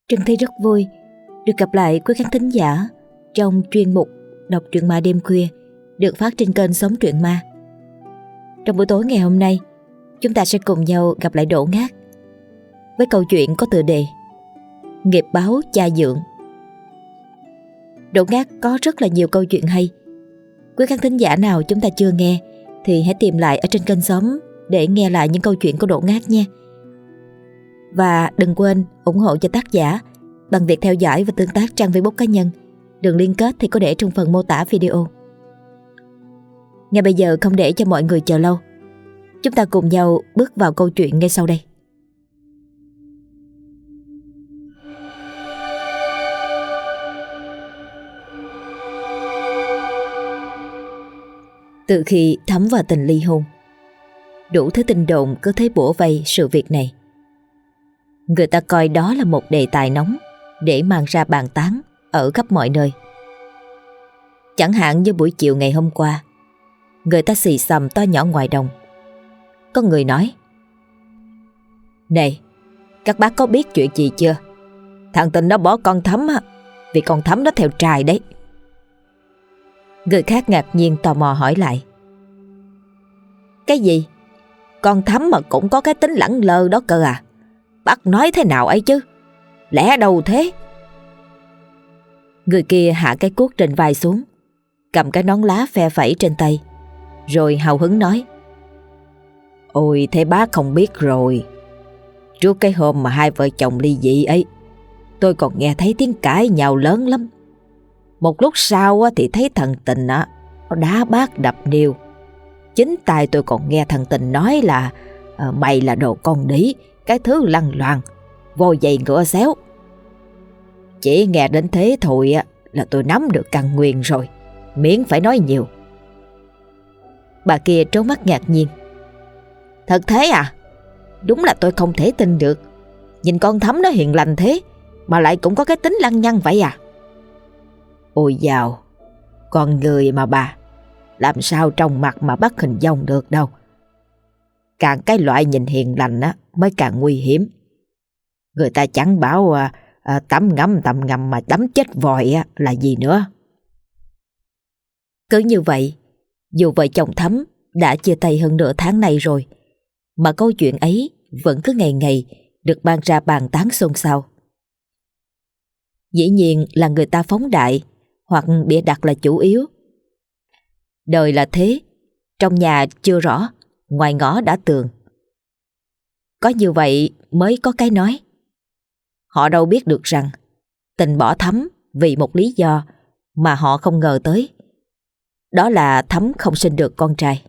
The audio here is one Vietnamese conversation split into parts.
Trân thấy rất vui được gặp lại quý khán thính giả trong chuyên mục đọc truyện ma đêm khuya được phát trên kênh Sống Truyện Ma. Trong buổi tối ngày hôm nay, chúng ta sẽ cùng nhau gặp lại Đỗ Ngát với câu chuyện có tựa đề Nghiệp báo cha dượng. Đỗ Ngát có rất là nhiều câu chuyện hay. Quý khán thính giả nào chúng ta chưa nghe thì hãy tìm lại ở trên kênh Sống để nghe lại những câu chuyện của Đỗ Ngát nha. Và đừng quên ủng hộ cho tác giả bằng việc theo dõi và tương tác trang Facebook cá nhân. Đường liên kết thì có để trong phần mô tả video. Ngay bây giờ không để cho mọi người chờ lâu, chúng ta cùng nhau bước vào câu chuyện ngay sau đây. Từ khi Thắm và Tình ly hôn, đủ thứ tin đồn cứ thế bủa vây sự việc này. Người ta coi đó là một đề tài nóng để mang ra bàn tán ở khắp mọi nơi. Chẳng hạn như buổi chiều ngày hôm qua, người ta xì xầm to nhỏ ngoài đồng. Có người nói: "Này, các bác có biết chuyện gì chưa? Thằng Tình nó bỏ con Thắm á, vì con Thắm nó theo trai đấy." Người khác ngạc nhiên tò mò hỏi lại: "Cái gì? Con Thắm mà cũng có cái tính lẳng lơ đó cơ à? Bác nói thế nào ấy chứ? Lẽ đâu thế?" Người kia hạ cái cuốc trên vai xuống, cầm cái nón lá phe phẩy trên tay, rồi hào hứng nói: "Ôi thế bác không biết rồi. Trước cái hôm mà hai vợ chồng ly dị ấy, tôi còn nghe thấy tiếng cãi nhau lớn lắm. Một lúc sau thì thấy thằng Tình nó đá bát đập niêu. Chính tai tôi còn nghe thằng Tình nói là mày là đồ con đĩ, cái thứ lăng loàn, vô giày ngựa xéo. Chỉ nghe đến thế thôi là tôi nắm được căn nguyên rồi, miễn phải nói nhiều." Bà kia trố mắt ngạc nhiên: "Thật thế à? Đúng là tôi không thể tin được. Nhìn con Thắm nó hiền lành thế mà lại cũng có cái tính lăng nhăng vậy à?" "Ôi dào, con người mà bà, làm sao trong mặt mà bắt hình dong được đâu. Càng cái loại nhìn hiền lành mới càng nguy hiểm. Người ta chẳng bảo tắm ngâm mà đắm chết vòi là gì nữa." Cứ như vậy, dù vợ chồng Thắm đã chia tay hơn nửa tháng nay rồi, mà câu chuyện ấy vẫn cứ ngày ngày được ban ra bàn tán xôn xao. Dĩ nhiên là người ta phóng đại hoặc bịa đặt là chủ yếu. Đời là thế, trong nhà chưa rõ, ngoài ngõ đã tường. Có như vậy mới có cái nói. Họ đâu biết được rằng Tình bỏ Thắm vì một lý do mà họ không ngờ tới. Đó là Thắm không sinh được con trai.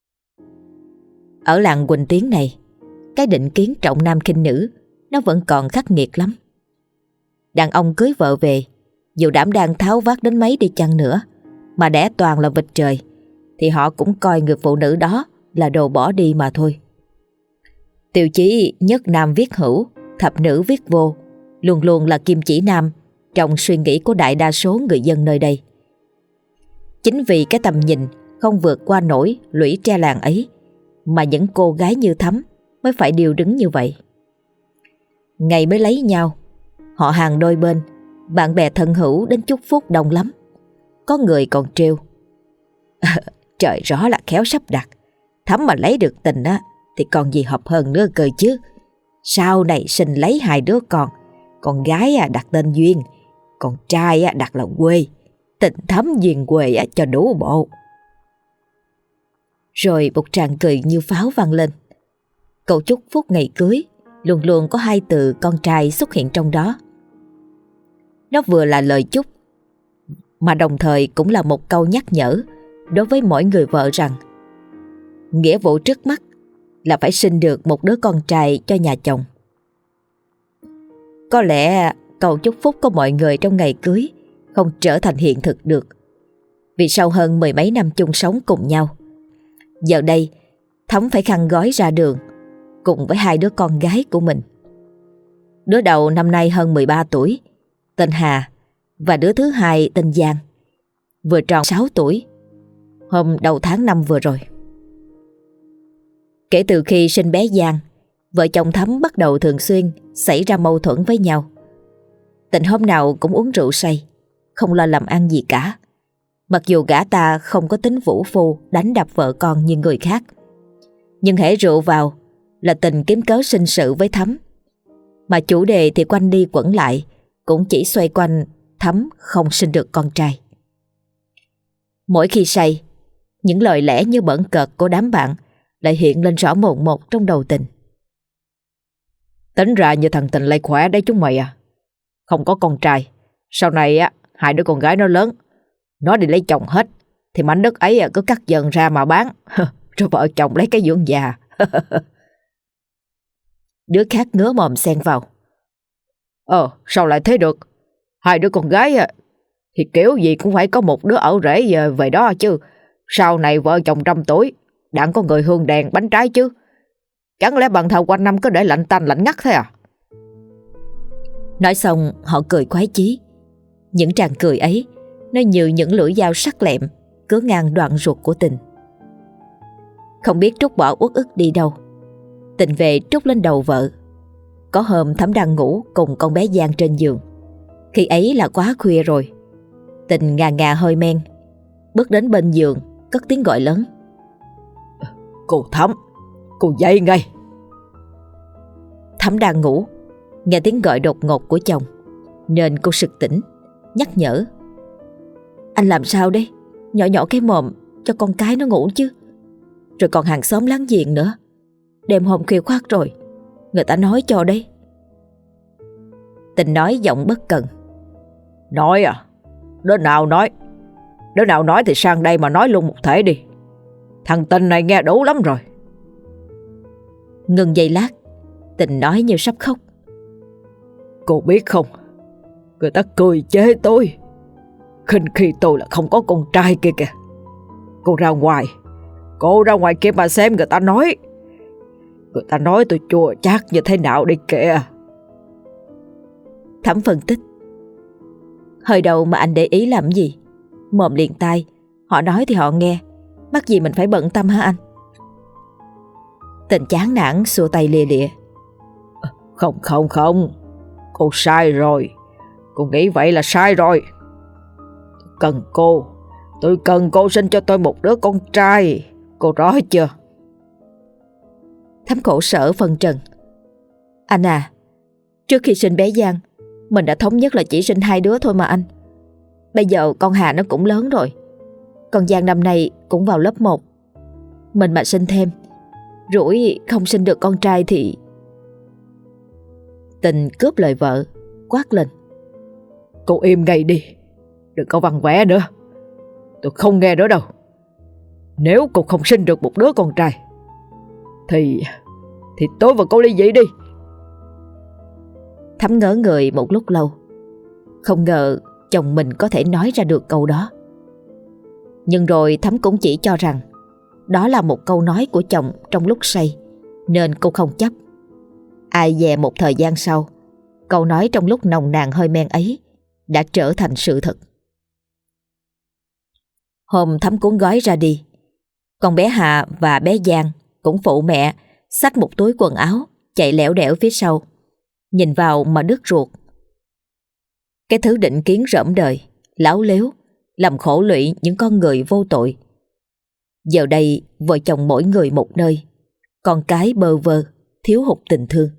Ở làng Quỳnh Tiến này, cái định kiến trọng nam khinh nữ nó vẫn còn khắc nghiệt lắm. Đàn ông cưới vợ về, dù đảm đang tháo vát đến mấy đi chăng nữa, mà đẻ toàn là vịt trời, thì họ cũng coi người phụ nữ đó là đồ bỏ đi mà thôi. Tiêu chí nhất nam viết hữu, thập nữ viết vô luôn luôn là kim chỉ nam trong suy nghĩ của đại đa số người dân nơi đây. Chính vì cái tầm nhìn không vượt qua nổi lũy tre làng ấy mà những cô gái như Thắm mới phải điêu đứng như vậy. Ngày mới lấy nhau, họ hàng đôi bên, bạn bè thân hữu đến chúc phúc đông lắm. Có người còn trêu: "Trời rõ là khéo sắp đặt, Thắm mà lấy được Tình thì còn gì hợp hơn nữa cơ chứ. Sau này sinh lấy hai đứa con gái đặt tên Duyên, con trai đặt là Quê, Tình Thắm Duyên Quê cho đủ bộ." Rồi một tràng cười như pháo vang lên. Câu chúc phúc ngày cưới luôn luôn có hai từ con trai xuất hiện trong đó. Nó vừa là lời chúc, mà đồng thời cũng là một câu nhắc nhở đối với mỗi người vợ rằng nghĩa vụ trước mắt là phải sinh được một đứa con trai cho nhà chồng. Có lẽ câu chúc phúc của mọi người trong ngày cưới không trở thành hiện thực được, vì sau hơn mười mấy năm chung sống cùng nhau, giờ đây Thắm phải khăn gói ra đường cùng với hai đứa con gái của mình. Đứa đầu năm nay hơn 13 tuổi, tên Hà, và đứa thứ hai tên Giang, vừa tròn 6 tuổi, hôm đầu tháng 5 vừa rồi. Kể từ khi sinh bé Giang, vợ chồng Thắm bắt đầu thường xuyên xảy ra mâu thuẫn với nhau. Tịnh hôm nào cũng uống rượu say, không lo làm ăn gì cả. Mặc dù gã ta không có tính vũ phu đánh đập vợ con như người khác, nhưng hễ rượu vào là Tình kiếm cớ sinh sự với Thắm. Mà chủ đề thì quanh đi quẩn lại cũng chỉ xoay quanh Thắm không sinh được con trai. Mỗi khi say, những lời lẽ như bỡn cợt của đám bạn lại hiện lên rõ mồn một trong đầu Tình. Tính ra như thằng Tình lại khỏe đấy chúng mày à. Không có con trai, sau này á, hai đứa con gái nó lớn, nó đi lấy chồng hết, thì mảnh đất ấy cứ cắt dần ra mà bán, rồi vợ chồng lấy cái dưỡng già. Đứa khác ngứa mồm xen vào. Sao lại thế được? Hai đứa con gái thì kiểu gì cũng phải có một đứa ở rể về đó chứ. Sau này vợ chồng trăm tuổi, đặng có người hương đèn bánh trái chứ. Chẳng lẽ bằng thầu quanh năm cứ để lạnh tanh lạnh ngắt thế à? Nói xong họ cười khoái chí. Những tràng cười ấy nó như những lưỡi dao sắc lẹm cứa ngang đoạn ruột của Tình. Không biết trút bỏ uất ức đi đâu, Tình về trút lên đầu vợ. Có hôm Thắm đang ngủ cùng con bé Giang trên giường. Khi ấy là quá khuya rồi. Tình ngà ngà hơi men, bước đến bên giường cất tiếng gọi lớn. Cô Thắm, cô dậy ngay. Thắm đang ngủ, nghe tiếng gọi đột ngột của chồng nên cô sực tỉnh, nhắc nhở. Anh làm sao đấy? Nhỏ nhỏ cái mồm cho con cái nó ngủ chứ. Rồi còn hàng xóm láng giềng nữa. Đêm hôm khuya khoắt rồi, người ta nói cho đấy. Tình nói giọng bất cần. Nói à? Đứa nào nói? Đứa nào nói thì sang đây mà nói luôn một thể đi. Thằng Tình này nghe đủ lắm rồi. Ngừng giây lát, Tình nói như sắp khóc. Cô biết không, người ta cười chế tôi, khinh khi tôi là không có con trai kia kìa. Cô ra ngoài kia mà xem người ta nói. Người ta nói tôi chua chát như thế nào đi kìa. Thắm phân tích. Hơi đầu mà anh để ý làm gì? Mồm liền tai, họ nói thì họ nghe, mắc gì mình phải bận tâm hả anh? Tình chán nản xua tay lìa lịa. Không, cô sai rồi. Cô nghĩ vậy là sai rồi. Tôi cần cô sinh cho tôi một đứa con trai. Cô rõ chưa? Thắm khổ sở phân trần. Anh à, trước khi sinh bé Giang, mình đã thống nhất là chỉ sinh 2 đứa thôi mà anh. Bây giờ con Hà nó cũng lớn rồi, con Giang năm nay cũng vào lớp 1. Mình mà sinh thêm, rủi không sinh được con trai thì... Tình cướp lời vợ, quát lên. Cô im ngay đi, đừng có văng vẽ nữa. Tôi không nghe nữa đâu. Nếu cô không sinh được một đứa con trai Thì tôi và cô ly dị đi. Thắm ngỡ người một lúc lâu, không ngờ chồng mình có thể nói ra được câu đó. Nhưng rồi Thắm cũng chỉ cho rằng đó là một câu nói của chồng trong lúc say, nên cô không chấp. Ai dè một thời gian sau, câu nói trong lúc nồng nàn hơi men ấy đã trở thành sự thật. Hôm Thắm cuốn gói ra đi, con bé Hà và bé Giang cũng phụ mẹ xách một túi quần áo chạy lẻo đẻo phía sau. Nhìn vào mà đứt ruột. Cái thứ định kiến rỡm đời, láo lếu, làm khổ lụy những con người vô tội. Giờ đây vợ chồng mỗi người một nơi, con cái bơ vơ, thiếu hụt tình thương.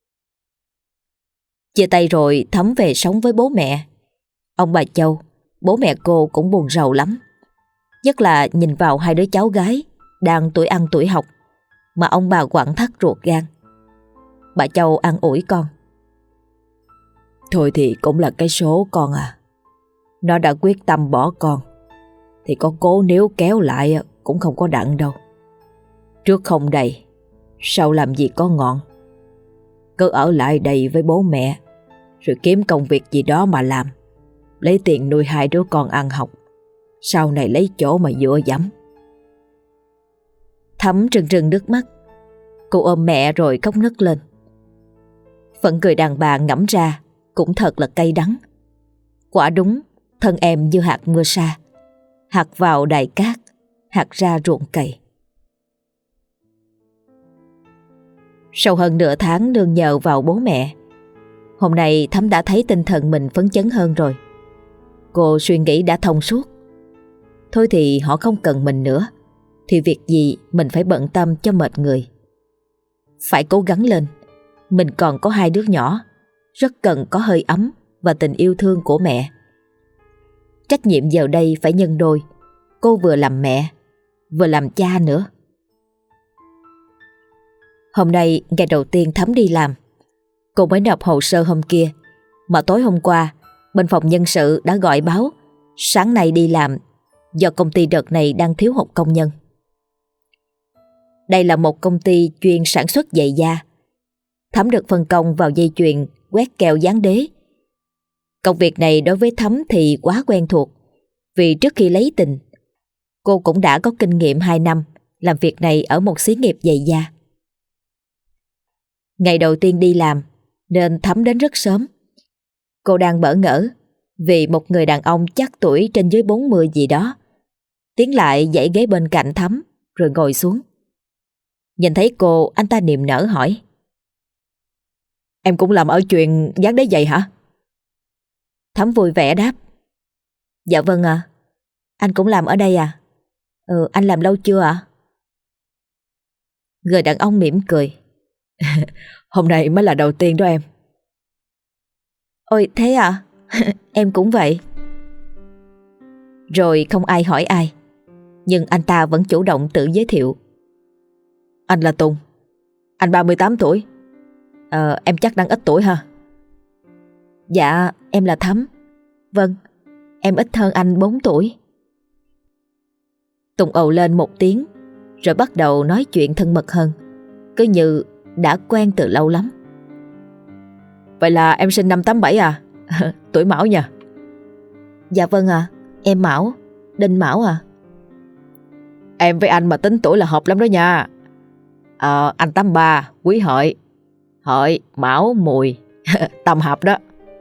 Chia tay rồi Thắm về sống với bố mẹ. Ông bà Châu, bố mẹ cô cũng buồn rầu lắm. Nhất là nhìn vào 2 đứa cháu gái đang tuổi ăn tuổi học mà ông bà quặn thắt ruột gan. Bà Châu an ủi con. Thôi thì cũng là cái số con à. Nó đã quyết tâm bỏ con thì có cố níu kéo lại cũng không có đặng đâu. Trước không đầy, sau làm gì có ngọn. Cứ ở lại đây với bố mẹ, rồi kiếm công việc gì đó mà làm, lấy tiền nuôi 2 đứa con ăn học, sau này lấy chỗ mà dựa dẫm. Thắm rưng rưng nước mắt. Cô ôm mẹ rồi khóc nấc lên. Phận người đàn bà ngẫm ra cũng thật là cay đắng. Quả đúng, thân em như hạt mưa sa, hạt vào đài cát, hạt ra ruộng cày. Sau hơn nửa tháng nương nhờ vào bố mẹ, Hôm nay Thắm đã thấy tinh thần mình phấn chấn hơn rồi. Cô suy nghĩ đã thông suốt. Thôi thì họ không cần mình nữa, thì việc gì mình phải bận tâm cho mệt người. Phải cố gắng lên. Mình còn có 2 đứa nhỏ, rất cần có hơi ấm và tình yêu thương của mẹ. Trách nhiệm giờ đây phải nhân đôi. Cô vừa làm mẹ, vừa làm cha nữa. Hôm nay ngày đầu tiên Thắm đi làm. Cô mới nộp hồ sơ hôm kia, mà tối hôm qua bên phòng nhân sự đã gọi báo sáng nay đi làm do công ty đợt này đang thiếu hụt công nhân. Đây là một công ty chuyên sản xuất giày da. Thắm được phân công vào dây chuyền quét keo dán đế. Công việc này đối với Thắm thì quá quen thuộc, vì trước khi lấy tình, cô cũng đã có kinh nghiệm 2 năm làm việc này ở một xí nghiệp giày da. Ngày đầu tiên đi làm nên Thắm đến rất sớm. Cô đang bỡ ngỡ vì một người đàn ông chắc tuổi trên dưới 40 gì đó tiến lại dãy ghế bên cạnh Thắm rồi ngồi xuống. Nhìn thấy cô, anh ta niềm nở hỏi: "Em cũng làm ở chuyện dán đế giày hả?" Thắm vui vẻ đáp: "Dạ vâng ạ. Anh cũng làm ở đây à? Anh làm lâu chưa ạ?" Người đàn ông mỉm cười: "Hôm nay mới là đầu tiên đó em." "Ôi thế à?" "Em cũng vậy." Rồi không ai hỏi ai, nhưng anh ta vẫn chủ động tự giới thiệu: "Anh là Tùng, anh 38 tuổi. Em chắc đang ít tuổi ha?" "Dạ em là Thắm. Vâng, em ít hơn anh 4 tuổi." Tùng ồ lên một tiếng rồi bắt đầu nói chuyện thân mật hơn, cứ như đã quen từ lâu lắm. "Vậy là em sinh năm 87 à? Tuổi Mão nha." "Dạ vâng ạ, em Mão, Đinh Mão à." "Em với anh mà tính tuổi là hợp lắm đó nha. Anh 83, Quý Hợi. Hợi, Mão, Mùi. Tầm hợp đó."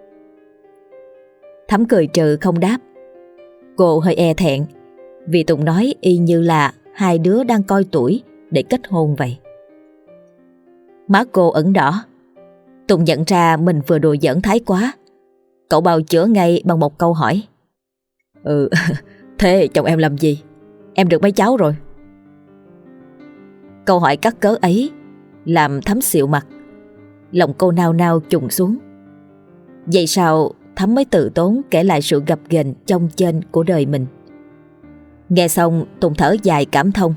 Thắm cười trừ không đáp. Cô hơi e thẹn vì Tùng nói y như là hai đứa đang coi tuổi để kết hôn vậy. Má cô ửng đỏ. Tùng nhận ra mình vừa đùa giỡn thái quá. Cậu bào chữa ngay bằng một câu hỏi: "Thế chồng em làm gì? Em được mấy cháu rồi?" Câu hỏi cắt cớ ấy làm Thắm xịu mặt. Lòng cô nao nao trùng xuống. Vậy sao Thắm mới từ tốn kể lại sự gập ghềnh chông chênh của đời mình. Nghe xong Tùng thở dài cảm thông: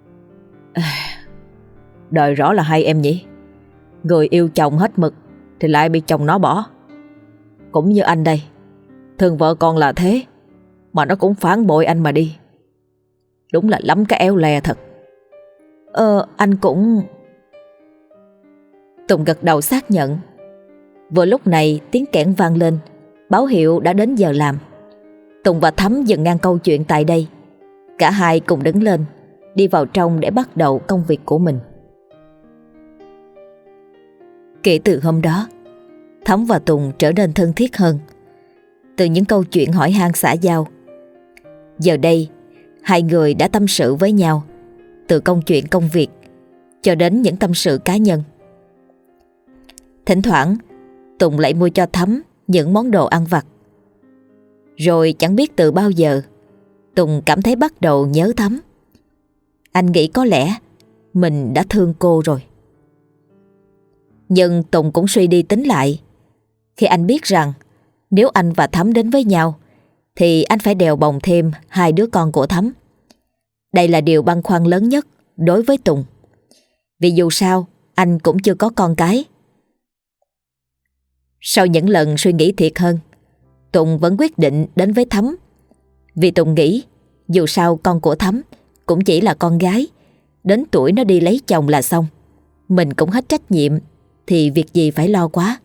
"Đời rõ là hay em nhỉ. Người yêu chồng hết mực thì lại bị chồng nó bỏ. Cũng như anh đây, thương vợ con là thế mà nó cũng phản bội anh mà đi. Đúng là lắm cái éo le thật." Anh cũng..." Tùng gật đầu xác nhận. Vừa lúc này tiếng kẽn vang lên, báo hiệu đã đến giờ làm. Tùng và Thắm dừng ngang câu chuyện tại đây. Cả hai cùng đứng lên, đi vào trong để bắt đầu công việc của mình. Kể từ hôm đó, Thắm và Tùng trở nên thân thiết hơn. Từ những câu chuyện hỏi han xã giao, giờ đây hai người đã tâm sự với nhau, từ công chuyện công việc cho đến những tâm sự cá nhân. Thỉnh thoảng Tùng lại mua cho Thắm những món đồ ăn vặt. Rồi chẳng biết từ bao giờ Tùng cảm thấy bắt đầu nhớ Thắm. Anh nghĩ có lẽ mình đã thương cô rồi. Nhưng Tùng cũng suy đi tính lại, khi anh biết rằng nếu anh và Thắm đến với nhau thì anh phải đèo bồng thêm 2 đứa con của Thắm. Đây là điều băn khoăn lớn nhất đối với Tùng, vì dù sao anh cũng chưa có con cái. Sau những lần suy nghĩ thiệt hơn, Tùng vẫn quyết định đến với Thắm, vì Tùng nghĩ dù sao con của Thắm cũng chỉ là con gái, đến tuổi nó đi lấy chồng là xong. Mình cũng hết trách nhiệm thì việc gì phải lo quá.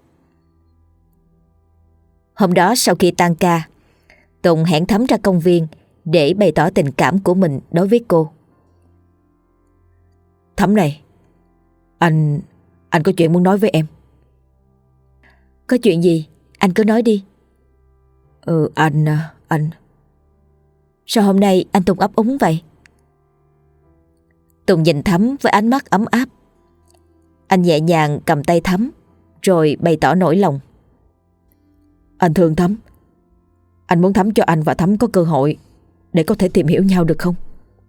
Hôm đó sau khi tan ca, Tùng hẹn Thắm ra công viên để bày tỏ tình cảm của mình đối với cô. "Thắm này, anh có chuyện muốn nói với em." "Có chuyện gì? Anh cứ nói đi." Anh... Sao hôm nay anh Tùng ấp úng vậy?" Tùng nhìn Thắm với ánh mắt ấm áp. Anh nhẹ nhàng cầm tay Thắm rồi bày tỏ nỗi lòng. Anh thương Thắm. Anh muốn Thắm cho anh và Thắm có cơ hội để có thể tìm hiểu nhau được không?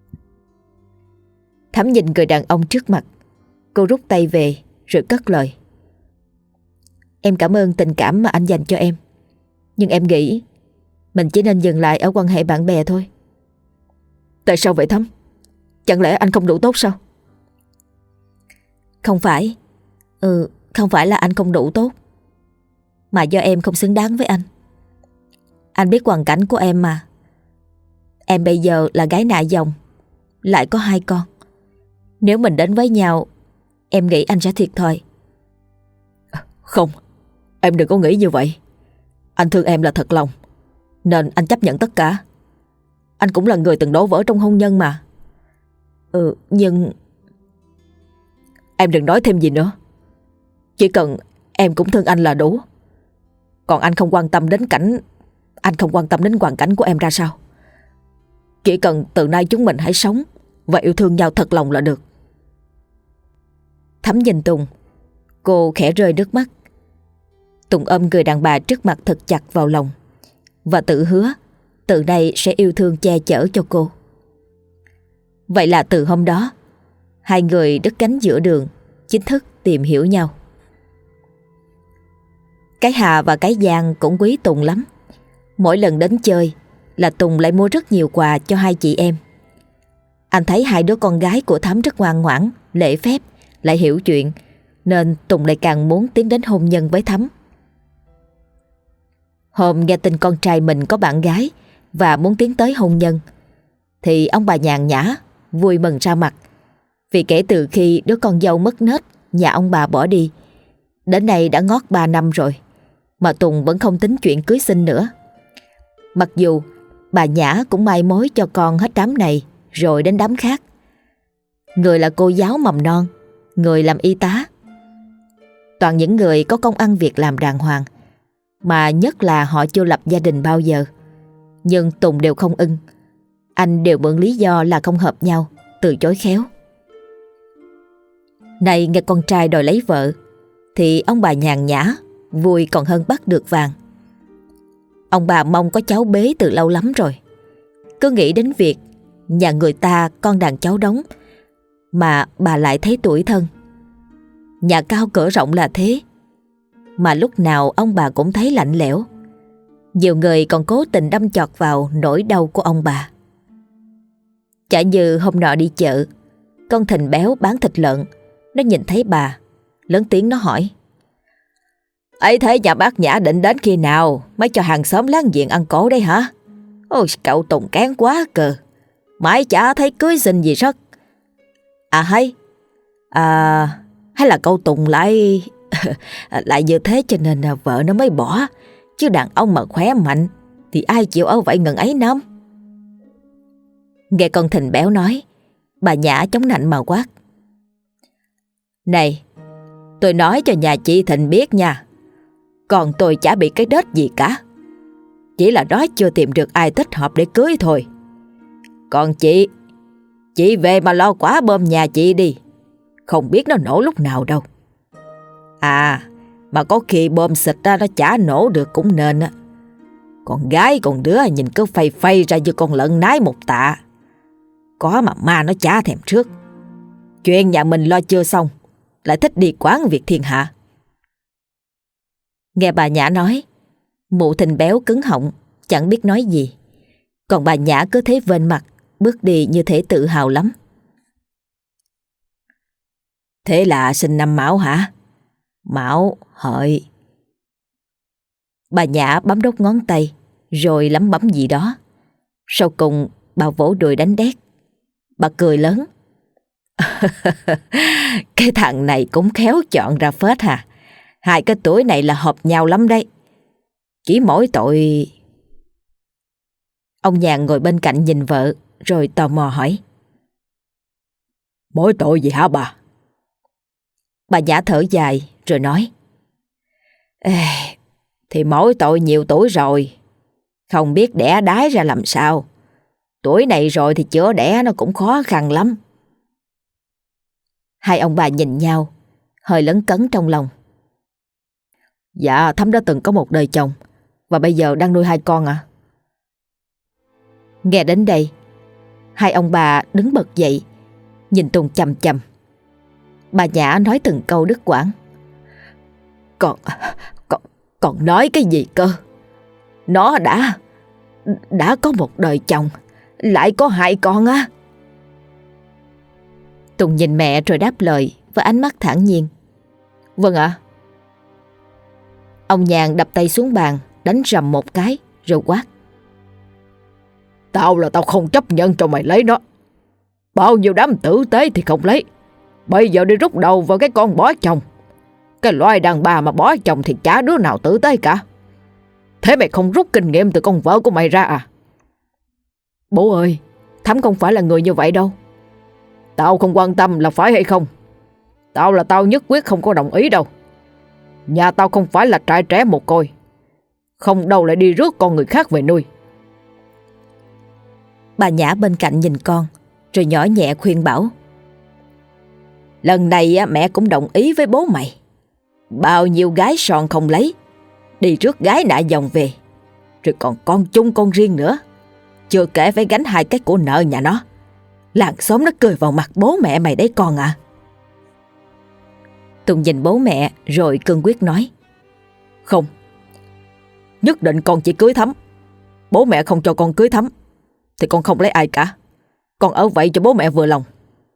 Thắm nhìn người đàn ông trước mặt. Cô rút tay về rồi cất lời. Em cảm ơn tình cảm mà anh dành cho em, nhưng em nghĩ mình chỉ nên dừng lại ở quan hệ bạn bè thôi. Tại sao vậy Thắm? Chẳng lẽ anh không đủ tốt sao? Không phải. Không phải là anh không đủ tốt, mà do em không xứng đáng với anh. Anh biết hoàn cảnh của em mà. Em bây giờ là gái nạ dòng, lại có 2 con. Nếu mình đến với nhau, em nghĩ anh sẽ thiệt thòi. Không, em đừng có nghĩ như vậy. Anh thương em là thật lòng, nên anh chấp nhận tất cả. Anh cũng là người từng đổ vỡ trong hôn nhân mà. Nhưng em đừng nói thêm gì nữa. Chỉ cần em cũng thương anh là đủ. Còn anh không quan tâm đến hoàn cảnh của em ra sao. Chỉ cần từ nay chúng mình hãy sống và yêu thương nhau thật lòng là được. Thắm nhìn Tùng. Cô khẽ rơi nước mắt. Tùng ôm người đàn bà trước mặt thật chặt vào lòng và tự hứa từ nay sẽ yêu thương che chở cho cô. Vậy là từ hôm đó, hai người đứt cánh giữa đường, chính thức tìm hiểu nhau. Cái Hà và cái Giang cũng quý Tùng lắm. Mỗi lần đến chơi là Tùng lại mua rất nhiều quà cho hai chị em. Anh thấy hai đứa con gái của Thắm rất ngoan ngoãn, lễ phép, lại hiểu chuyện, nên Tùng lại càng muốn tiến đến hôn nhân với Thắm. Hôm nghe tin con trai mình có bạn gái và muốn tiến tới hôn nhân, thì ông bà nhàn nhã vui mừng ra mặt. Vì kể từ khi đứa con dâu mất nết nhà ông bà bỏ đi, đến nay đã ngót 3 năm rồi, mà Tùng vẫn không tính chuyện cưới xin nữa. Mặc dù bà Nhã cũng mai mối cho con hết đám này rồi đến đám khác. Người là cô giáo mầm non, người làm y tá. Toàn những người có công ăn việc làm đàng hoàng, mà nhất là họ chưa lập gia đình bao giờ. Nhưng Tùng đều không ưng. Anh đều mượn lý do là không hợp nhau, từ chối khéo. Này nghe con trai đòi lấy vợ, thì ông bà nhàn nhã, vui còn hơn bắt được vàng. Ông bà mong có cháu bế từ lâu lắm rồi. Cứ nghĩ đến việc nhà người ta con đàn cháu đống, mà bà lại thấy tủi thân. Nhà cao cửa rộng là thế, mà lúc nào ông bà cũng thấy lạnh lẽo. Nhiều người còn cố tình đâm chọt vào nỗi đau của ông bà. Chả như hôm nọ đi chợ, con Thìn béo bán thịt lợn, nó nhìn thấy bà, lớn tiếng nó hỏi: ấy thế nhà bác Nhã định đến khi nào mới cho hàng xóm láng giềng ăn cổ đây hả? Ôi cậu Tùng kén quá cơ, mãi chả thấy cưới xin gì rất. Hay là cậu Tùng lại lại như thế cho nên vợ nó mới bỏ. Chứ đàn ông mà khỏe mạnh thì ai chịu ở vậy ngần ấy năm. Nghe con Thìn béo nói, bà Nhã chống nạnh mà quát: Này, tôi nói cho nhà chị Thìn biết nha, còn tôi chả bị cái đết gì cả. Chỉ là đó chưa tìm được ai thích hợp để cưới thôi. Còn chị về mà lo quả bơm nhà chị đi, không biết nó nổ lúc nào đâu. Mà có khi bơm xịt ra nó chả nổ được cũng nên á. Con gái con đứa nhìn cứ phây phây ra như con lợn nái một tạ. Có mà ma nó chả thèm trước. Chuyện nhà mình lo chưa xong, lại thích đi quán việc thiên hạ. Nghe bà Nhã nói, mụ Thìn béo cứng họng, chẳng biết nói gì. Còn bà Nhã cứ thế vênh mặt, bước đi như thể tự hào lắm. Thế là sinh năm Mão hả? Mão Hợi. Bà Nhã bấm đốt ngón tay, rồi lẩm bẩm gì đó. Sau cùng bà vỗ đùi đánh đét. Bà cười lớn: Cái thằng này cũng khéo chọn ra phết hả? Hai cái tuổi này là hợp nhau lắm đấy. Chỉ mỗi tội... Ông Nhàn ngồi bên cạnh nhìn vợ, rồi tò mò hỏi: Mỗi tội gì hả bà? Bà Nhã thở dài rồi nói: Thì mỗi tội nhiều tuổi rồi, không biết đẻ đái ra làm sao. Tuổi này rồi thì chữa đẻ nó cũng khó khăn lắm. Hai ông bà nhìn nhau, hơi lấn cấn trong lòng. Dạ Thắm đã từng có một đời chồng, và bây giờ đang nuôi 2 con à? Nghe đến đây, hai ông bà đứng bật dậy, nhìn Tùng chằm chằm. Bà Nhã nói từng câu đứt quãng. Còn nói cái gì cơ? Nó đã có một đời chồng, lại có 2 con á. Tùng nhìn mẹ rồi đáp lời với ánh mắt thản nhiên. Vâng ạ. Ông Nhàn đập tay xuống bàn, đánh rầm một cái rồi quát. Tao không chấp nhận cho mày lấy nó. Bao nhiêu đám tử tế thì không lấy, bây giờ đi rút đầu vào cái con bỏ chồng. Cái loài đàn bà mà bỏ chồng thì chả đứa nào tử tế cả. Thế mày không rút kinh nghiệm từ con vợ của mày ra à? Bố ơi, Thắm không phải là người như vậy đâu. Tao không quan tâm là phải hay không. Tao nhất quyết không có đồng ý đâu. Nhà tao không phải là trại trẻ mồ côi, không đâu lại đi rước con người khác về nuôi. Bà Nhã bên cạnh nhìn con rồi nhỏ nhẹ khuyên bảo. Lần này mẹ cũng đồng ý với bố mày. Bao nhiêu gái son không lấy, đi rước gái nạ dòng về, rồi còn con chung con riêng nữa. Chưa kể phải gánh 2 cái của nợ nhà nó. Làng xóm nó cười vào mặt bố mẹ mày đấy con à. Tùng nhìn bố mẹ rồi cương quyết nói. Không, nhất định con chỉ cưới Thắm. Bố mẹ không cho con cưới Thắm thì con không lấy ai cả. Con ở vậy cho bố mẹ vừa lòng.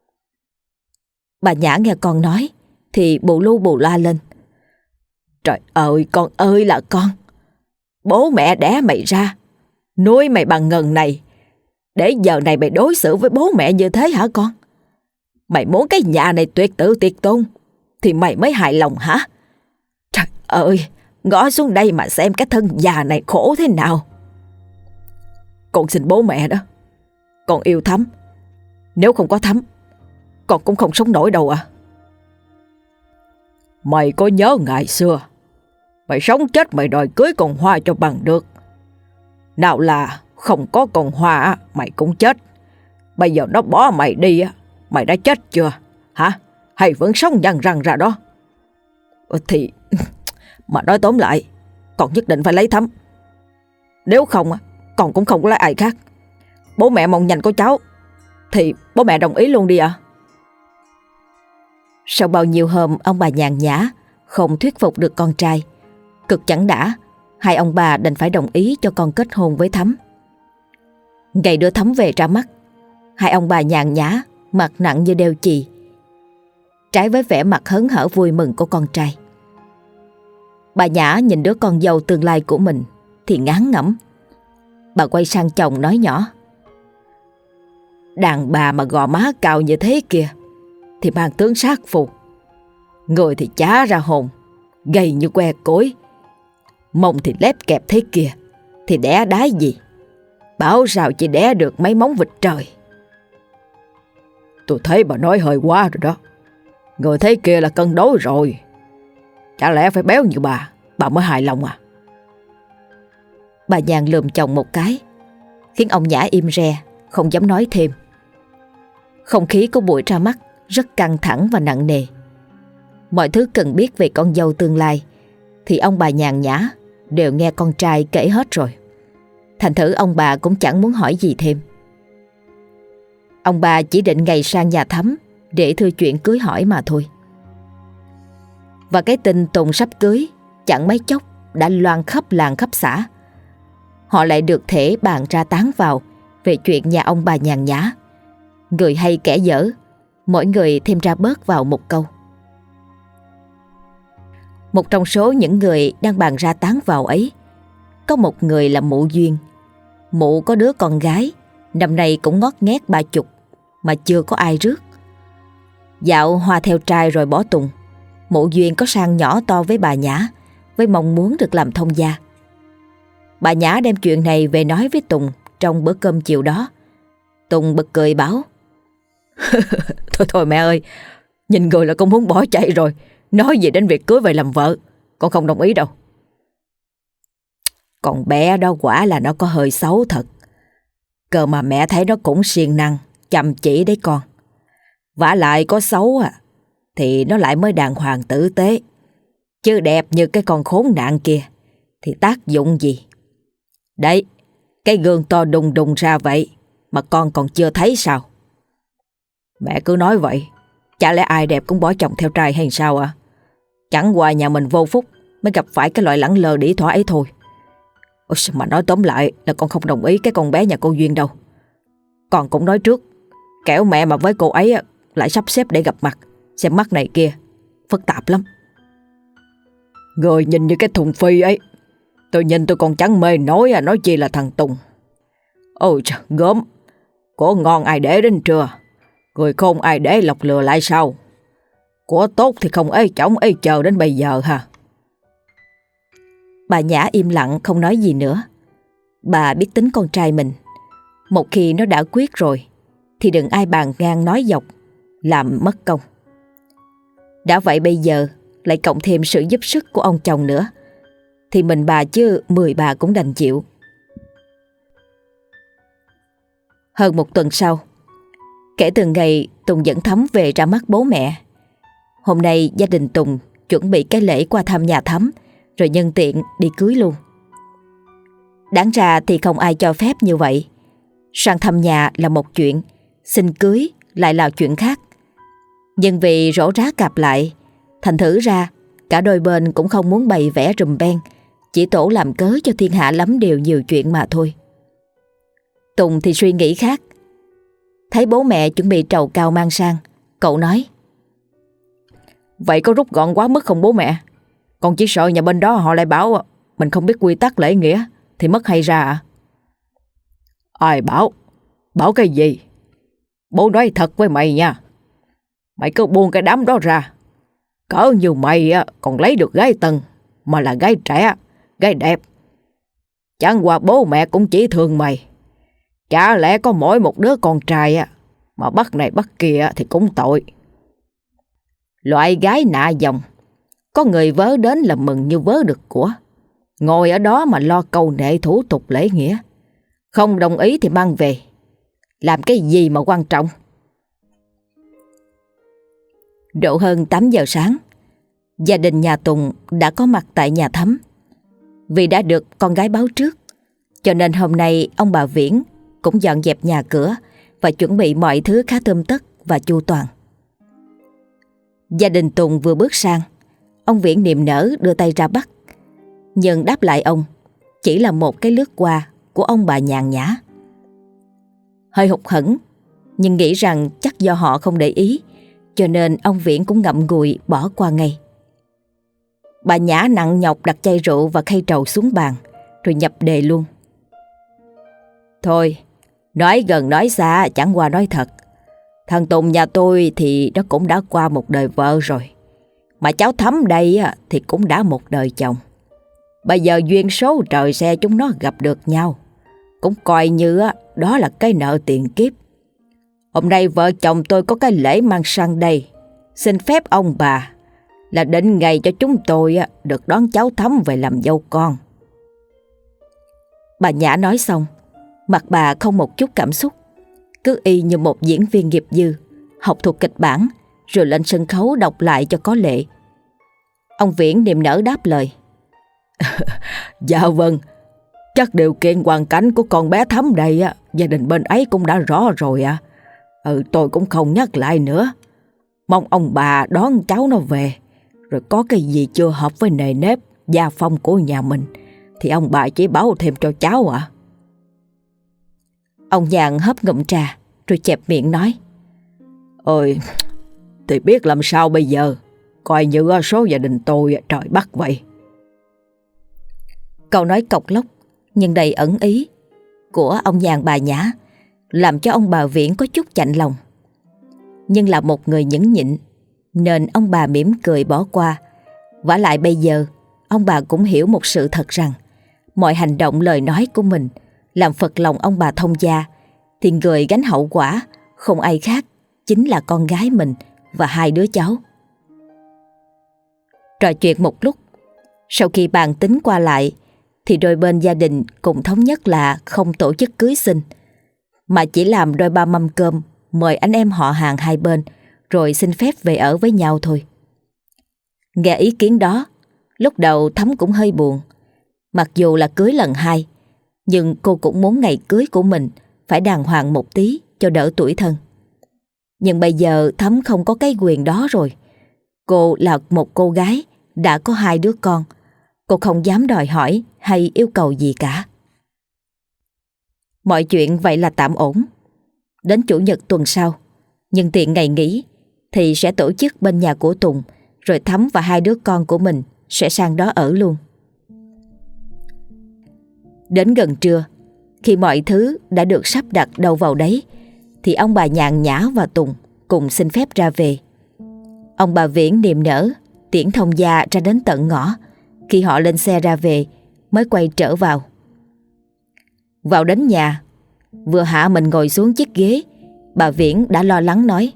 Bà Nhã nghe con nói thì bù lu bù loa lên. Trời ơi, con ơi là con. Bố mẹ đẻ mày ra, nuôi mày bằng ngần này, để giờ này mày đối xử với bố mẹ như thế hả con? Mày muốn cái nhà này tuyệt tử tuyệt tôn thì mày mới hài lòng hả? Trời ơi, ngó xuống đây mà xem cái thân già này khổ thế nào. Con xin bố mẹ đó, con yêu Thắm. Nếu không có Thắm, con cũng không sống nổi đâu à. Mày có nhớ ngày xưa mày sống chết mày đòi cưới con Hoa cho bằng được. Nào là không có con Hoa mày cũng chết. Bây giờ nó bỏ mày đi, mày đã chết chưa hả? Hay vẫn sống nhăn răng ra đó? Thì mà nói tóm lại, con nhất định phải lấy Thắm. Nếu không con cũng không có lấy ai khác. Bố mẹ mong nhanh có cháu thì bố mẹ đồng ý luôn đi ạ. Sau bao nhiêu hôm ông bà nhàn nhã không thuyết phục được con trai, cực chẳng đã, hai ông bà đành phải đồng ý cho con kết hôn với Thắm. Ngày đưa Thắm về ra mắt, hai ông bà nhàn nhã mặt nặng như đeo chì, trái với vẻ mặt hớn hở vui mừng của con trai. Bà Nhã nhìn đứa con dâu tương lai của mình thì ngán ngẩm. Bà quay sang chồng nói nhỏ: Đàn bà mà gò má cao như thế kia thì mang tướng sát phù, người thì chá ra hồn, gầy như que cối, mông thì lép kẹp thế kia thì đẻ đái gì. Bảo sao chỉ đẻ được mấy móng vịt trời. Tôi thấy bà nói hơi quá rồi đó. Người thế kia là cân đối rồi. Chả lẽ phải béo như bà mới hài lòng à? Bà nhàn lườm chồng một cái, khiến ông Nhã im re, không dám nói thêm. Không khí của buổi ra mắt rất căng thẳng và nặng nề. Mọi thứ cần biết về con dâu tương lai thì ông bà nhàn nhã đều nghe con trai kể hết rồi. Thành thử ông bà cũng chẳng muốn hỏi gì thêm. Ông bà chỉ định ngày sang nhà Thắm để thư chuyện cưới hỏi mà thôi. Và cái tin Tùng sắp cưới chẳng mấy chốc đã loan khắp làng khắp xã. Họ lại được thể bàn ra tán vào về chuyện nhà ông bà nhàn nhã. Người hay kẻ dở, mỗi người thêm ra bớt vào một câu. Một trong số những người đang bàn ra tán vào ấy, có một người là mụ Duyên. Mụ có đứa con gái, năm nay cũng ngót nghét 30 mà chưa có ai rước. Dạo Hoa theo trai rồi bỏ Tùng, mụ Duyên có sang nhỏ to với bà Nhã với mong muốn được làm thông gia. Bà Nhã đem chuyện này về nói với Tùng trong bữa cơm chiều đó. Tùng bật cười bảo: Thôi mẹ ơi, nhìn người là con muốn bỏ chạy rồi. Nói gì đến việc cưới về làm vợ, con không đồng ý đâu. Con bé đó quả là nó có hơi xấu thật. Cơ mà mẹ thấy nó cũng siêng năng, chăm chỉ đấy con. Vả lại có xấu thì nó lại mới đàng hoàng tử tế. Chứ đẹp như cái con khốn nạn kia thì tác dụng gì? Đấy, cái gương to đùng đùng ra vậy mà con còn chưa thấy sao? Mẹ cứ nói vậy, chả lẽ ai đẹp cũng bỏ chồng theo trai hay sao à? Chẳng qua nhà mình vô phúc mới gặp phải cái loại lẳng lơ đĩ thỏa ấy thôi. Ôi, mà nói tóm lại là con không đồng ý cái con bé nhà cô Duyên đâu. Con cũng nói trước, kẻo mẹ mà với cô ấy lại sắp xếp để gặp mặt, xem mắt này kia, phức tạp lắm. Người nhìn như cái thùng phi ấy, tôi nhìn tôi còn chẳng mê nói chi là thằng Tùng. Ôi trời, gớm, của ngon ai để đến trưa, người khôn ai để lọc lừa lại sao? Của tốt thì không ê chổng ê chờ đến bây giờ hả? Bà Nhã im lặng không nói gì nữa. Bà biết tính con trai mình, một khi nó đã quyết rồi thì đừng ai bàn ngang nói dọc, làm mất công. Đã vậy bây giờ lại cộng thêm sự giúp sức của ông chồng nữa, thì mình bà chứ 10 bà cũng đành chịu. Hơn một tuần sau, kể từ ngày Tùng dẫn Thắm về ra mắt bố mẹ, hôm nay gia đình Tùng chuẩn bị cái lễ qua thăm nhà Thắm, rồi nhân tiện đi cưới luôn. Đáng ra thì không ai cho phép như vậy. Sang thăm nhà là một chuyện, xin cưới lại là chuyện khác. Nhưng vì rổ rá cặp lại, thành thử ra cả đôi bên cũng không muốn bày vẽ rùm beng, chỉ tổ làm cớ cho thiên hạ lắm điều nhiều chuyện mà thôi. Tùng thì suy nghĩ khác. Thấy bố mẹ chuẩn bị trầu cao mang sang, cậu nói: Vậy có rút gọn quá mức không bố mẹ? Con chỉ sợ nhà bên đó họ lại bảo mình không biết quy tắc lễ nghĩa thì mất hay ra à? Ai bảo? Bảo cái gì? Bố nói thật với mày nha, mày cứ buông cái đám đó ra. Cỡ như mày còn lấy được gái Tân, mà là gái trẻ, gái đẹp. Chẳng qua bố mẹ cũng chỉ thương mày. Chả lẽ có mỗi một đứa con trai mà bắt này bắt kia thì cũng tội. Loại gái nạ dòng, có người vớ đến là mừng như vớ được của. Ngồi ở đó mà lo câu nệ thủ tục lễ nghĩa. Không đồng ý thì mang về. Làm cái gì mà quan trọng? Độ hơn 8 giờ sáng, gia đình nhà Tùng đã có mặt tại nhà Thắm. Vì đã được con gái báo trước, cho nên hôm nay ông bà Viễn cũng dọn dẹp nhà cửa và chuẩn bị mọi thứ khá tươm tất và chu toàn. Gia đình Tùng vừa bước sang, ông Viễn niềm nở đưa tay ra bắt, nhưng đáp lại ông chỉ là một cái lướt qua của ông bà nhàn nhã. Hơi hụt hẫng, nhưng nghĩ rằng chắc do họ không để ý, cho nên ông Viễn cũng ngậm ngùi bỏ qua ngay. Bà Nhã nặng nhọc đặt chai rượu và khay trầu xuống bàn, rồi nhập đề luôn. Thôi, nói gần nói xa chẳng qua nói thật. Thằng Tùng nhà tôi thì nó cũng đã qua một đời vợ rồi. Mà cháu Thắm đây thì cũng đã một đời chồng. Bây giờ duyên số trời xe chúng nó gặp được nhau, cũng coi như đó là cái nợ tiền kiếp. Hôm nay vợ chồng tôi có cái lễ mang sang đây, xin phép ông bà là định ngày cho chúng tôi được đón cháu Thắm về làm dâu con. Bà Nhã nói xong, mặt bà không một chút cảm xúc, cứ y như một diễn viên nghiệp dư, học thuộc kịch bản rồi lên sân khấu đọc lại cho có lệ. Ông Viễn niềm nở đáp lời: Dạ vâng, chắc điều kiện hoàn cảnh của con bé Thắm đây gia đình bên ấy cũng đã rõ rồi ạ. Tôi cũng không nhắc lại nữa. Mong ông bà đón cháu nó về, rồi có cái gì chưa hợp với nề nếp gia phong của nhà mình thì ông bà chỉ báo thêm cho cháu ạ. Ông Nhàn hớp ngụm trà rồi chẹp miệng nói: Ôi, thì biết làm sao bây giờ, coi như số gia đình tôi trời bắt vậy. Câu nói cộc lốc nhưng đầy ẩn ý của ông Nhàn bà Nhã làm cho ông bà Viễn có chút chạnh lòng. Nhưng là một người nhẫn nhịn nên ông bà mỉm cười bỏ qua. Vả lại bây giờ ông bà cũng hiểu một sự thật rằng mọi hành động lời nói của mình làm phật lòng ông bà thông gia, thì người gánh hậu quả không ai khác chính là con gái mình và hai đứa cháu. Trò chuyện một lúc, sau khi bàn tính qua lại thì đôi bên gia đình cùng thống nhất là không tổ chức cưới xin, mà chỉ làm đôi ba mâm cơm mời anh em họ hàng hai bên rồi xin phép về ở với nhau thôi. Nghe ý kiến đó, lúc đầu Thắm cũng hơi buồn, Mặc dù là cưới lần 2, nhưng cô cũng muốn ngày cưới của mình phải đàng hoàng một tí cho đỡ tủi thân. Nhưng bây giờ Thắm không có cái quyền đó rồi. Cô là một cô gái đã có 2 đứa con. Cô không dám đòi hỏi hay yêu cầu gì cả. Mọi chuyện vậy là tạm ổn. Đến Chủ nhật tuần sau, nhân tiện ngày nghỉ, thì sẽ tổ chức bên nhà của Tùng, rồi Thắm và 2 đứa con của mình sẽ sang đó ở luôn. Đến gần trưa, khi mọi thứ đã được sắp đặt đâu vào đấy, thì ông bà Nhàn Nhã và Tùng cùng xin phép ra về. Ông bà Viễn niềm nở tiễn thông gia ra đến tận ngõ. Khi họ lên xe ra về mới quay trở vào. Vào đến nhà, vừa hạ mình ngồi xuống chiếc ghế, bà Viễn đã lo lắng nói: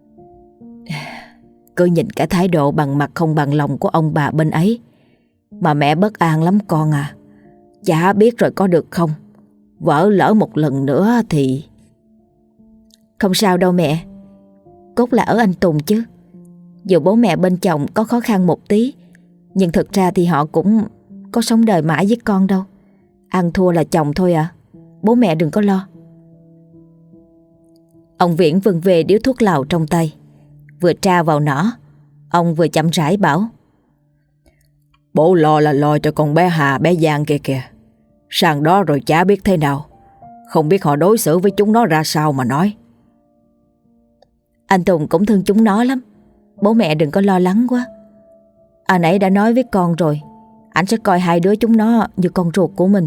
"Cứ nhìn cái thái độ bằng mặt không bằng lòng của ông bà bên ấy mà mẹ bất an lắm con à. Chả biết rồi có được không? Vỡ lỡ một lần nữa thì..." "Không sao đâu mẹ. Cốt là ở anh Tùng chứ. Dù bố mẹ bên chồng có khó khăn một tí, nhưng thực ra thì họ cũng có sống đời mãi với con đâu. Ăn thua là chồng thôi à. Bố mẹ đừng có lo." Ông Viễn vươn về điếu thuốc lào trong tay, vừa tra vào nỏ, ông vừa chậm rãi bảo: "Bố lo là lo cho con bé Hà bé Giang kìa kìa. Sang đó rồi chả biết thế nào, không biết họ đối xử với chúng nó ra sao mà nói." "Anh Tùng cũng thương chúng nó lắm. Bố mẹ đừng có lo lắng quá. Anh ấy đã nói với con rồi, anh sẽ coi 2 đứa chúng nó như con ruột của mình."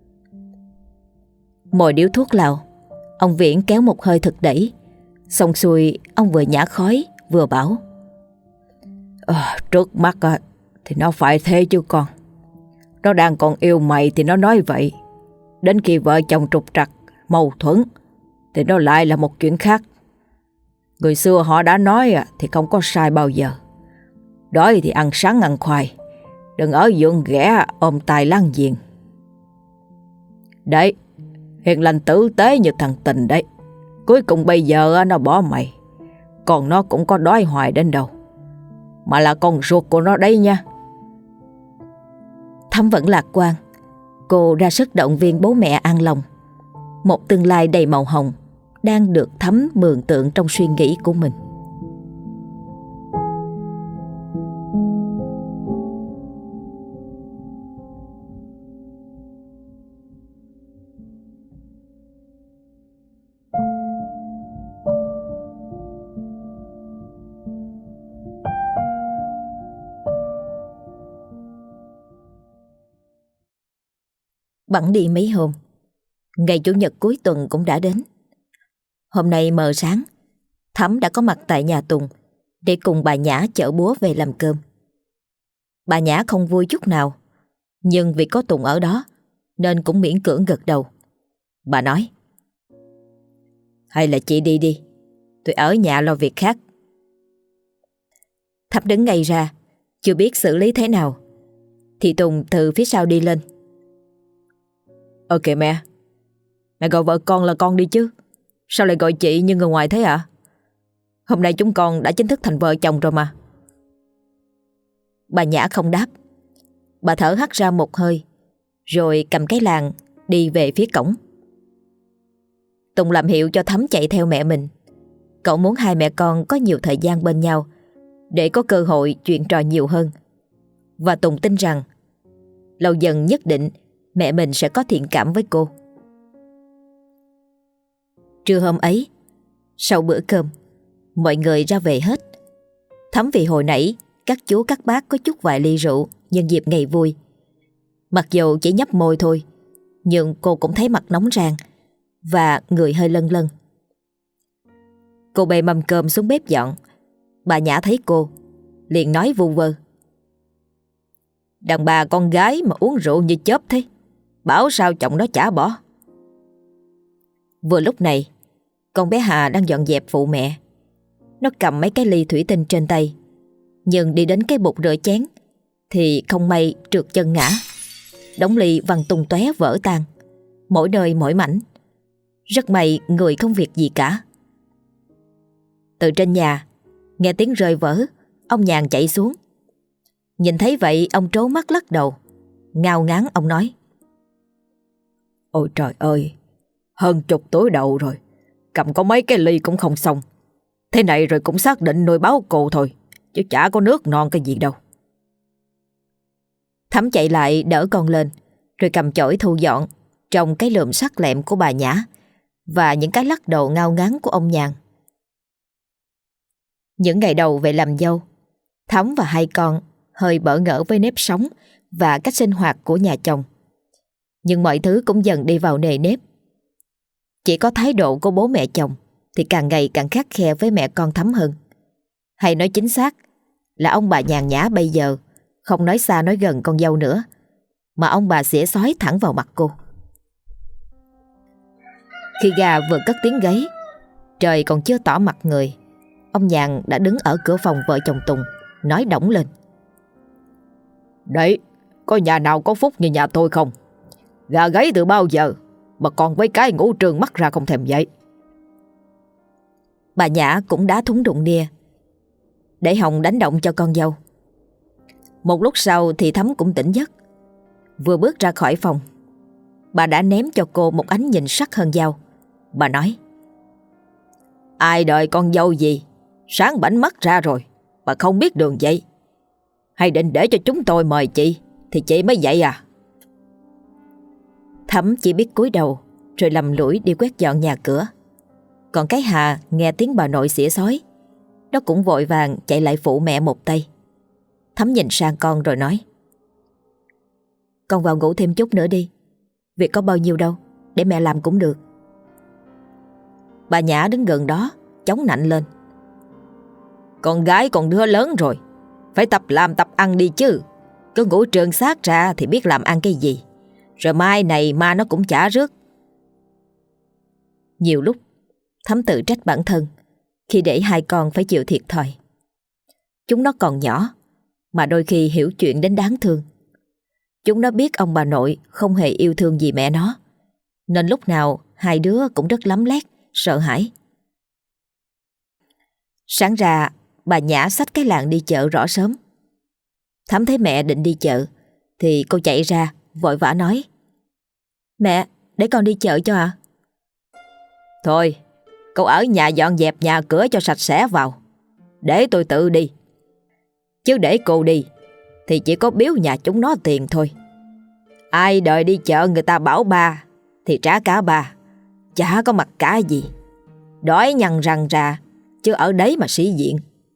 Mồi điếu thuốc lào, ông Viễn kéo một hơi thật đẩy. Xong xuôi, ông vừa nhả khói vừa bảo: "Trước mắt thì nó phải thế chứ con. Nó đang còn yêu mày thì nó nói vậy. Đến khi vợ chồng trục trặc, mâu thuẫn thì nó lại là một chuyện khác. Người xưa họ đã nói thì không có sai bao giờ. Đói thì ăn sáng ăn khoai, đừng ở giường ghẻ ôm tài láng giềng. Đấy, hiền lành tử tế như thằng Tình đấy. Cuối cùng bây giờ nó bỏ mày, còn nó cũng có đói hoài đến đâu, mà là con ruột của nó đấy nha." Thắm vẫn lạc quan. Cô ra sức động viên bố mẹ an lòng. Một tương lai đầy màu hồng đang được Thắm mường tượng trong suy nghĩ của mình. Bẵng đi mấy hôm, ngày Chủ nhật cuối tuần cũng đã đến. Hôm nay mờ sáng, Thắm đã có mặt tại nhà Tùng để cùng bà Nhã chở búa về làm cơm. Bà Nhã không vui chút nào, nhưng vì có Tùng ở đó nên cũng miễn cưỡng gật đầu. Bà nói: "Hay là chị đi đi, tôi ở nhà lo việc khác." Thắm đứng ngay ra, chưa biết xử lý thế nào, thì Tùng từ phía sau đi lên. "Kìa mẹ, mẹ gọi vợ con là con đi chứ, sao lại gọi chị như người ngoài thế ạ? Hôm nay chúng con đã chính thức thành vợ chồng rồi mà." Bà Nhã không đáp. Bà thở hắt ra một hơi, rồi cầm cái làng đi về phía cổng. Tùng làm hiệu cho Thắm chạy theo mẹ mình. Cậu muốn 2 mẹ con có nhiều thời gian bên nhau để có cơ hội chuyện trò nhiều hơn. Và Tùng tin rằng lâu dần nhất định mẹ mình sẽ có thiện cảm với cô. Trưa hôm ấy, sau bữa cơm, mọi người ra về hết. Thắm vì hồi nãy các chú các bác có chút vài ly rượu nhân dịp ngày vui. Mặc dù chỉ nhấp môi thôi, nhưng cô cũng thấy mặt nóng rang và người hơi lân lân. Cô bê mâm cơm xuống bếp dọn. Bà Nhã thấy cô liền nói vu vơ: "Đàn bà con gái mà uống rượu như chớp thế, bảo sao chồng nó chả bỏ." Vừa lúc này, con bé Hà đang dọn dẹp phụ mẹ. Nó cầm mấy cái ly thủy tinh trên tay, nhưng đi đến cái bục rửa chén thì không may trượt chân ngã. Đống ly văng tung tóe vỡ tan, mỗi nơi mỗi mảnh. Rất may người không việc gì cả. Từ trên nhà nghe tiếng rơi vỡ, ông Nhàn chạy xuống. Nhìn thấy vậy ông trố mắt lắc đầu. ngao ngán ông nói: Ôi trời ơi, hơn chục tuổi đầu rồi, cầm có mấy cái ly cũng không xong. Thế này rồi cũng xác định nuôi báo cù thôi, chứ chả có nước non cái gì đâu. Thắm chạy lại đỡ con lên, rồi cầm chổi thu dọn trong cái lườm sắc lẹm của bà Nhã và những cái lắc đầu ngao ngán của ông Nhàn. Những ngày đầu về làm dâu, Thắm và hai con hơi bỡ ngỡ với nếp sống và cách sinh hoạt của nhà chồng. Nhưng mọi thứ cũng dần đi vào nề nếp. Chỉ có thái độ của bố mẹ chồng thì càng ngày càng khắt khe với mẹ con Thắm hơn. Hay nói chính xác là ông bà nhàn nhã bây giờ không nói xa nói gần con dâu nữa, mà ông bà xỉa xói thẳng vào mặt cô. Khi gà vừa cất tiếng gáy, trời còn chưa tỏ mặt người, ông Nhàn đã đứng ở cửa phòng vợ chồng Tùng, nói đổng lên: Đấy, có nhà nào có phúc như nhà tôi không? Gà gáy từ bao giờ mà còn với cái ngủ trừng mắt ra không thèm dậy. Bà Nhã cũng đá thúng đụng nia để Hồng đánh động cho con dâu. Một lúc sau thì Thắm cũng tỉnh giấc. Vừa bước ra khỏi phòng, bà đã ném cho cô một ánh nhìn sắc hơn dao. Bà nói: Ai đợi con dâu gì, sáng bảnh mắt ra rồi bà không biết đường dậy. Hay định để cho chúng tôi mời chị thì chị mới dậy à? Thắm chỉ biết cúi đầu rồi lầm lũi đi quét dọn nhà cửa. Còn cái Hà nghe tiếng bà nội xỉa xói, nó cũng vội vàng chạy lại phụ mẹ một tay. Thắm nhìn sang con rồi nói: Con vào ngủ thêm chút nữa đi, việc có bao nhiêu đâu, để mẹ làm cũng được. Bà Nhã đứng gần đó chống nạnh lên: Con gái còn đứa lớn rồi, phải tập làm tập ăn đi chứ. Cứ ngủ trườn xác ra thì biết làm ăn cái gì, rồi mai này ma nó cũng chả rước. Nhiều lúc Thắm tự trách bản thân khi để hai con phải chịu thiệt thòi. Chúng nó còn nhỏ mà đôi khi hiểu chuyện đến đáng thương. Chúng nó biết ông bà nội không hề yêu thương gì mẹ nó, nên lúc nào hai đứa cũng rất lắm lét, sợ hãi. Sáng ra bà Nhã xách cái lạng đi chợ rõ sớm. Thắm thấy mẹ định đi chợ thì cô chạy ra vội vã nói: Mẹ, để con đi chợ cho ạ. Thôi, cậu ở nhà dọn dẹp nhà cửa cho sạch sẽ vào, để tôi tự đi. Chứ để cô đi thì chỉ có biếu nhà chúng nó tiền thôi. Ai đợi đi chợ người ta bảo ba thì trả cả ba, chả có mặc cả gì. Đói nhằn răng ra chứ ở đấy mà sĩ diện.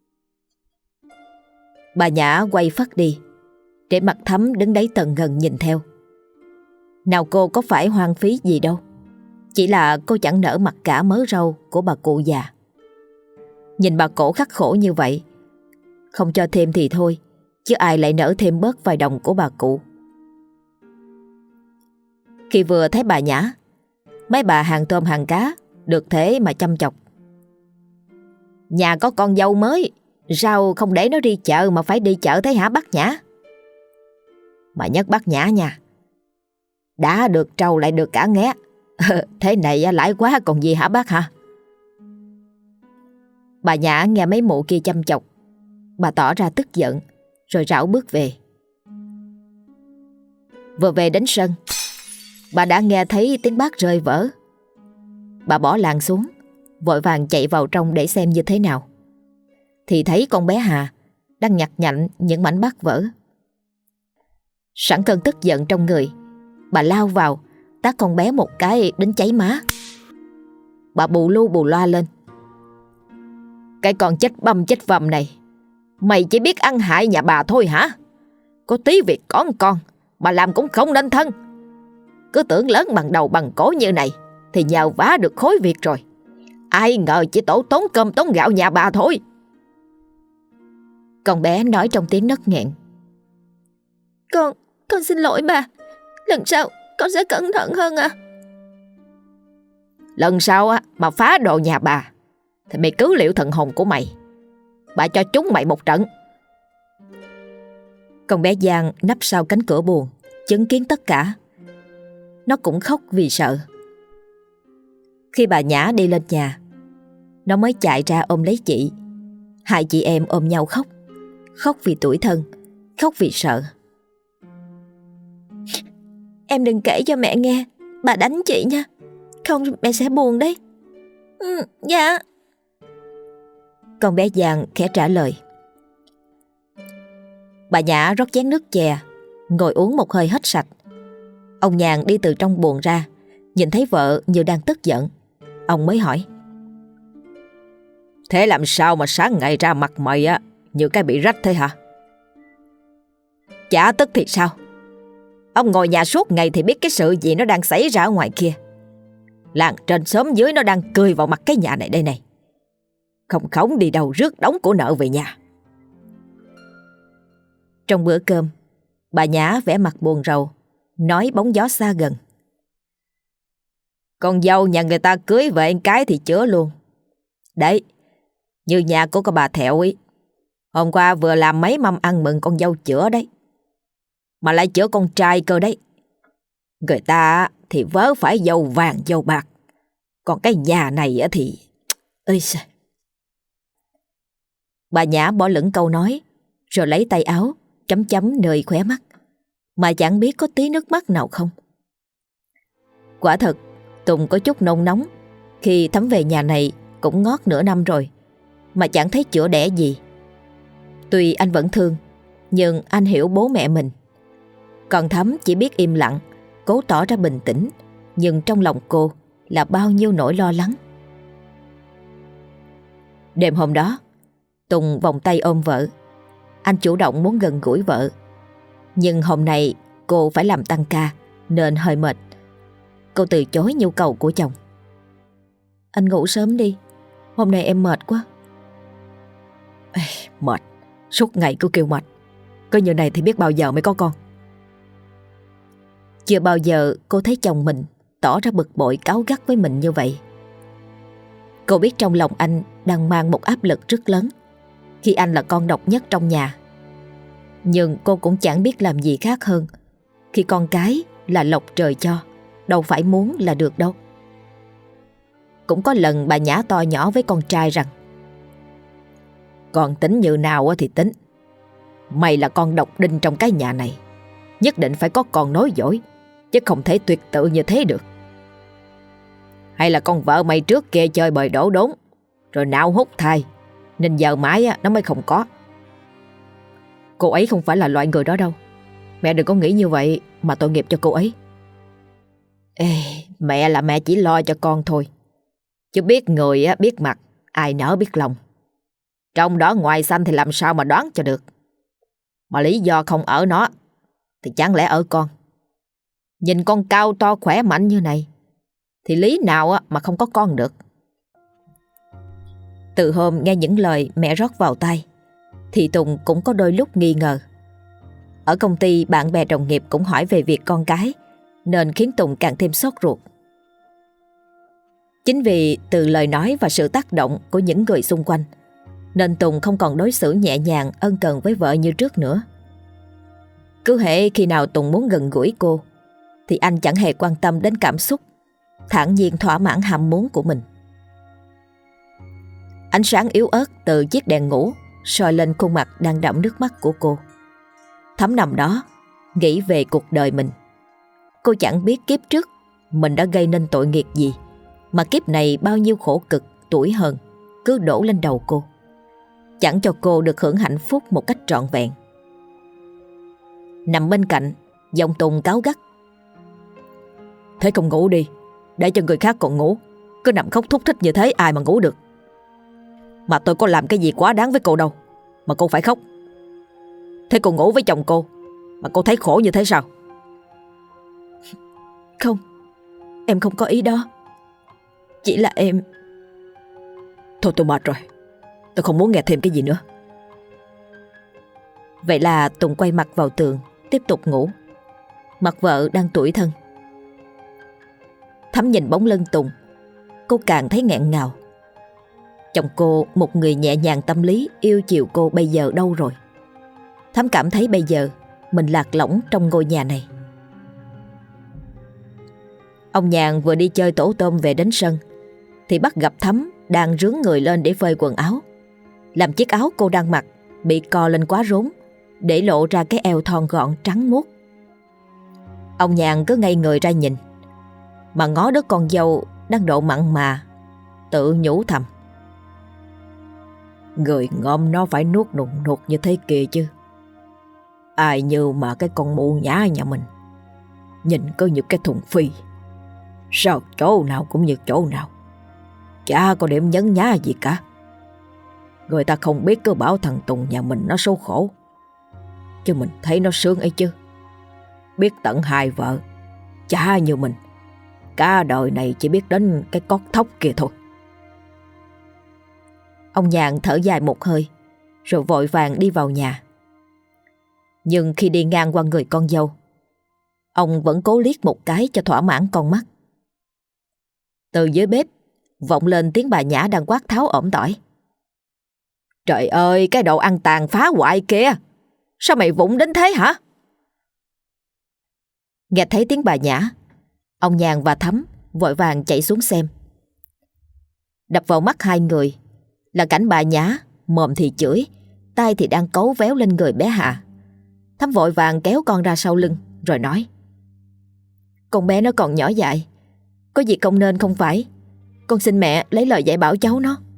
Bà Nhã quay phắt đi, để mặt Thắm đứng đấy tần ngần nhìn theo. Nào cô có phải hoang phí gì đâu, chỉ là cô chẳng nỡ mặc cả mớ rau của bà cụ già. Nhìn bà cổ khắc khổ như vậy, không cho thêm thì thôi, chứ ai lại nỡ thêm bớt vài đồng của bà cụ. Khi vừa thấy bà Nhã, mấy bà hàng tôm hàng cá được thế mà chăm chọc: Nhà có con dâu mới, sao không để nó đi chợ mà phải đi chợ thế hả bác Nhã? Bà nhắc bác Nhã nha, đã được trâu lại được cả nghé. Thế này lãi quá còn gì hả bác hả? Bà Nhã nghe mấy mụ kia chăm chọc, bà tỏ ra tức giận rồi rảo bước về. Vừa về đến sân, bà đã nghe thấy tiếng bát rơi vỡ. Bà bỏ làng xuống, vội vàng chạy vào trong để xem như thế nào, thì thấy con bé Hà đang nhặt nhạnh những mảnh bát vỡ. Sẵn cơn tức giận trong người, bà lao vào tát con bé một cái đến cháy má. Bà bù lu bù loa lên: Cái con chết băm chết vầm này, mày chỉ biết ăn hại nhà bà thôi hả? Có tí việc con bà làm cũng không nên thân. Cứ tưởng lớn bằng đầu bằng cổ như này thì nhờ vá được khối việc rồi. Ai ngờ chỉ tổ tốn cơm tốn gạo nhà bà thôi. Con bé nói trong tiếng nấc nghẹn: Con xin lỗi bà, lần sau con sẽ cẩn thận hơn ạ. Lần sau mà phá đồ nhà bà thì mày cứu liệu thần hồn của mày. Bà cho chúng mày một trận. Con bé Giang nấp sau cánh cửa buồng, chứng kiến tất cả. Nó cũng khóc vì sợ. Khi bà Nhã đi lên nhà, nó mới chạy ra ôm lấy chị. Hai chị em ôm nhau khóc. Khóc vì tủi thân, khóc vì sợ. Em đừng kể cho mẹ nghe, bà đánh chị nha, không mẹ sẽ buồn đấy. Dạ. Con bé Giang khẽ trả lời. Bà Nhã rót chén nước chè, ngồi uống một hơi hết sạch. Ông Nhàn đi từ trong buồng ra, nhìn thấy vợ như đang tức giận. Ông mới hỏi: Thế làm sao mà sáng ngày ra mặt mày á như cái bị rách thế hả? Chả tức thì sao? Ông ngồi nhà suốt ngày thì biết cái sự gì nó đang xảy ra ở ngoài kia. Làng trên xóm dưới nó đang cười vào mặt cái nhà này đây này. Không khống đi đâu rước đống của nợ về nhà. Trong bữa cơm, bà Nhã vẻ mặt buồn rầu, nói bóng gió xa gần: Con dâu nhà người ta cưới về cái thì chữa luôn. Đấy, như nhà của bà Thẹo ấy, hôm qua vừa làm mấy mâm ăn mừng con dâu chữa đấy, mà lại chữa con trai cơ đấy. Người ta thì vớ phải dâu vàng dâu bạc, còn cái nhà này thì... Ây xa. Bà Nhã bỏ lửng câu nói, rồi lấy tay áo chấm chấm nơi khóe mắt, mà chẳng biết có tí nước mắt nào không. Quả thật, Tùng có chút nôn nóng khi Thắm về nhà này cũng ngót nửa năm rồi, mà chẳng thấy chữa đẻ gì. Tuy anh vẫn thương, nhưng anh hiểu bố mẹ mình. Còn Thắm chỉ biết im lặng, cố tỏ ra bình tĩnh, nhưng trong lòng cô là bao nhiêu nỗi lo lắng. Đêm hôm đó, Tùng vòng tay ôm vợ. Anh chủ động muốn gần gũi vợ, nhưng hôm nay cô phải làm tăng ca nên hơi mệt. Cô từ chối nhu cầu của chồng. Anh ngủ sớm đi, hôm nay em mệt quá. Ê, mệt, suốt ngày cứ kêu mệt. Cứ như này thì biết bao giờ mới có con. Chưa bao giờ cô thấy chồng mình tỏ ra bực bội cáu gắt với mình như vậy. Cô biết trong lòng anh đang mang một áp lực rất lớn khi anh là con độc nhất trong nhà. Nhưng cô cũng chẳng biết làm gì khác hơn khi con cái là lộc trời cho, đâu phải muốn là được đâu. Cũng có lần bà Nhã to nhỏ với con trai rằng: Con tính như nào thì tính, mày là con độc đinh trong cái nhà này, nhất định phải có con nối dõi, chứ không thể tuyệt tự như thế được. Hay là con vợ mày trước kia chơi bời đổ đốn, rồi não hút thai, nên giờ mãi nó mới không có. Cô ấy không phải là loại người đó đâu. Mẹ đừng có nghĩ như vậy mà tội nghiệp cho cô ấy. Ê, mẹ là mẹ chỉ lo cho con thôi, chứ biết người biết mặt, ai nỡ biết lòng. Trong đó ngoài xanh thì làm sao mà đoán cho được. Mà lý do không ở nó thì chẳng lẽ ở con. Nhìn con cao to khỏe mạnh như này thì lý nào mà không có con được. Từ hôm nghe những lời mẹ rót vào tai thì Tùng cũng có đôi lúc nghi ngờ. Ở công ty bạn bè đồng nghiệp cũng hỏi về việc con cái, nên khiến Tùng càng thêm sốt ruột. Chính vì từ lời nói và sự tác động của những người xung quanh, nên Tùng không còn đối xử nhẹ nhàng ân cần với vợ như trước nữa. Cứ hễ khi nào Tùng muốn gần gũi cô thì anh chẳng hề quan tâm đến cảm xúc, thản nhiên thỏa mãn ham muốn của mình. Ánh sáng yếu ớt từ chiếc đèn ngủ soi lên khuôn mặt đang đẫm nước mắt của cô. Thắm nằm đó nghĩ về cuộc đời mình. Cô chẳng biết kiếp trước mình đã gây nên tội nghiệp gì mà kiếp này bao nhiêu khổ cực, tủi hờn cứ đổ lên đầu cô, chẳng cho cô được hưởng hạnh phúc một cách trọn vẹn. Nằm bên cạnh, giọng Tùng cáu gắt: Thế không ngủ đi, để cho người khác còn ngủ. Cứ nằm khóc thúc thích như thế ai mà ngủ được. Mà tôi có làm cái gì quá đáng với cô đâu mà cô phải khóc. Thế cô ngủ với chồng cô mà cô thấy khổ như thế sao? Không, em không có ý đó. Chỉ là em... Thôi tôi mệt rồi, tôi không muốn nghe thêm cái gì nữa. Vậy là Tùng quay mặt vào tường, tiếp tục ngủ. Mặt vợ đang tủi thân. Thắm nhìn bóng lưng Tùng, cô càng thấy nghẹn ngào. Chồng cô, một người nhẹ nhàng tâm lý, yêu chiều cô, bây giờ đâu rồi? Thắm cảm thấy bây giờ mình lạc lõng trong ngôi nhà này. Ông Nhàn vừa đi chơi tổ tôm về đến sân thì bắt gặp Thắm đang rướn người lên để phơi quần áo, làm chiếc áo cô đang mặc bị co lên quá rốn, để lộ ra cái eo thon gọn trắng muốt. Ông Nhàn cứ ngây người ra nhìn, mà ngó đứa con dâu đang độ mặn mà, tự nhủ thầm: người ngộm nó phải nuốt nụn nụt như thế kia chứ. Ai như mà cái con mụ nhã nhà mình, nhìn có như cái thùng phi, sao chỗ nào cũng như chỗ nào, chả có điểm nhấn nhá gì cả. Người ta không biết cứ bảo thằng Tùng nhà mình nó số khổ, chứ mình thấy nó sướng ấy chứ. Biết tận hai vợ, chả như mình, cả đời này chỉ biết đến cái cót thóc kia thôi. Ông Nhàn thở dài một hơi, rồi vội vàng đi vào nhà. Nhưng khi đi ngang qua người con dâu, ông vẫn cố liếc một cái cho thỏa mãn con mắt. Từ dưới bếp vọng lên tiếng bà Nhã đang quát tháo ỏm tỏi: Trời ơi, cái đồ ăn tàn phá hoại kìa, sao mày vụng đến thế hả? Nghe thấy tiếng bà Nhã, ông Nhàn và Thắm vội vàng chạy xuống xem. Đập vào mắt hai người là cảnh bà Nhã mồm thì chửi, tay thì đang cấu véo lên người bé Hà. Thắm vội vàng kéo con ra sau lưng rồi nói: con bé nó còn nhỏ dại, có gì không nên không phải. Con xin mẹ lấy lời dạy bảo cháu nó.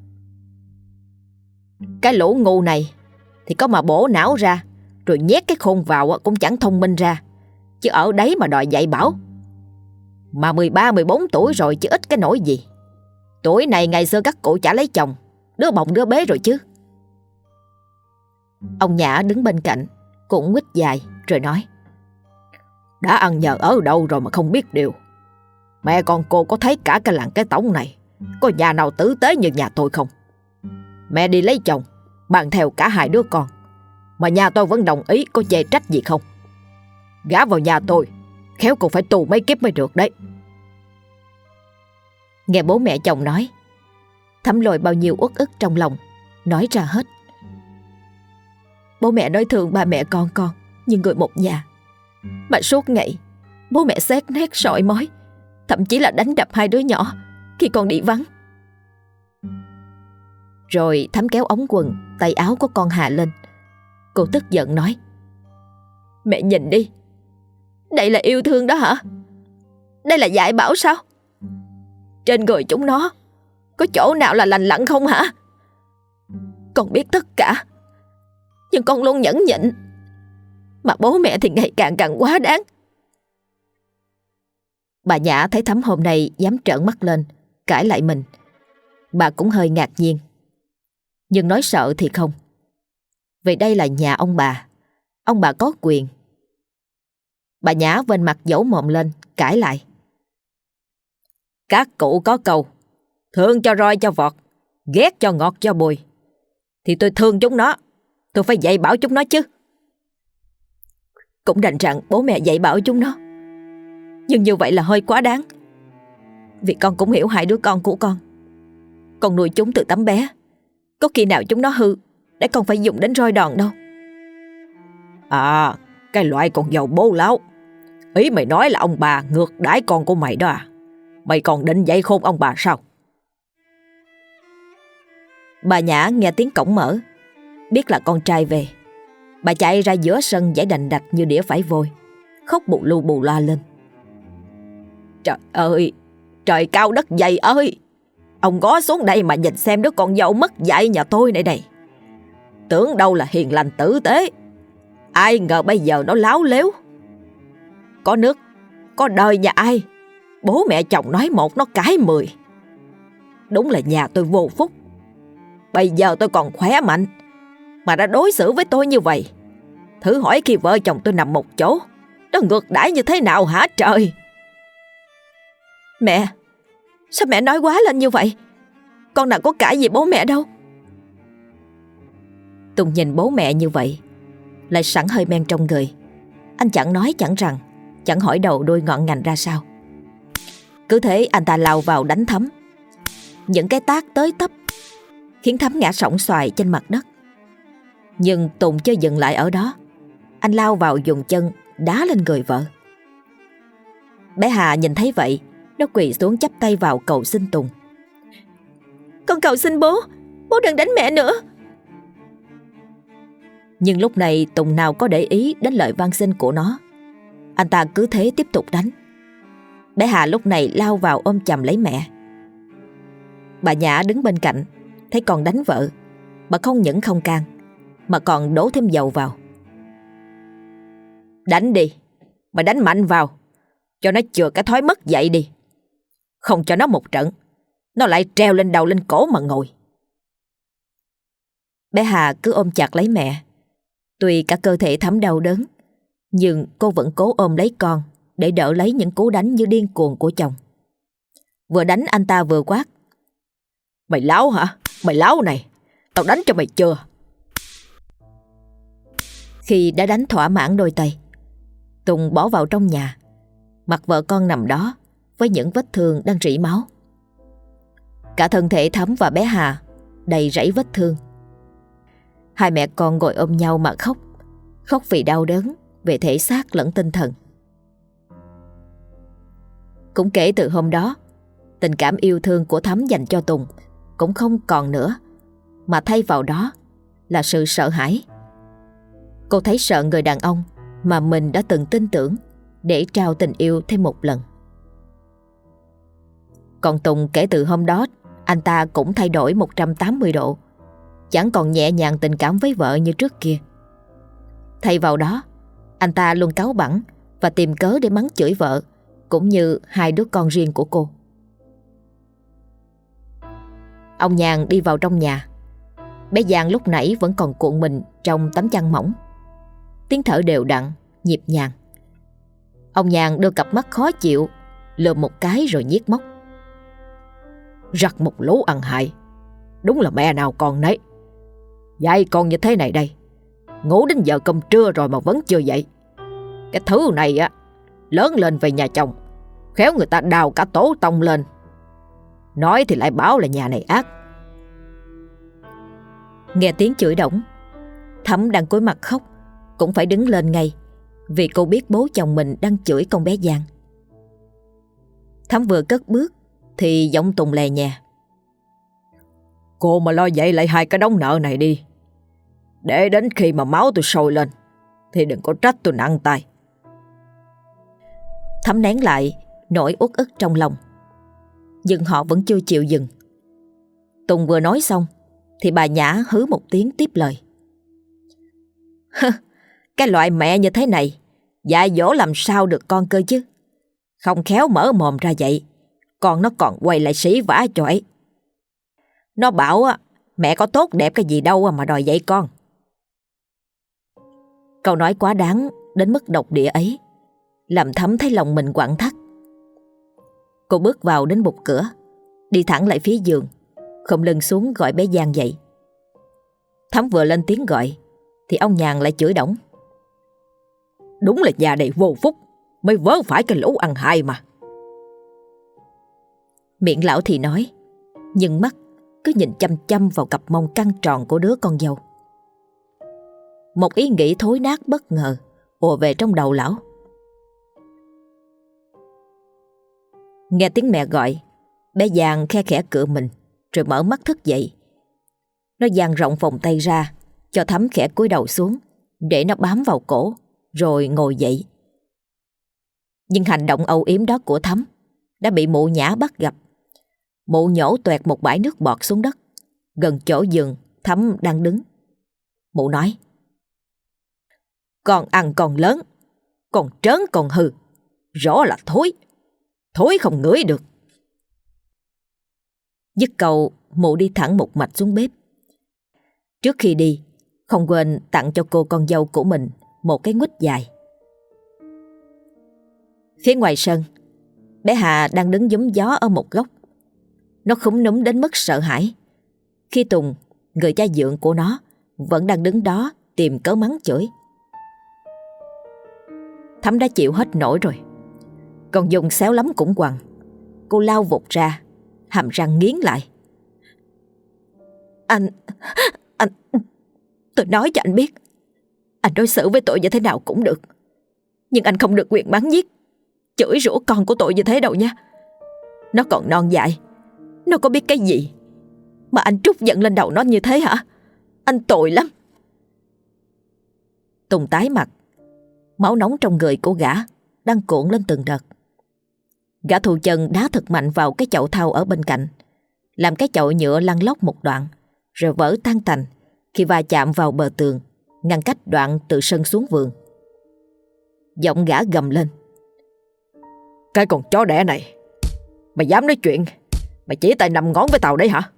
Cái lũ ngu này thì có mà bổ não ra rồi nhét cái khôn vào cũng chẳng thông minh ra, chứ ở đấy mà đòi dạy bảo. Mà 13-14 tuổi rồi chứ ít cái nỗi gì. Tuổi này ngày xưa các cụ chả lấy chồng, đứa bồng đứa bế rồi chứ. Ông Nhã đứng bên cạnh cũng nguýt dài rồi nói: đã ăn nhờ ở đâu rồi mà không biết điều. Mẹ con cô có thấy cả cái làng cái tổng này có nhà nào tử tế như nhà tôi không? Mẹ đi lấy chồng bằng theo cả hai đứa con, mà nhà tôi vẫn đồng ý, có chê trách gì không? Gả vào nhà tôi khéo cũng phải tù mấy kiếp mới được đấy. Nghe bố mẹ chồng nói, Thắm lôi bao nhiêu uất ức trong lòng nói ra hết. Bố mẹ nói thương ba mẹ con như người một nhà, mà suốt ngày bố mẹ xét nét soi mói, thậm chí là đánh đập hai đứa nhỏ khi con đi vắng. Rồi Thắm kéo ống quần tay áo của con Hà lên. Cô tức giận nói: mẹ nhìn đi, đây là yêu thương đó hả? Đây là dạy bảo sao? Trên người chúng nó có chỗ nào là lành lặn không hả? Con biết tất cả, nhưng con luôn nhẫn nhịn, mà bố mẹ thì ngày càng quá đáng. Bà Nhã thấy Thắm hôm nay dám trợn mắt lên cãi lại mình, bà cũng hơi ngạc nhiên, nhưng nói sợ thì không, vì đây là nhà ông bà có quyền. Bà Nhã vênh mặt dẫu mồm lên cãi lại: các cụ có câu thương cho roi cho vọt, ghét cho ngọt cho bùi, thì tôi thương chúng nó, tôi phải dạy bảo chúng nó chứ. Cũng đành rằng bố mẹ dạy bảo chúng nó, nhưng như vậy là hơi quá đáng. Vì con cũng hiểu hai đứa con của con nuôi chúng từ tấm bé, có khi nào chúng nó hư để con phải dùng đến roi đòn đâu. À, cái loại con dâu bố láo. Ý mày nói là ông bà ngược đãi con của mày đó à? Mày còn định dạy khôn ông bà sao? Bà Nhã nghe tiếng cổng mở, biết là con trai về. Bà chạy ra giữa sân giãy đành đạch như đĩa phải vôi, khóc bù lu bù loa lên: trời ơi, trời cao đất dày ơi, ông ngó xuống đây mà nhìn xem đứa con dâu mất dạy nhà tôi này. Tưởng đâu là hiền lành tử tế, ai ngờ bây giờ nó láo lếu. Có nước, có đời nhà ai, bố mẹ chồng nói một nó cãi 10. Đúng là nhà tôi vô phúc. Bây giờ tôi còn khỏe mạnh mà đã đối xử với tôi như vậy. Thử hỏi khi vợ chồng tôi nằm một chỗ, nó ngược đãi như thế nào hả trời? Mẹ, sao mẹ nói quá lên như vậy? Con nào có cãi gì bố mẹ đâu. Tùng nhìn bố mẹ như vậy, lại sẵn hơi men trong người. Anh chẳng nói chẳng rằng, chẳng hỏi đầu đuôi ngọn ngành ra sao. Cứ thế anh ta lao vào đánh Thắm. Những cái tát tới tấp khiến Thắm ngã sóng xoài trên mặt đất. Nhưng Tùng chưa dừng lại ở đó, anh lao vào dùng chân đá lên người vợ. Bé Hà nhìn thấy vậy, nó quỳ xuống chắp tay vào cầu xin Tùng: con cầu xin bố đừng đánh mẹ nữa. Nhưng lúc này Tùng nào có để ý đến lời van xin của nó. anh ta cứ thế tiếp tục đánh. Bé Hà lúc này lao vào ôm chầm lấy mẹ. Bà Nhã đứng bên cạnh, thấy con đánh vợ, bà không những không can, mà còn đổ thêm dầu vào. Đánh đi, mà đánh mạnh vào, cho nó chừa cái thói mất dậy đi. Không cho nó một trận, nó lại treo lên đầu lên cổ mà ngồi. Bé Hà cứ ôm chặt lấy mẹ. Tuy cả cơ thể Thắm đau đớn, nhưng cô vẫn cố ôm lấy con để đỡ lấy những cú đánh như điên cuồng của chồng. Vừa đánh anh ta vừa quát: Mày láo hả? Mày láo này, tao đánh cho mày chưa? Khi đã đánh thỏa mãn đôi tay, Tùng bỏ vào trong nhà, mặc vợ con nằm đó với những vết thương đang rỉ máu. Cả thân thể Thắm và bé Hà đầy rẫy vết thương. Hai mẹ con ngồi ôm nhau mà khóc, khóc vì đau đớn về thể xác lẫn tinh thần. Cũng kể từ hôm đó, tình cảm yêu thương của Thắm dành cho Tùng cũng không còn nữa, mà thay vào đó là sự sợ hãi. Cô thấy sợ người đàn ông mà mình đã từng tin tưởng để trao tình yêu thêm một lần. Còn Tùng kể từ hôm đó, anh ta cũng thay đổi 180 độ, chẳng còn nhẹ nhàng tình cảm với vợ như trước kia. Thay vào đó, anh ta luôn cáu bẳn và tìm cớ để mắng chửi vợ, cũng như hai đứa con riêng của cô. Ông Nhàn đi vào trong nhà. Bé Giang lúc nãy vẫn còn cuộn mình trong tấm chăn mỏng. Tiếng thở đều đặn, nhịp nhàng. Ông Nhàn đưa cặp mắt khó chịu, lườm một cái rồi nhiếc móc: Rặt một lũ ăn hại, đúng là mẹ nào con nấy. Dạy con như thế này đây, ngủ đến giờ cơm trưa rồi mà vẫn chưa dậy. Cái thứ này á, lớn lên về nhà chồng, khéo người ta đào cả tổ tông lên. Nói thì lại báo là nhà này ác. Nghe tiếng chửi đổng, Thắm đang cúi mặt khóc cũng phải đứng lên ngay, vì cô biết bố chồng mình đang chửi con bé Giang. Thắm vừa cất bước thì giọng Tùng lè nhè: Cô mà lo dậy lại hai cái đống nợ này đi, để đến khi mà máu tôi sôi lên thì đừng có trách tôi nặng tay. Thắm nén lại nỗi uất ức trong lòng, nhưng họ vẫn chưa chịu dừng. Tùng vừa nói xong thì bà Nhã hứ một tiếng tiếp lời: Cái loại mẹ như thế này dạy dỗ làm sao được con cơ chứ. Không khéo mở mồm ra vậy, con nó còn quay lại sỉ vả cho ấy. Nó bảo mẹ có tốt đẹp cái gì đâu mà đòi dạy con. Câu nói quá đáng đến mức độc địa ấy làm Thắm thấy lòng mình quặn thắt. Cô bước vào đến bục cửa, đi thẳng lại phía giường, khom lưng xuống gọi bé Giang dậy. Thắm vừa lên tiếng gọi thì ông Nhàn lại chửi đổng: Đúng là nhà này vô phúc, mới vớ phải cái lũ ăn hại mà. Miệng lão thì nói, nhưng mắt cứ nhìn chăm chăm vào cặp mông căng tròn của đứa con dâu. Một ý nghĩ thối nát bất ngờ ùa về trong đầu lão. Nghe tiếng mẹ gọi, bé Giang khe khẽ cựa mình rồi mở mắt thức dậy. Nó dang rộng vòng tay ra cho Thắm khẽ cúi đầu xuống để nó bám vào cổ rồi ngồi dậy. Nhưng hành động âu yếm đó của Thắm đã bị mụ Nhã bắt gặp. Mụ nhổ toẹt một bãi nước bọt xuống đất gần chỗ giường Thắm đang đứng. Mụ nói: Con ăn còn lớn, còn trớn còn hư, rõ là thối, thối không ngửi được. Dứt câu, mụ đi thẳng một mạch xuống bếp. Trước khi đi, không quên tặng cho cô con dâu của mình một cái nguýt dài. Phía ngoài sân, bé Hà đang đứng giúm gió ở một góc. Nó khúm núm đến mức sợ hãi khi Tùng, người cha dượng của nó, vẫn đang đứng đó tìm cớ mắng chửi. Thắm đã chịu hết nổi rồi, còn dùng xéo lắm cũng quằn. Cô lao vụt ra, hàm răng nghiến lại: Anh, tôi nói cho anh biết, anh đối xử với tôi như thế nào cũng được, nhưng anh không được quyền bắn giết, chửi rủa con của tôi như thế đâu nha. Nó còn non dại, nó có biết cái gì mà anh trút giận lên đầu nó như thế hả? Anh tội lắm. Tùng tái mặt, máu nóng trong người của gã đang cuộn lên từng đợt. Gã thù chân đá thật mạnh vào cái chậu thau ở bên cạnh, làm cái chậu nhựa lăn lóc một đoạn, rồi vỡ tan tành khi va chạm vào bờ tường, ngăn cách đoạn từ sân xuống vườn. Giọng gã gầm lên: Cái con chó đẻ này, mày dám nói chuyện, mày chỉ tay 5 ngón với tao đấy hả?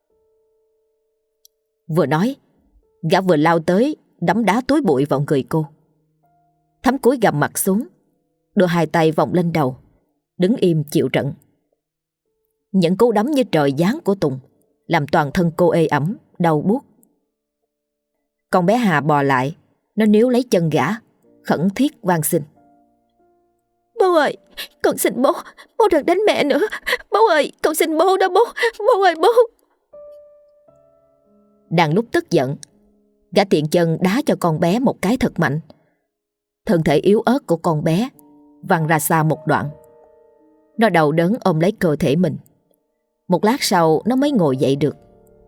Vừa nói, gã vừa lao tới đấm đá túi bụi vào người cô. Thắm cúi gằm mặt xuống, đưa hai tay vòng lên đầu, đứng im chịu trận. Những cú đấm như trời giáng của Tùng làm toàn thân cô ê ẩm, đau buốt. Con bé Hà bò lại, nó níu lấy chân gã, khẩn thiết van xin: Bố ơi, con xin bố, bố đừng đánh mẹ nữa. Bố ơi, con xin bố đó bố. Bố ơi bố. Đang lúc tức giận, gã tiện chân đá cho con bé một cái thật mạnh. Thân thể yếu ớt của con bé văng ra xa một đoạn. Nó đau đớn ôm lấy cơ thể mình. Một lát sau nó mới ngồi dậy được.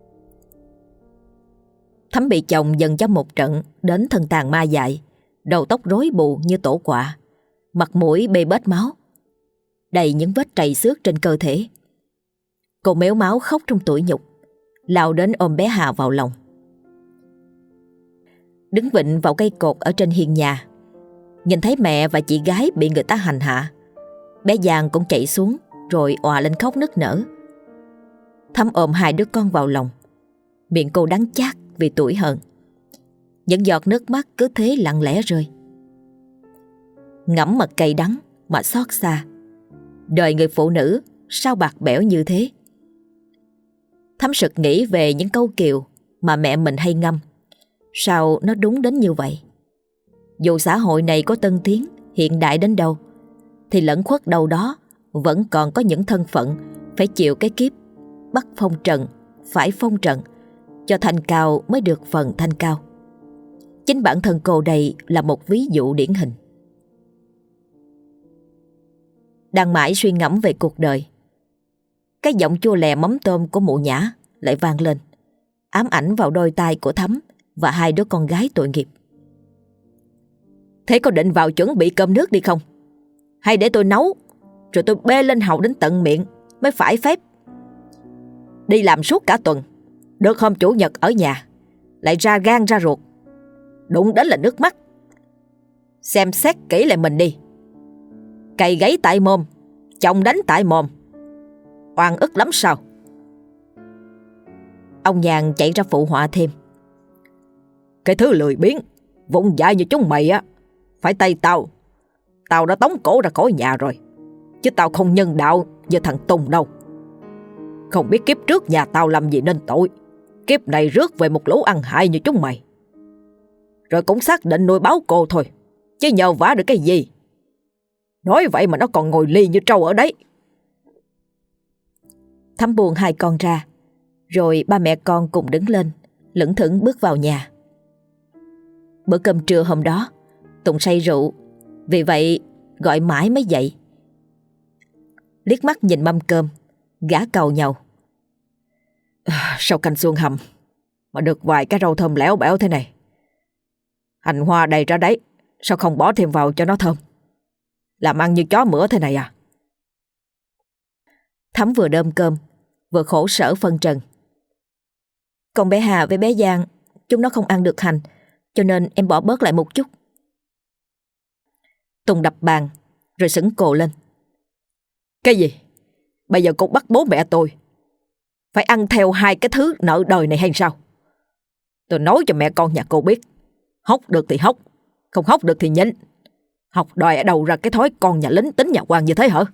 Thắm bị chồng dần cho một trận đến thân tàn ma dại, đầu tóc rối bù như tổ quạ, mặt mũi bê bết máu, đầy những vết trầy xước trên cơ thể. Cô mếu máu khóc trong tủi nhục, lao đến ôm bé Hà vào lòng. Đứng vịn vào cây cột ở trên hiên nhà, nhìn thấy mẹ và chị gái bị người ta hành hạ, bé Giang cũng chạy xuống rồi òa lên khóc nức nở. Thắm ôm hai đứa con vào lòng, miệng cô đắng chát vì tủi hờn. Những giọt nước mắt cứ thế lặng lẽ rơi. Ngẫm mặt cay đắng mà xót xa. Đời người phụ nữ sao bạc bẽo như thế? Thắm sực nghĩ về những câu kiều mà mẹ mình hay ngâm. Sao nó đúng đến như vậy? Dù xã hội này có tân tiến, hiện đại đến đâu, thì lẫn khuất đâu đó vẫn còn có những thân phận phải chịu cái kiếp bắt phong trần, phải phong trần, cho thanh cao mới được phần thanh cao. Chính bản thân cô đây là một ví dụ điển hình. Đang mãi suy ngẫm về cuộc đời, cái giọng chua lè mắm tôm của mụ Nhã lại vang lên, ám ảnh vào đôi tai của Thắm và hai đứa con gái tội nghiệp. Thế có định vào chuẩn bị cơm nước đi không? Hay để tôi nấu, rồi tôi bê lên hầu đến tận miệng mới phải phép? Đi làm suốt cả tuần, được hôm chủ nhật ở nhà lại ra gan ra ruột, đụng đến là nước mắt. Xem xét kỹ lại mình đi. Cày gáy tại mồm, chồng đánh tại mồm, oan ức lắm sao? Ông Nhàn chạy ra phụ họa thêm: Cái thứ lười biếng, vụng dại như chúng mày á, phải tay tao. Tao đã tống cổ ra khỏi nhà rồi, chứ tao không nhân đạo như thằng Tùng đâu. Không biết kiếp trước nhà tao làm gì nên tội, kiếp này rước về một lũ ăn hại như chúng mày. Rồi cũng xác định nuôi báo cô thôi, chứ nhờ vả được cái gì. Nói vậy mà nó còn ngồi lì như trâu ở đấy. Thắm buông hai con ra, rồi ba mẹ con cùng đứng lên, lững thững bước vào nhà. Bữa cơm trưa hôm đó Tùng say rượu, vì vậy gọi mãi mới dậy. Liếc mắt nhìn mâm cơm, gã càu nhàu: Sao canh xương hầm mà được vài cái rau thơm lẻo bẻo thế này? Hành hoa đầy ra đấy, sao không bỏ thêm vào cho nó thơm? Làm ăn như chó mửa thế này à? Thắm vừa đơm cơm vừa khổ sở phân trần: Còn bé Hà với bé Giang, chúng nó không ăn được hành, cho nên em bỏ bớt lại một chút. Tùng đập bàn rồi sững cồ lên: Cái gì? Bây giờ cô bắt bố mẹ tôi phải ăn theo hai cái thứ nợ đời này hay sao? Tôi nói cho mẹ con nhà cô biết, hốc được thì hốc, không hốc được thì nhịn. Học đòi ở đâu ra cái thói con nhà lính tính nhà quan như thế hả?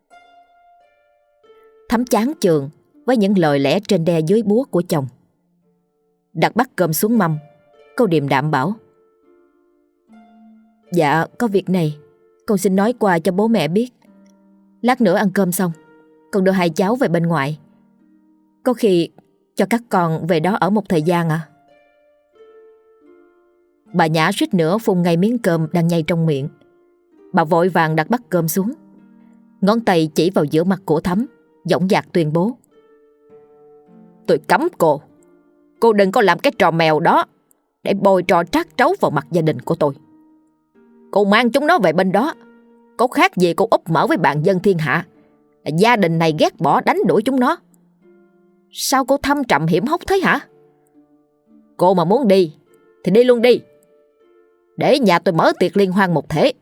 Thắm chán chường với những lời lẽ trên đe dưới búa của chồng. Đặt bát cơm xuống mâm, cô điềm đạm bảo: Dạ, có việc này con xin nói qua cho bố mẹ biết. Lát nữa ăn cơm xong, con đưa hai cháu về bên ngoài. Có khi cho các con về đó ở một thời gian à? Bà Nhã suýt nữa phun ngay miếng cơm đang nhai trong miệng. Bà vội vàng đặt bát cơm xuống, ngón tay chỉ vào giữa mặt của Thắm, dõng dạc tuyên bố: Tôi cấm cô đừng có làm cái trò mèo đó để bôi trò trát trấu vào mặt gia đình của tôi. Cô mang chúng nó về bên đó, có khác gì cô úp mở với bạn dân thiên hạ là gia đình này ghét bỏ đánh đuổi chúng nó. Sao cô thâm trầm hiểm hóc thế hả? Cô mà muốn đi thì đi luôn đi, để nhà tôi mở tiệc liên hoan một thể.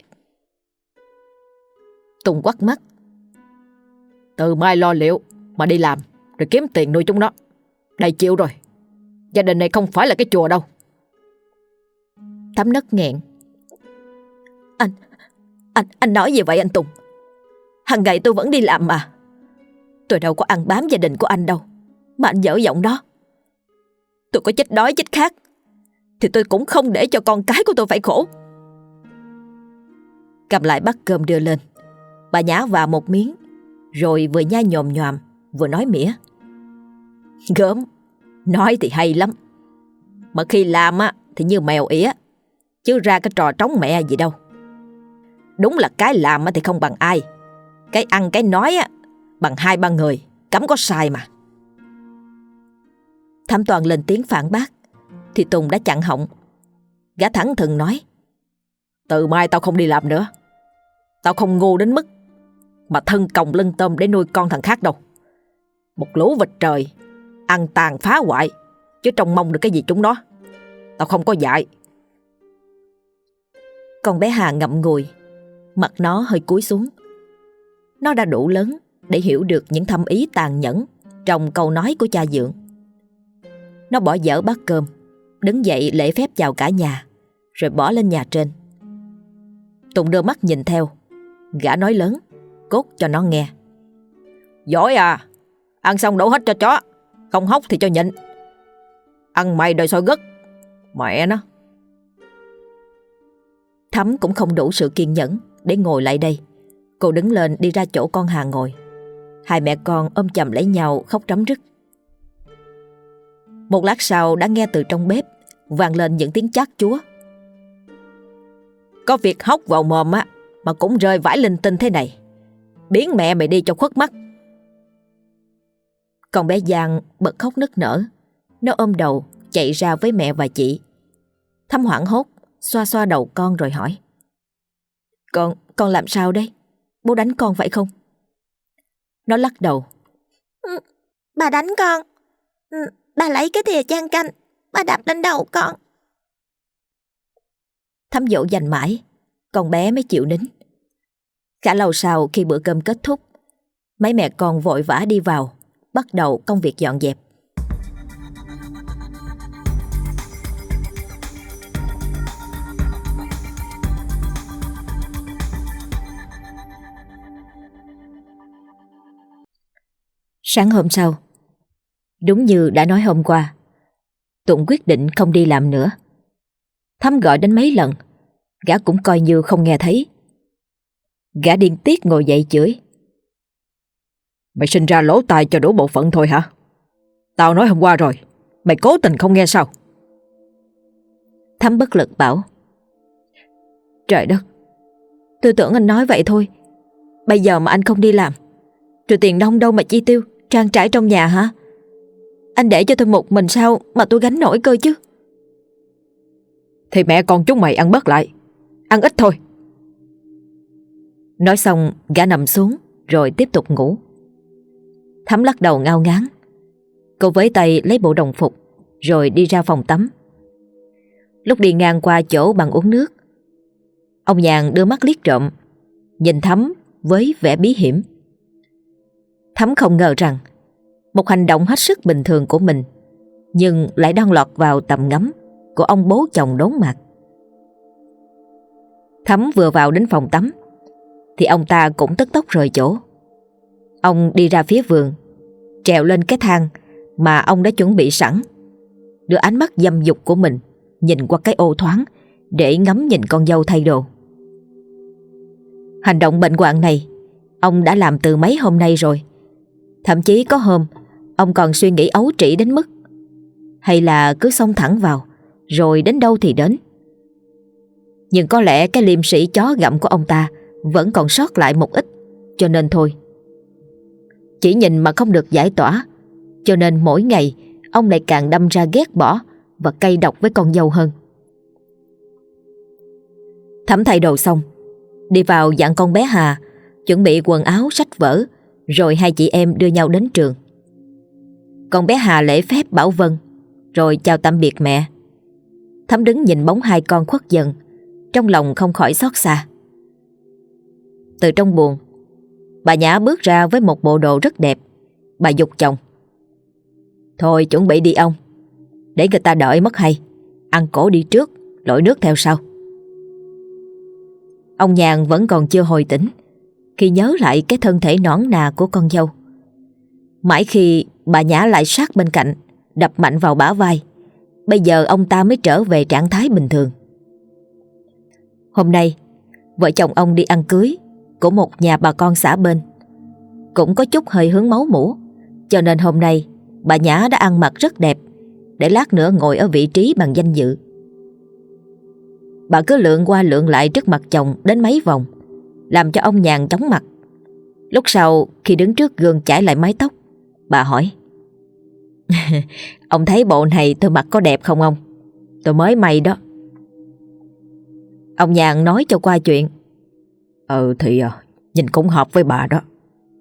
Tùng quắt mắt. Từ mai lo liệu mà đi làm rồi kiếm tiền nuôi chúng nó. Đây chịu rồi, gia đình này không phải là cái chùa đâu. Thắm nấc nghẹn. Anh nói gì vậy anh Tùng? Hằng ngày tôi vẫn đi làm mà. Tôi đâu có ăn bám gia đình của anh đâu mà anh dở giọng đó. Tôi có chết đói chết khát thì tôi cũng không để cho con cái của tôi phải khổ. Cầm lại bát cơm đưa lên. Bà nhả vào một miếng, rồi vừa nhai nhòm nhòm vừa nói mỉa. Gớm, nói thì hay lắm, mà khi làm á thì như mèo ỉa, chứ ra cái trò trống mẹ gì đâu. Đúng là cái làm thì không bằng ai, cái ăn cái nói á bằng 2-3 người, cấm có sai mà. Thẩm Toàn lên tiếng phản bác thì Tùng đã chặn họng. Gã thẳng thừng nói. Từ mai tao không đi làm nữa. Tao không ngu đến mức mà thân còng lưng tôm để nuôi con thằng khác đâu. Một lũ vịt trời, ăn tàn phá hoại, chứ trông mong được cái gì chúng nó. Tao không có dạy. Con bé Hà ngậm ngùi, mặt nó hơi cúi xuống. Nó đã đủ lớn để hiểu được những thâm ý tàn nhẫn trong câu nói của cha dượng. Nó bỏ dở bát cơm, đứng dậy lễ phép chào cả nhà, rồi bỏ lên nhà trên. Tùng đưa mắt nhìn theo. Gã nói lớn, cốt cho nó nghe. Giỏi à, ăn xong đổ hết cho chó, không hốc thì cho nhịn. Ăn mày đòi soi gất, mẹ nó. Thắm cũng không đủ sự kiên nhẫn để ngồi lại đây. Cô đứng lên đi ra chỗ con Hà ngồi. Hai mẹ con ôm chầm lấy nhau khóc rắm rứt. Một lát sau đã nghe từ trong bếp vang lên những tiếng chát chúa. Có việc hóc vào mồm á mà cũng rơi vãi linh tinh thế này, biến mẹ mày đi cho khuất mắt. Con bé Giang bật khóc nức nở. Nó ôm đầu chạy ra với mẹ và chị. Thắm hoảng hốt xoa xoa đầu con rồi hỏi. Con làm sao đây? Bố đánh con phải không? Nó lắc đầu. Bà đánh con. Bà lấy cái thìa chan canh, bà đập lên đầu con. Thắm dỗ dành mãi, con bé mới chịu nín. Khá lâu sau khi bữa cơm kết thúc, mấy mẹ con vội vã đi vào, bắt đầu công việc dọn dẹp. Sáng hôm sau, đúng như đã nói hôm qua, Tụng quyết định không đi làm nữa. Thắm gọi đến mấy lần, gã cũng coi như không nghe thấy. Gã điên tiết ngồi dậy chửi. Mày sinh ra lỗ tai cho đủ bộ phận thôi hả? Tao nói hôm qua rồi, mày cố tình không nghe sao? Thắm bất lực bảo. Trời đất, tôi tưởng anh nói vậy thôi. Bây giờ mà anh không đi làm, rồi tiền nong đâu mà chi tiêu, trang trải trong nhà hả? Anh để cho tôi một mình sao mà tôi gánh nổi cơ chứ? Thì mẹ con chúng mày ăn bớt lại, ăn ít thôi. Nói xong gã nằm xuống rồi tiếp tục ngủ. Thắm lắc đầu ngao ngán. Cô với tay lấy bộ đồng phục rồi đi ra phòng tắm. Lúc đi ngang qua chỗ bàn uống nước, ông Nhàn đưa mắt liếc trộm, nhìn Thắm với vẻ bí hiểm. Thắm không ngờ rằng một hành động hết sức bình thường của mình nhưng lại đang lọt vào tầm ngắm của ông bố chồng đốn mặt. Thắm vừa vào đến phòng tắm thì ông ta cũng tức tốc rời chỗ. Ông đi ra phía vườn, trèo lên cái thang mà ông đã chuẩn bị sẵn, đưa ánh mắt dâm dục của mình nhìn qua cái ô thoáng để ngắm nhìn con dâu thay đồ. Hành động bệnh hoạn này ông đã làm từ mấy hôm nay rồi. Thậm chí có hôm ông còn suy nghĩ ấu trĩ đến mức hay là cứ xông thẳng vào rồi đến đâu thì đến. Nhưng có lẽ cái liêm sĩ chó gặm của ông ta vẫn còn sót lại một ít, cho nên thôi. Chỉ nhìn mà không được giải tỏa, cho nên mỗi ngày ông lại càng đâm ra ghét bỏ và cay độc với con dâu hơn. Thắm thay đồ xong, Đi vào dặn con bé Hà chuẩn bị quần áo sách vở, rồi hai chị em đưa nhau đến trường. Con bé Hà lễ phép bảo vâng, rồi chào tạm biệt mẹ. Thắm đứng nhìn bóng hai con khuất dần, trong lòng không khỏi xót xa. Từ trong buồng, bà Nhã bước ra với một bộ đồ rất đẹp. Bà giục chồng: "Thôi chuẩn bị đi ông, để người ta đợi mất hay. Ăn cổ đi trước, lội nước theo sau." Ông Nhàn vẫn còn chưa hồi tỉnh khi nhớ lại cái thân thể nõn nà của con dâu. Mãi khi bà Nhã lại sát bên cạnh, đập mạnh vào bả vai, bây giờ ông ta mới trở về trạng thái bình thường. Hôm nay, vợ chồng ông đi ăn cưới của một nhà bà con xã bên. Cũng có chút hơi hướng máu mủ, cho nên hôm nay bà Nhã đã ăn mặc rất đẹp, để lát nữa ngồi ở vị trí bằng danh dự. Bà cứ lượn qua lượn lại trước mặt chồng đến mấy vòng, làm cho ông Nhàn chóng mặt. Lúc sau khi đứng trước gương chải lại mái tóc, bà hỏi: "Ông thấy bộ này tôi mặc có đẹp không ông? Tôi mới may đó." Ông Nhàn nói cho qua chuyện: Thì nhìn cũng hợp với bà đó."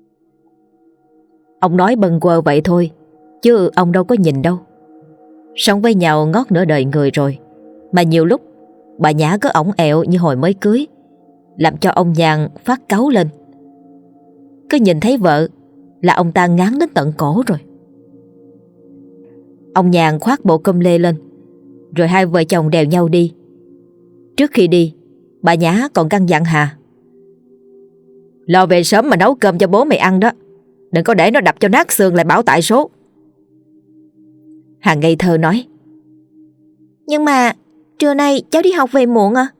Ông nói bâng quơ vậy thôi, chứ ông đâu có nhìn đâu. Sống với nhau ngót nửa đời người rồi, mà nhiều lúc bà Nhã cứ ổng ẹo như hồi mới cưới, làm cho ông Nhàn phát cáu lên. Cứ nhìn thấy vợ là ông ta ngán đến tận cổ rồi. Ông Nhàn khoác bộ com lê lên, rồi hai vợ chồng đèo nhau đi. Trước khi đi, bà Nhã còn căn dặn Hà: "Lo về sớm mà nấu cơm cho bố mày ăn đó, đừng có để nó đập cho nát xương lại bảo tại số." Hà ngây thơ nói: Nhưng mà trưa nay cháu đi học về muộn à?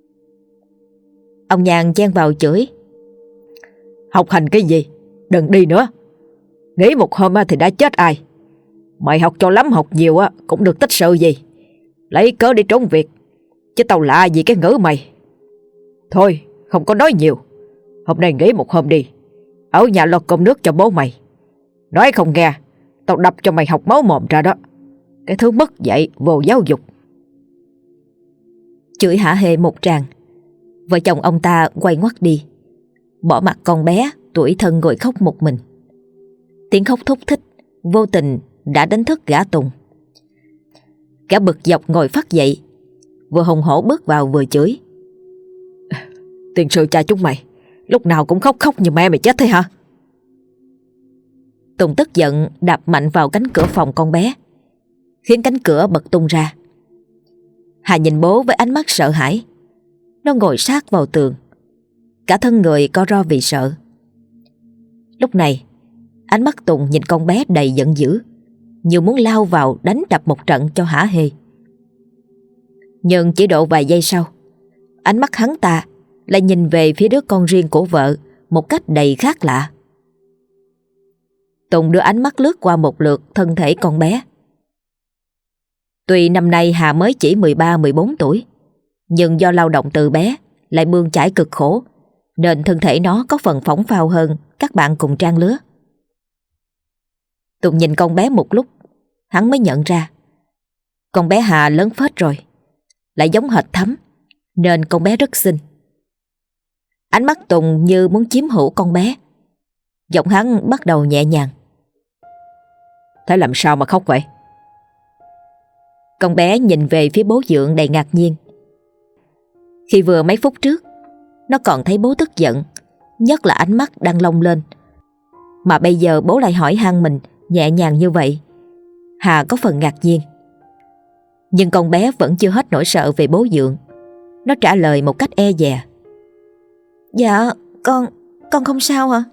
Ông Nhàn chen vào chửi: "Học hành cái gì? Đừng đi nữa. Nghỉ một hôm thì đã chết ai. Mày học cho lắm học nhiều cũng được tích sự gì. Lấy cớ đi trốn việc, chứ tao lạ gì cái ngữ mày. Thôi không có nói nhiều, hôm nay nghỉ một hôm đi, ở nhà lo cơm nước cho bố mày. Nói không nghe, tao đập cho mày học máu mồm ra đó. Cái thứ mất dạy vô giáo dục." Chửi hả hê một tràng, vợ chồng ông ta quay ngoắt đi, bỏ mặc con bé tủi thân ngồi khóc một mình. Tiếng khóc thúc thích vô tình đã đánh thức gã Tùng. Gã bực dọc ngồi phắt dậy, vừa hùng hổ bước vào vừa chửi: "Tiền sư cha chúng mày lúc nào cũng khóc khóc như mẹ mày chết thế hả?" Tùng tức giận đạp mạnh vào cánh cửa phòng con bé, khiến cánh cửa bật tung ra. Hà nhìn bố với ánh mắt sợ hãi. Nó ngồi sát vào tường, cả thân người co ro vì sợ. Lúc này, ánh mắt Tùng nhìn con bé đầy giận dữ, như muốn lao vào đánh đập một trận cho hả hê. Nhưng chỉ độ vài giây sau, ánh mắt hắn ta lại nhìn về phía đứa con riêng của vợ một cách đầy khác lạ. Tùng đưa ánh mắt lướt qua một lượt thân thể con bé. Tuy năm nay Hà mới chỉ 13-14 tuổi, nhưng do lao động từ bé lại bươn chải cực khổ, nên thân thể nó có phần phóng phao hơn các bạn cùng trang lứa. Tùng nhìn con bé một lúc, hắn mới nhận ra con bé Hà lớn phết rồi, lại giống hệt Thắm, nên con bé rất xinh. Ánh mắt Tùng như muốn chiếm hữu con bé. Giọng hắn bắt đầu nhẹ nhàng: "Thế làm sao mà khóc vậy?" Con bé nhìn về phía bố dượng đầy ngạc nhiên. Khi vừa mấy phút trước nó còn thấy bố tức giận, nhất là ánh mắt đang long lên, mà bây giờ bố lại hỏi han mình nhẹ nhàng như vậy. Hà có phần ngạc nhiên. Nhưng con bé vẫn chưa hết nỗi sợ về bố dượng. Nó trả lời một cách e dè: Dạ con không sao hả?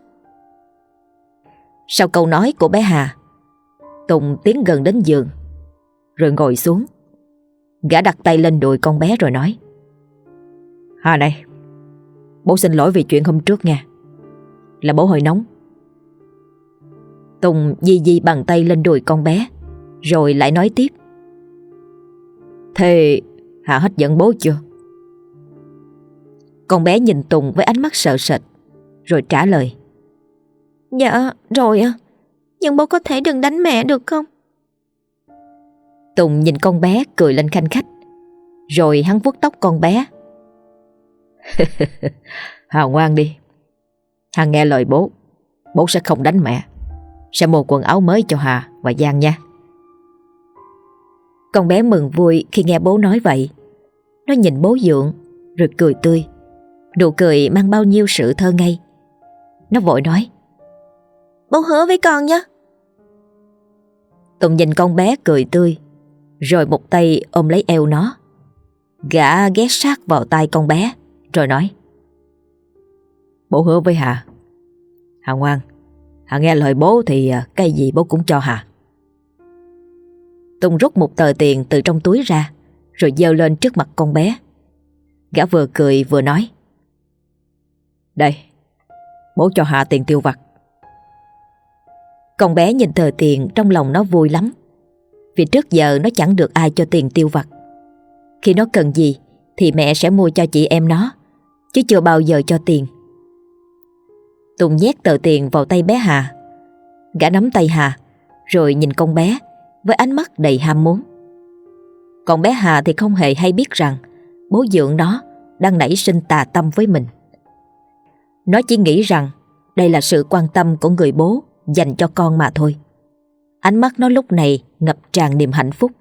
Sau câu nói của bé Hà, Tùng tiến gần đến giường, rồi ngồi xuống. Gã đặt tay lên đùi con bé rồi nói: "Hà này, bố xin lỗi vì chuyện hôm trước nha. Là bố hơi nóng." Tùng di di bàn tay lên đùi con bé, rồi lại nói tiếp: "Thế Hà hết giận bố chưa?" Con bé nhìn Tùng với ánh mắt sợ sệt, rồi trả lời: Dạ rồi à, nhưng bố có thể đừng đánh mẹ được không? Tùng nhìn con bé cười lên khanh khách, rồi hắn vuốt tóc con bé. Hà ngoan đi. Hà nghe lời bố. Bố sẽ không đánh mẹ. Sẽ mua quần áo mới cho Hà và Giang nha. Con bé mừng vui khi nghe bố nói vậy. Nó nhìn bố Dượng rồi cười tươi. Nụ cười mang bao nhiêu sự thơ ngây. Nó vội nói: Bố hứa với con nhé. Tùng nhìn con bé cười tươi, rồi một tay ôm lấy eo nó. Gã ghé sát vào tai con bé rồi nói: Bố hứa với Hà. Hà ngoan. Hà nghe lời bố thì cái gì bố cũng cho Hà. Tùng rút một tờ tiền từ trong túi ra rồi giơ lên trước mặt con bé. Gã vừa cười vừa nói: Đây, bố cho Hà tiền tiêu vặt. Con bé nhìn tờ tiền, trong lòng nó vui lắm. Vì trước giờ nó chẳng được ai cho tiền tiêu vặt. Khi nó cần gì thì mẹ sẽ mua cho chị em nó, chứ chưa bao giờ cho tiền. Tùng nhét tờ tiền vào tay bé Hà. Gã nắm tay Hà rồi nhìn con bé với ánh mắt đầy ham muốn. Còn bé Hà thì không hề hay biết rằng bố Dượng nó đang nảy sinh tà tâm với mình. Nó chỉ nghĩ rằng đây là sự quan tâm của người bố dành cho con mà thôi. Ánh mắt nó lúc này ngập tràn niềm hạnh phúc.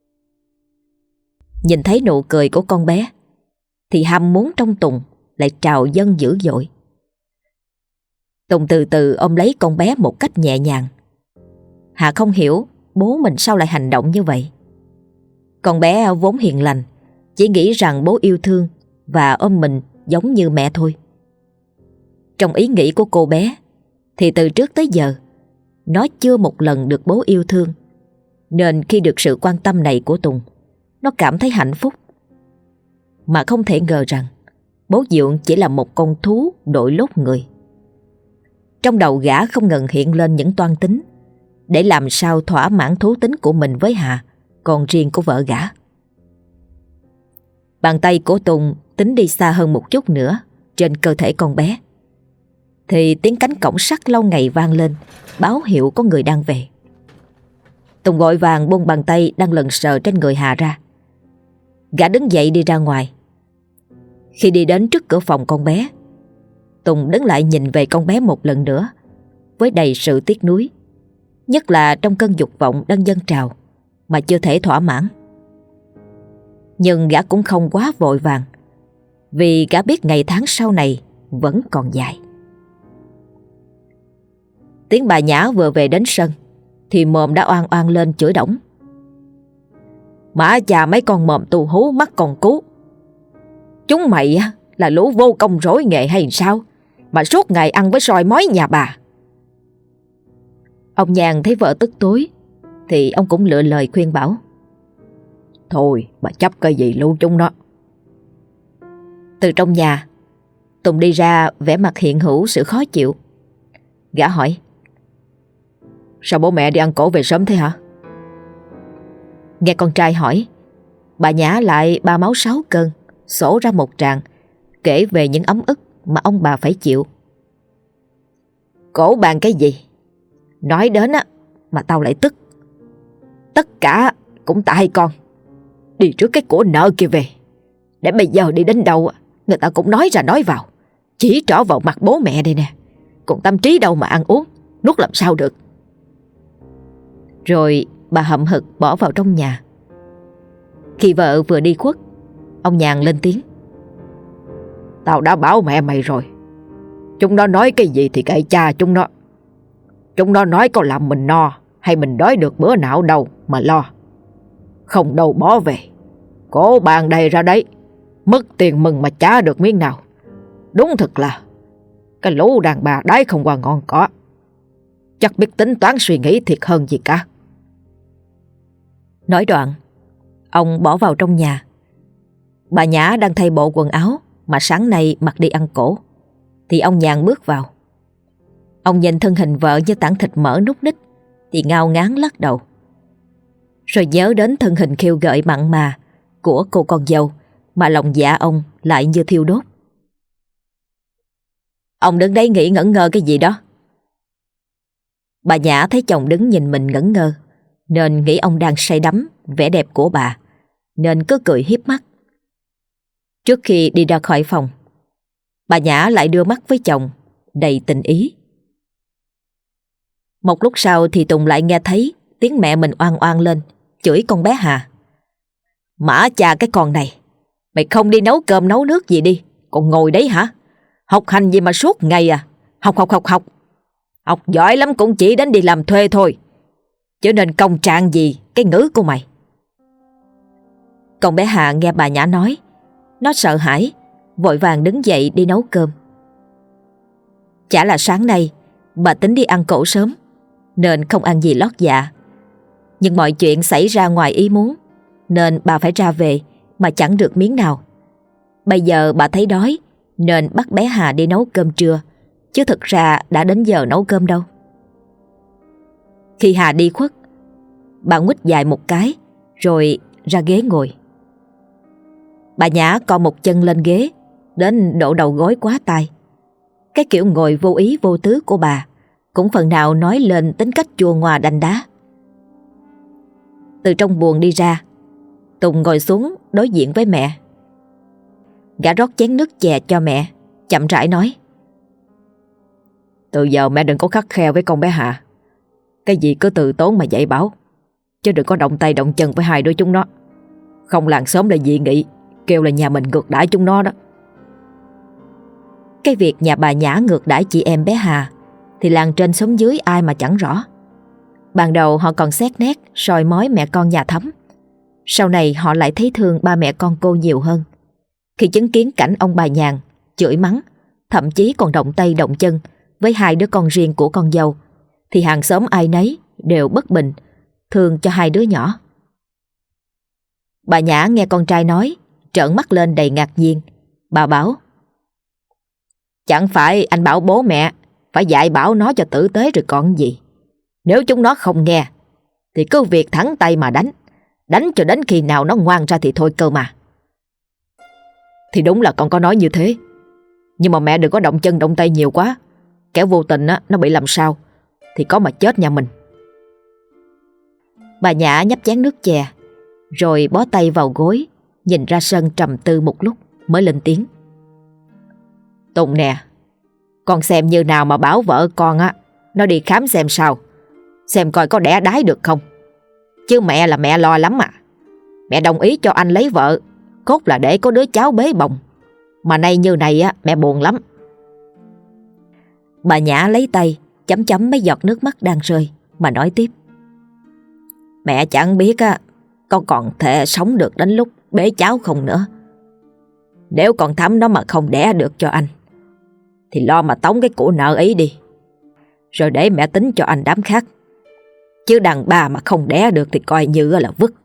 Nhìn thấy nụ cười của con bé thì ham muốn trong Tùng lại trào dâng dữ dội. Tùng từ từ ôm lấy con bé một cách nhẹ nhàng. Hà không hiểu bố mình sao lại hành động như vậy. Con bé vốn hiền lành, chỉ nghĩ rằng bố yêu thương và ôm mình giống như mẹ thôi. Trong ý nghĩ của cô bé thì từ trước tới giờ nó chưa một lần được bố yêu thương, nên khi được sự quan tâm này của Tùng, nó cảm thấy hạnh phúc. Mà không thể ngờ rằng bố Dượng chỉ là một con thú đội lốt người. Trong đầu gã không ngừng hiện lên những toan tính để làm sao thỏa mãn thú tính của mình với Hà, còn riêng của vợ gã. Bàn tay của Tùng tính đi xa hơn một chút nữa trên cơ thể con bé, thì tiếng cánh cổng sắt lâu ngày vang lên, báo hiệu có người đang về. Tùng vội vàng buông bàn tay đang lần sờ trên người Hà ra. Gã đứng dậy đi ra ngoài. Khi đi đến trước cửa phòng con bé, Tùng đứng lại nhìn về con bé một lần nữa với đầy sự tiếc nuối, nhất là trong cơn dục vọng đang dâng trào mà chưa thể thỏa mãn. Nhưng gã cũng không quá vội vàng, vì gã biết ngày tháng sau này vẫn còn dài. Tiếng bà Nhã vừa về đến sân thì mồm đã oan oan lên chửi đổng: Mã chà mấy con mồm tù hú mắt còn cú. Chúng mày là lũ vô công rỗi nghề hay sao mà suốt ngày ăn với soi mói nhà bà. Ông Nhàn thấy vợ tức tối thì ông cũng lựa lời khuyên bảo: Thôi bà chấp cái gì lưu chúng nó. Từ trong nhà, Tùng đi ra vẻ mặt hiện hữu sự khó chịu. Gã hỏi: Sao bố mẹ đi ăn cổ về sớm thế hả? Nghe con trai hỏi, bà Nhã lại ba máu sáu cơn, sổ ra một tràng, kể về những ấm ức mà ông bà phải chịu. Cổ bàn cái gì? Nói đến mà tao lại tức. Tất cả cũng tại con. Đi trước cái của nợ kia về, để bây giờ đi đến đâu người ta cũng nói ra nói vào, chỉ trỏ vào mặt bố mẹ đây nè. Còn tâm trí đâu mà ăn uống, nuốt làm sao được. Rồi bà hậm hực bỏ vào trong nhà. Khi vợ vừa đi khuất, ông Nhàn lên tiếng: Tao đã bảo mẹ mày rồi, chúng nó nói cái gì thì kệ cha chúng nó. Chúng nó nói có làm mình no hay mình đói được bữa nào đâu mà lo. Không đâu bỏ về, cổ bàn đầy ra đấy, mất tiền mừng mà trả được miếng nào. Đúng thật là cái lũ đàn bà đái không qua ngon cỏ. Chắc biết tính toán suy nghĩ thiệt hơn gì cả. Nói đoạn, ông bỏ vào trong nhà. Bà Nhã đang thay bộ quần áo mà sáng nay mặc đi ăn cổ, thì ông Nhàn bước vào. Ông nhìn thân hình vợ như tảng thịt mỡ núc ních thì ngao ngán lắc đầu. Rồi nhớ đến thân hình khêu gợi mặn mà của cô con dâu mà lòng dạ ông lại như thiêu đốt. Ông đứng đây nghĩ ngẩn ngơ cái gì đó? Bà Nhã thấy chồng đứng nhìn mình ngẩn ngơ, nên nghĩ ông đang say đắm vẻ đẹp của bà, nên cứ cười hiếp mắt. Trước khi đi ra khỏi phòng, Bà Nhã lại đưa mắt với chồng đầy tình ý. Một lúc sau thì Tùng lại nghe thấy tiếng mẹ mình oan oan lên, chửi con bé Hà. Mã cha cái con này, mày không đi nấu cơm nấu nước gì đi, còn ngồi đấy hả? Học hành gì mà suốt ngày à? Học. Học giỏi lắm cũng chỉ đến đi làm thuê thôi, chứ nên công trạng gì cái ngữ của mày. Con bé Hà nghe bà Nhã nói, nó sợ hãi, vội vàng đứng dậy đi nấu cơm. Chả là sáng nay bà tính đi ăn cỗ sớm, nên không ăn gì lót dạ. Nhưng mọi chuyện xảy ra ngoài ý muốn, nên bà phải ra về mà chẳng được miếng nào. Bây giờ bà thấy đói, nên bắt bé Hà đi nấu cơm trưa, chứ thực ra đã đến giờ nấu cơm đâu. Khi Hà đi khuất, bà nguýt dài một cái, rồi ra ghế ngồi. Bà Nhã co một chân lên ghế, đến độ đầu gối quá tai. Cái kiểu ngồi vô ý vô tứ của bà cũng phần nào nói lên tính cách chua ngoa đanh đá. Từ trong buồng đi ra, Tùng ngồi xuống đối diện với mẹ. Gã rót chén nước chè cho mẹ, chậm rãi nói: Từ giờ mẹ đừng có khắt khe với con bé Hà. Cái gì cứ từ tốn mà dạy bảo, chứ đừng có động tay động chân với hai đứa chúng nó. Không làng xóm là dị nghị, kêu là nhà mình ngược đãi chúng nó đó. Cái việc nhà bà Nhã ngược đãi chị em bé Hà thì làng trên xóm dưới ai mà chẳng rõ. Ban đầu họ còn xét nét soi mói mẹ con nhà Thắm. Sau này họ lại thấy thương ba mẹ con cô nhiều hơn. Khi chứng kiến cảnh ông bà Nhàn chửi mắng, thậm chí còn động tay động chân với hai đứa con riêng của con dâu, thì hàng xóm ai nấy đều bất bình, thương cho hai đứa nhỏ. Bà Nhã nghe con trai nói, trợn mắt lên đầy ngạc nhiên. Bà bảo: Chẳng phải anh bảo bố mẹ phải dạy bảo nó cho tử tế rồi còn gì. Nếu chúng nó không nghe thì cứ việc thẳng tay mà đánh, đánh cho đến khi nào nó ngoan ra thì thôi cơ mà. Thì đúng là con có nói như thế, nhưng mà mẹ đừng có động chân động tay nhiều quá, kẻo vô tình nó bị làm sao thì có mà chết nhà mình. Bà Nhã nhấp chén nước chè, rồi bó tay vào gối, nhìn ra sân trầm tư một lúc mới lên tiếng: Tùng nè, con xem như nào mà bảo vợ con nó đi khám xem sao, xem coi có đẻ đái được không. Chứ mẹ là mẹ lo lắm à. Mẹ đồng ý cho anh lấy vợ, cốt là để có đứa cháu bế bồng. Mà nay như này mẹ buồn lắm. Bà Nhã lấy tay chấm chấm mấy giọt nước mắt đang rơi mà nói tiếp: Mẹ chẳng biết con còn thể sống được đến lúc bế cháu không nữa. Nếu con Thắm nó mà không đẻ được cho anh thì lo mà tống cái của nợ ấy đi, rồi để mẹ tính cho anh đám khác. Chứ đàn bà mà không đẻ được thì coi như là vứt.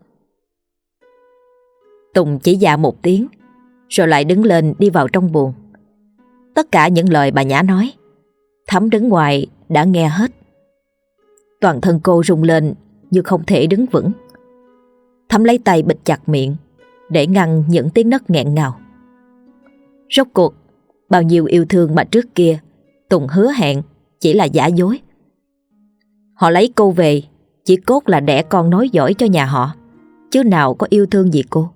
Tùng chỉ dạ một tiếng, rồi lại đứng lên đi vào trong buồng. Tất cả những lời bà Nhã nói, Thắm đứng ngoài đã nghe hết. Toàn thân cô rung lên như không thể đứng vững. Thắm lấy tay bịt chặt miệng để ngăn những tiếng nấc nghẹn ngào. Rốt cuộc, bao nhiêu yêu thương mà trước kia Tùng hứa hẹn chỉ là giả dối. Họ lấy cô về chỉ cốt là đẻ con nối dõi cho nhà họ, chứ nào có yêu thương gì cô.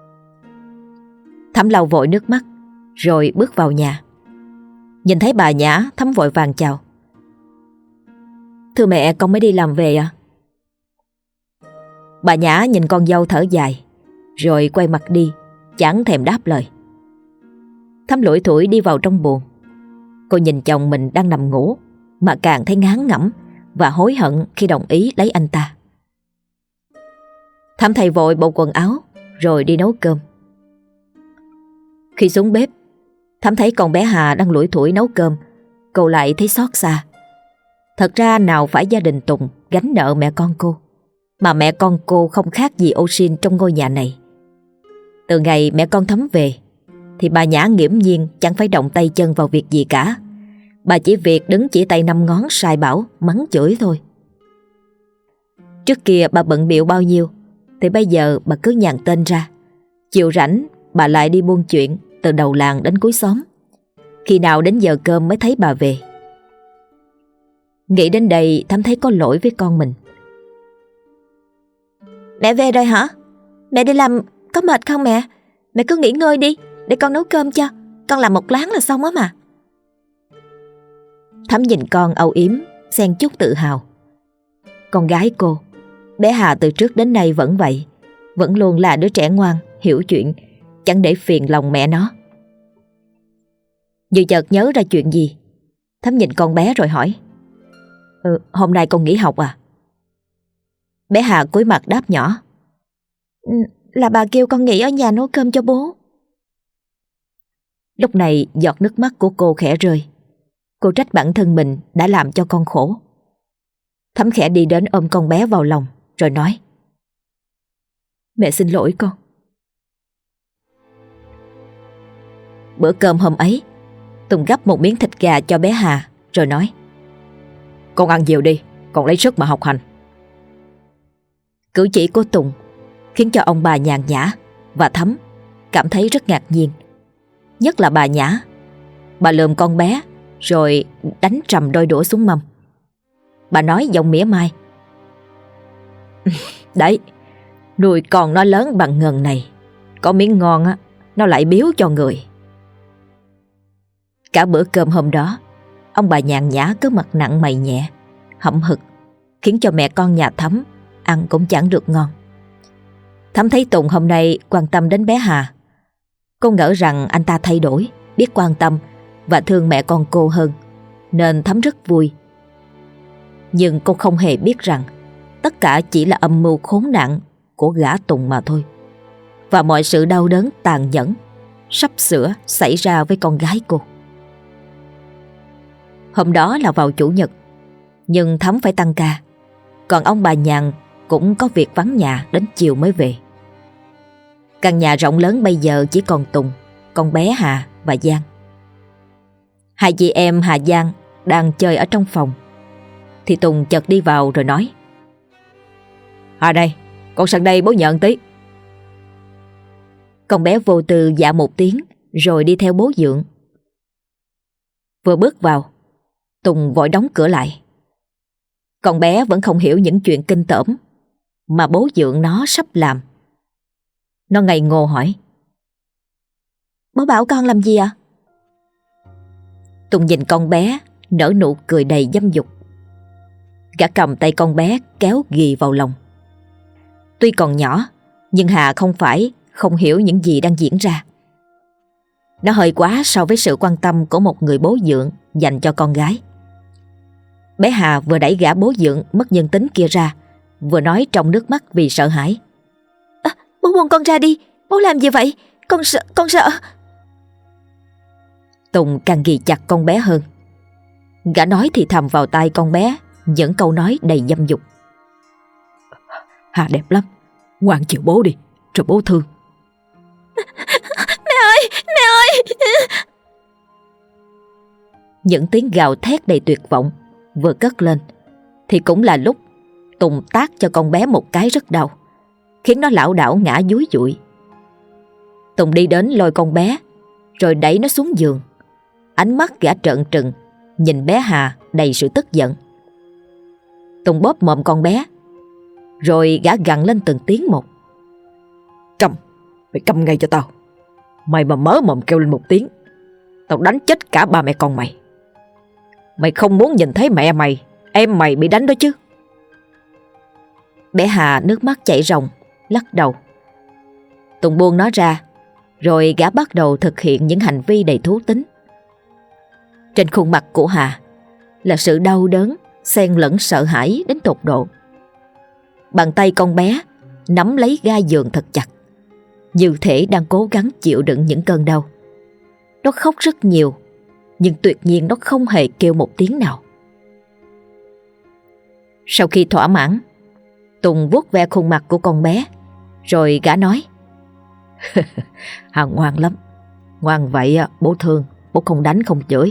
Thắm lau vội nước mắt rồi bước vào nhà. Nhìn thấy bà Nhã, Thắm vội vàng chào: Thưa mẹ, con mới đi làm về à? Bà Nhã nhìn con dâu thở dài, rồi quay mặt đi, chẳng thèm đáp lời. Thắm lủi thủi đi vào trong buồng. Cô nhìn chồng mình đang nằm ngủ mà càng thấy ngán ngẩm và hối hận khi đồng ý lấy anh ta. Thắm thay vội bộ quần áo rồi đi nấu cơm. Khi xuống bếp, Thắm thấy con bé Hà đang lủi thủi nấu cơm. Cô lại thấy xót xa. Thật ra nào phải gia đình Tùng gánh nợ mẹ con cô, mà mẹ con cô không khác gì ô sin trong ngôi nhà này. Từ ngày mẹ con Thắm về thì bà Nhã nghiễm nhiên chẳng phải động tay chân vào việc gì cả. Bà chỉ việc đứng chỉ tay năm ngón sai bảo, mắng chửi thôi. Trước kia bà bận bịu bao nhiêu thì bây giờ bà cứ nhàn tên ra. Chiều rảnh bà lại đi buôn chuyện từ đầu làng đến cuối xóm. Khi nào đến giờ cơm mới thấy bà về. Nghĩ đến đây Thắm thấy có lỗi với con mình. Mẹ về rồi hả? Mẹ đi làm có mệt không mẹ? Mẹ cứ nghỉ ngơi đi, để con nấu cơm cho con làm một láng là xong á mà. Thắm nhìn con âu yếm, xen chút tự hào. Con gái cô, bé Hà từ trước đến nay vẫn vậy, vẫn luôn là đứa trẻ ngoan, hiểu chuyện, chẳng để phiền lòng mẹ nó. Như chợt nhớ ra chuyện gì, Thắm nhìn con bé rồi hỏi: Hôm nay con nghỉ học à? Bé Hà cúi mặt đáp nhỏ: Là bà kêu con nghỉ ở nhà nấu cơm cho bố. Lúc này giọt nước mắt của cô khẽ rơi. Cô trách bản thân mình đã làm cho con khổ. Thắm khẽ đi đến ôm con bé vào lòng rồi nói: Mẹ xin lỗi con. Bữa cơm hôm ấy, Tùng gắp một miếng thịt gà cho bé Hà rồi nói: Con ăn nhiều đi, con lấy sức mà học hành. Cử chỉ của Tùng khiến cho ông bà nhàn nhã và Thắm cảm thấy rất ngạc nhiên. Nhất là bà Nhã. Bà lườm con bé rồi đánh trầm đôi đũa xuống mâm. Bà nói giọng mỉa mai: Đấy, nuôi con nó lớn bằng ngần này, có miếng ngon á, nó lại biếu cho người. Cả bữa cơm hôm đó, ông bà nhàn nhã cứ mặt nặng mày nhẹ, hậm hực, khiến cho mẹ con nhà Thắm ăn cũng chẳng được ngon. Thắm thấy Tùng hôm nay quan tâm đến bé Hà. Cô ngỡ rằng anh ta thay đổi, biết quan tâm và thương mẹ con cô hơn, nên Thắm rất vui. Nhưng cô không hề biết rằng tất cả chỉ là âm mưu khốn nạn của gã Tùng mà thôi. Và mọi sự đau đớn tàn nhẫn sắp sửa xảy ra với con gái cô. Hôm đó là vào chủ nhật, nhưng Thắm phải tăng ca, còn ông bà Nhàn cũng có việc vắng nhà đến chiều mới về. Căn nhà rộng lớn bây giờ chỉ còn Tùng, con bé Hà và Giang. Hai chị em Hà Giang đang chơi ở trong phòng thì Tùng chợt đi vào rồi nói: Hà đây, con sang đây bố nhận tí. Con bé vô tư dạ một tiếng rồi đi theo bố dượng. Vừa bước vào, Tùng vội đóng cửa lại. Con bé vẫn không hiểu những chuyện kinh tởm mà bố dượng nó sắp làm. Nó ngây ngô hỏi: Bố bảo con làm gì ạ? Tùng nhìn con bé nở nụ cười đầy dâm dục. Gã cầm tay con bé kéo ghì vào lòng. Tuy còn nhỏ, nhưng Hà không phải không hiểu những gì đang diễn ra. Nó hơi quá so với sự quan tâm của một người bố dượng dành cho con gái. Bé Hà vừa đẩy gã bố dượng mất nhân tính kia ra, vừa nói trong nước mắt vì sợ hãi: Bố buông con ra đi, bố làm gì vậy? Con sợ. Tùng càng ghì chặt con bé hơn. Gã nói thì thầm vào tai con bé những câu nói đầy dâm dục: Hà đẹp lắm, ngoan chịu bố đi, rồi bố thương. Mẹ ơi, mẹ ơi. Những tiếng gào thét đầy tuyệt vọng vừa cất lên thì cũng là lúc Tùng tát cho con bé một cái rất đau, khiến nó lảo đảo ngã dúi dụi. Tùng đi đến lôi con bé rồi đẩy nó xuống giường. Ánh mắt gã trợn trừng nhìn bé Hà đầy sự tức giận. Tùng bóp mồm con bé, rồi gã gằn lên từng tiếng một: Câm, mày câm ngay cho tao. Mày mà mớ mồm kêu lên một tiếng, tao đánh chết cả ba mẹ con mày. Mày không muốn nhìn thấy mẹ mày, em mày bị đánh đó chứ? Bé Hà nước mắt chảy ròng, lắc đầu. Tùng buông nó ra, rồi gã bắt đầu thực hiện những hành vi đầy thú tính. Trên khuôn mặt của Hà là sự đau đớn xen lẫn sợ hãi đến tột độ. Bàn tay con bé nắm lấy ga giường thật chặt, như thể đang cố gắng chịu đựng những cơn đau. Nó khóc rất nhiều, nhưng tuyệt nhiên nó không hề kêu một tiếng nào. Sau khi thỏa mãn, Tùng vuốt ve khuôn mặt của con bé, rồi gã nói: Hà ngoan lắm, ngoan vậy bố thương, bố không đánh không chửi.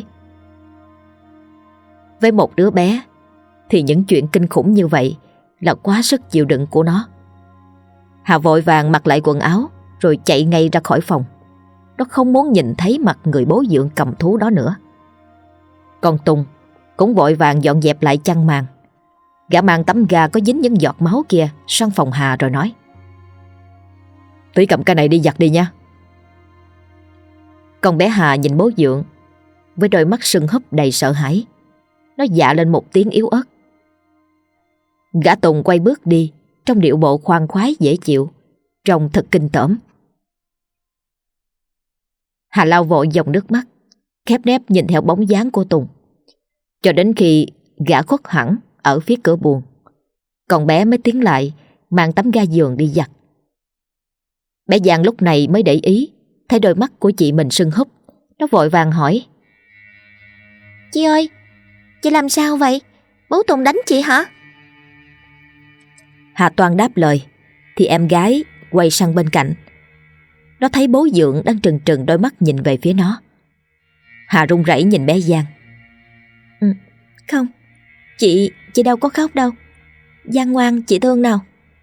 Với một đứa bé thì những chuyện kinh khủng như vậy là quá sức chịu đựng của nó. Hà vội vàng mặc lại quần áo rồi chạy ngay ra khỏi phòng. Nó không muốn nhìn thấy mặt người bố dượng cầm thú đó nữa. Còn Tùng cũng vội vàng dọn dẹp lại chăn màn. Gã mang tấm ga có dính những giọt máu kia sang phòng Hà rồi nói: Tí cầm cái này đi giặt đi nha. Con bé Hà nhìn bố Dượng với đôi mắt sưng húp đầy sợ hãi. Nó dạ lên một tiếng yếu ớt. Gã Tùng quay bước đi trong điệu bộ khoan khoái dễ chịu, trông thật kinh tởm. Hà lau vội dòng nước mắt, khép nép nhìn theo bóng dáng của Tùng, cho đến khi gã khuất hẳn ở phía cửa buồng, con bé mới tiến lại mang tấm ga giường đi giặt. Bé Giang lúc này mới để ý thấy đôi mắt của chị mình sưng húp. Nó vội vàng hỏi: Chị ơi, chị làm sao vậy? Bố Tùng đánh chị hả? Hà toan đáp lời thì em gái quay sang bên cạnh. Nó thấy bố Dượng đang trừng trừng đôi mắt nhìn về phía nó. Hà run rẩy nhìn bé Giang. Không, chị đâu có khóc đâu. Giang ngoan, chị thương nào.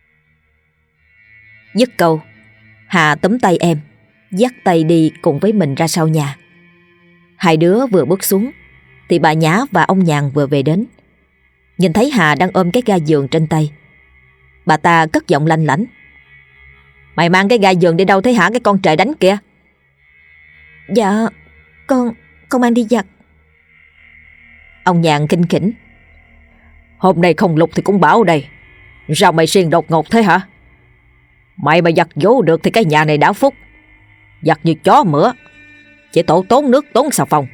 Dứt câu, Hà túm tay em, dắt tay đi cùng với mình ra sau nhà. Hai đứa vừa bước xuống thì bà Nhã và ông Nhàn vừa về đến. Nhìn thấy Hà đang ôm cái ga giường trên tay, bà ta cất giọng lanh lảnh: Mày mang cái ga giường đi đâu thế hả cái con trời đánh kìa? Dạ, con mang đi giặt. Ông Nhàn khinh khỉnh: Hôm nay không lục thì cũng bảo đây. Sao mày xiên đột ngột thế hả? Mày mà giặt giũ được thì cái nhà này đã phúc. Giặt như chó mửa, chỉ tổ tốn nước tốn xà phòng.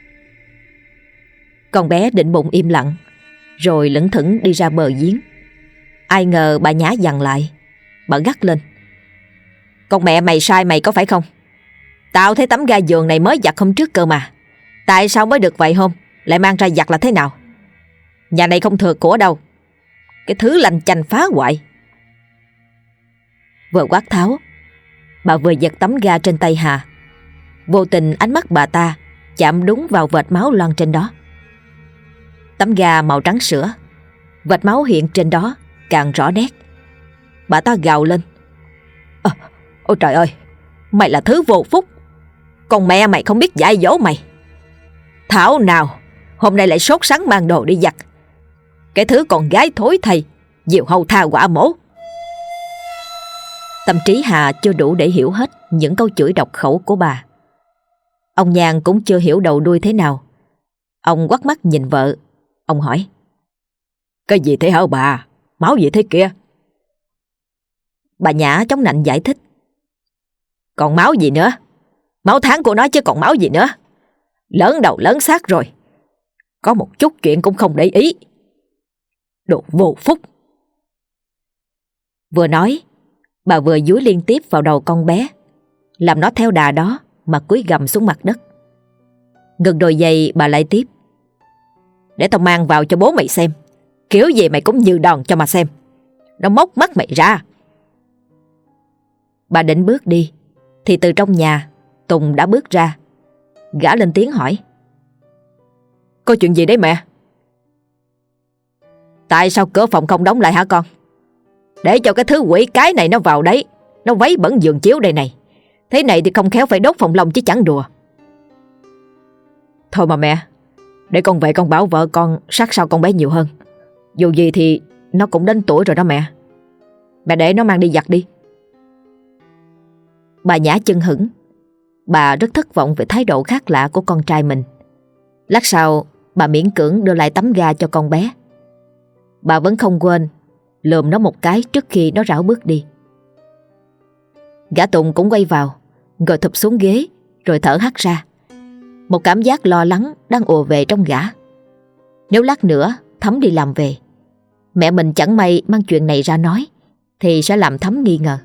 Con bé định bụng im lặng, rồi lững thững đi ra bờ giếng. Ai ngờ bà Nhã dằn lại. Bà gắt lên: Con mẹ mày sai mày có phải không? Tao thấy tấm ga giường này mới giặt hôm trước cơ mà. Tại sao mới được vậy hôm lại mang ra giặt là thế nào? Nhà này không thừa của đâu. Cái thứ lanh chanh phá hoại. Vừa quát tháo, bà vừa giật tấm ga trên tay Hà. Vô tình ánh mắt bà ta chạm đúng vào vệt máu loang trên đó. Tấm ga màu trắng sữa, vệt máu hiện trên đó càng rõ nét. Bà ta gào lên: Ôi trời ơi, mày là thứ vô phúc. Con mẹ mày không biết dạy dỗ mày. Thảo nào hôm nay lại sốt sắng mang đồ đi giặt. Cái thứ con gái thối thầy, diều hâu tha quả mổ. Tâm trí Hà chưa đủ để hiểu hết những câu chửi độc khẩu của bà. Ông Nhàn cũng chưa hiểu đầu đuôi thế nào. Ông quắt mắt nhìn vợ. Ông hỏi: Cái gì thế hả bà? Máu gì thế kia? Bà Nhã chống nạnh giải thích: Còn máu gì nữa? Máu tháng của nó chứ còn máu gì nữa. Lớn đầu lớn xác rồi, có một chút chuyện cũng không để ý. Đồ vô phúc. Vừa nói, bà vừa dúi liên tiếp vào đầu con bé, làm nó theo đà đó mà cúi gằm xuống mặt đất. Ngừng đôi giây bà lại tiếp: Để tao mang vào cho bố mày xem. Kiểu gì mày cũng như đòn cho mà xem. Nó móc mắt mày ra. Bà định bước đi thì từ trong nhà Tùng đã bước ra. Gã lên tiếng hỏi: Có chuyện gì đấy mẹ? Tại sao cửa phòng không đóng lại hả con? Để cho cái thứ quỷ cái này nó vào đấy, nó vấy bẩn giường chiếu đây này. Thế này thì không khéo phải đốt phòng lông chứ chẳng đùa. Thôi mà mẹ, để con về con bảo vợ con sát sao con bé nhiều hơn. Dù gì thì nó cũng đến tuổi rồi đó mẹ. Mẹ để nó mang đi giặt đi. Bà Nhã chân hững. Bà rất thất vọng về thái độ khác lạ của con trai mình. Lát sau bà miễn cưỡng đưa lại tấm ga cho con bé. Bà vẫn không quên lườm nó một cái trước khi nó rảo bước đi. Gã Tùng cũng quay vào, ngồi thụp xuống ghế rồi thở hắt ra. Một cảm giác lo lắng đang ùa về trong gã. Nếu lát nữa Thắm đi làm về, mẹ mình chẳng may mang chuyện này ra nói thì sẽ làm Thắm nghi ngờ.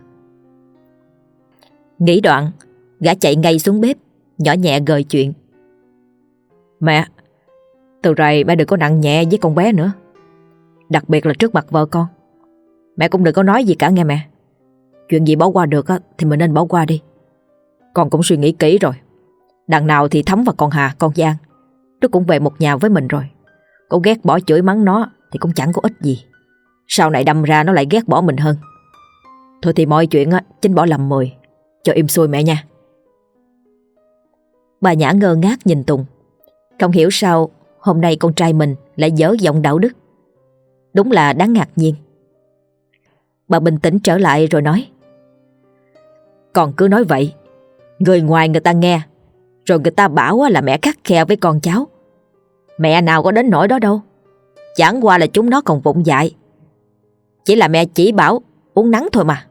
Nghĩ đoạn, gã chạy ngay xuống bếp, nhỏ nhẹ gợi chuyện: Mẹ, từ rồi mẹ đừng có nặng nhẹ với con bé nữa. Đặc biệt là trước mặt vợ con. Mẹ cũng đừng có nói gì cả nghe mẹ. Chuyện gì bỏ qua được thì mình nên bỏ qua đi. Con cũng suy nghĩ kỹ rồi. Đằng nào thì Thắm và con Hà, con Giang, nó cũng về một nhà với mình rồi. Có ghét bỏ chửi mắng nó thì cũng chẳng có ích gì. Sau này đâm ra nó lại ghét bỏ mình hơn. Thôi thì mọi chuyện chính bỏ lầm 10. Cho im xuôi mẹ nha. Bà Nhã ngơ ngác nhìn Tùng. Không hiểu sao hôm nay con trai mình lại dở giọng đạo đức. Đúng là đáng ngạc nhiên. Bà bình tĩnh trở lại rồi nói: Còn cứ nói vậy, người ngoài người ta nghe Rồi người ta bảo là mẹ khắt khe với con cháu. Mẹ nào có đến nỗi đó đâu. Chẳng qua là chúng nó còn vụng dại. Chỉ là mẹ chỉ bảo uống nắng thôi mà.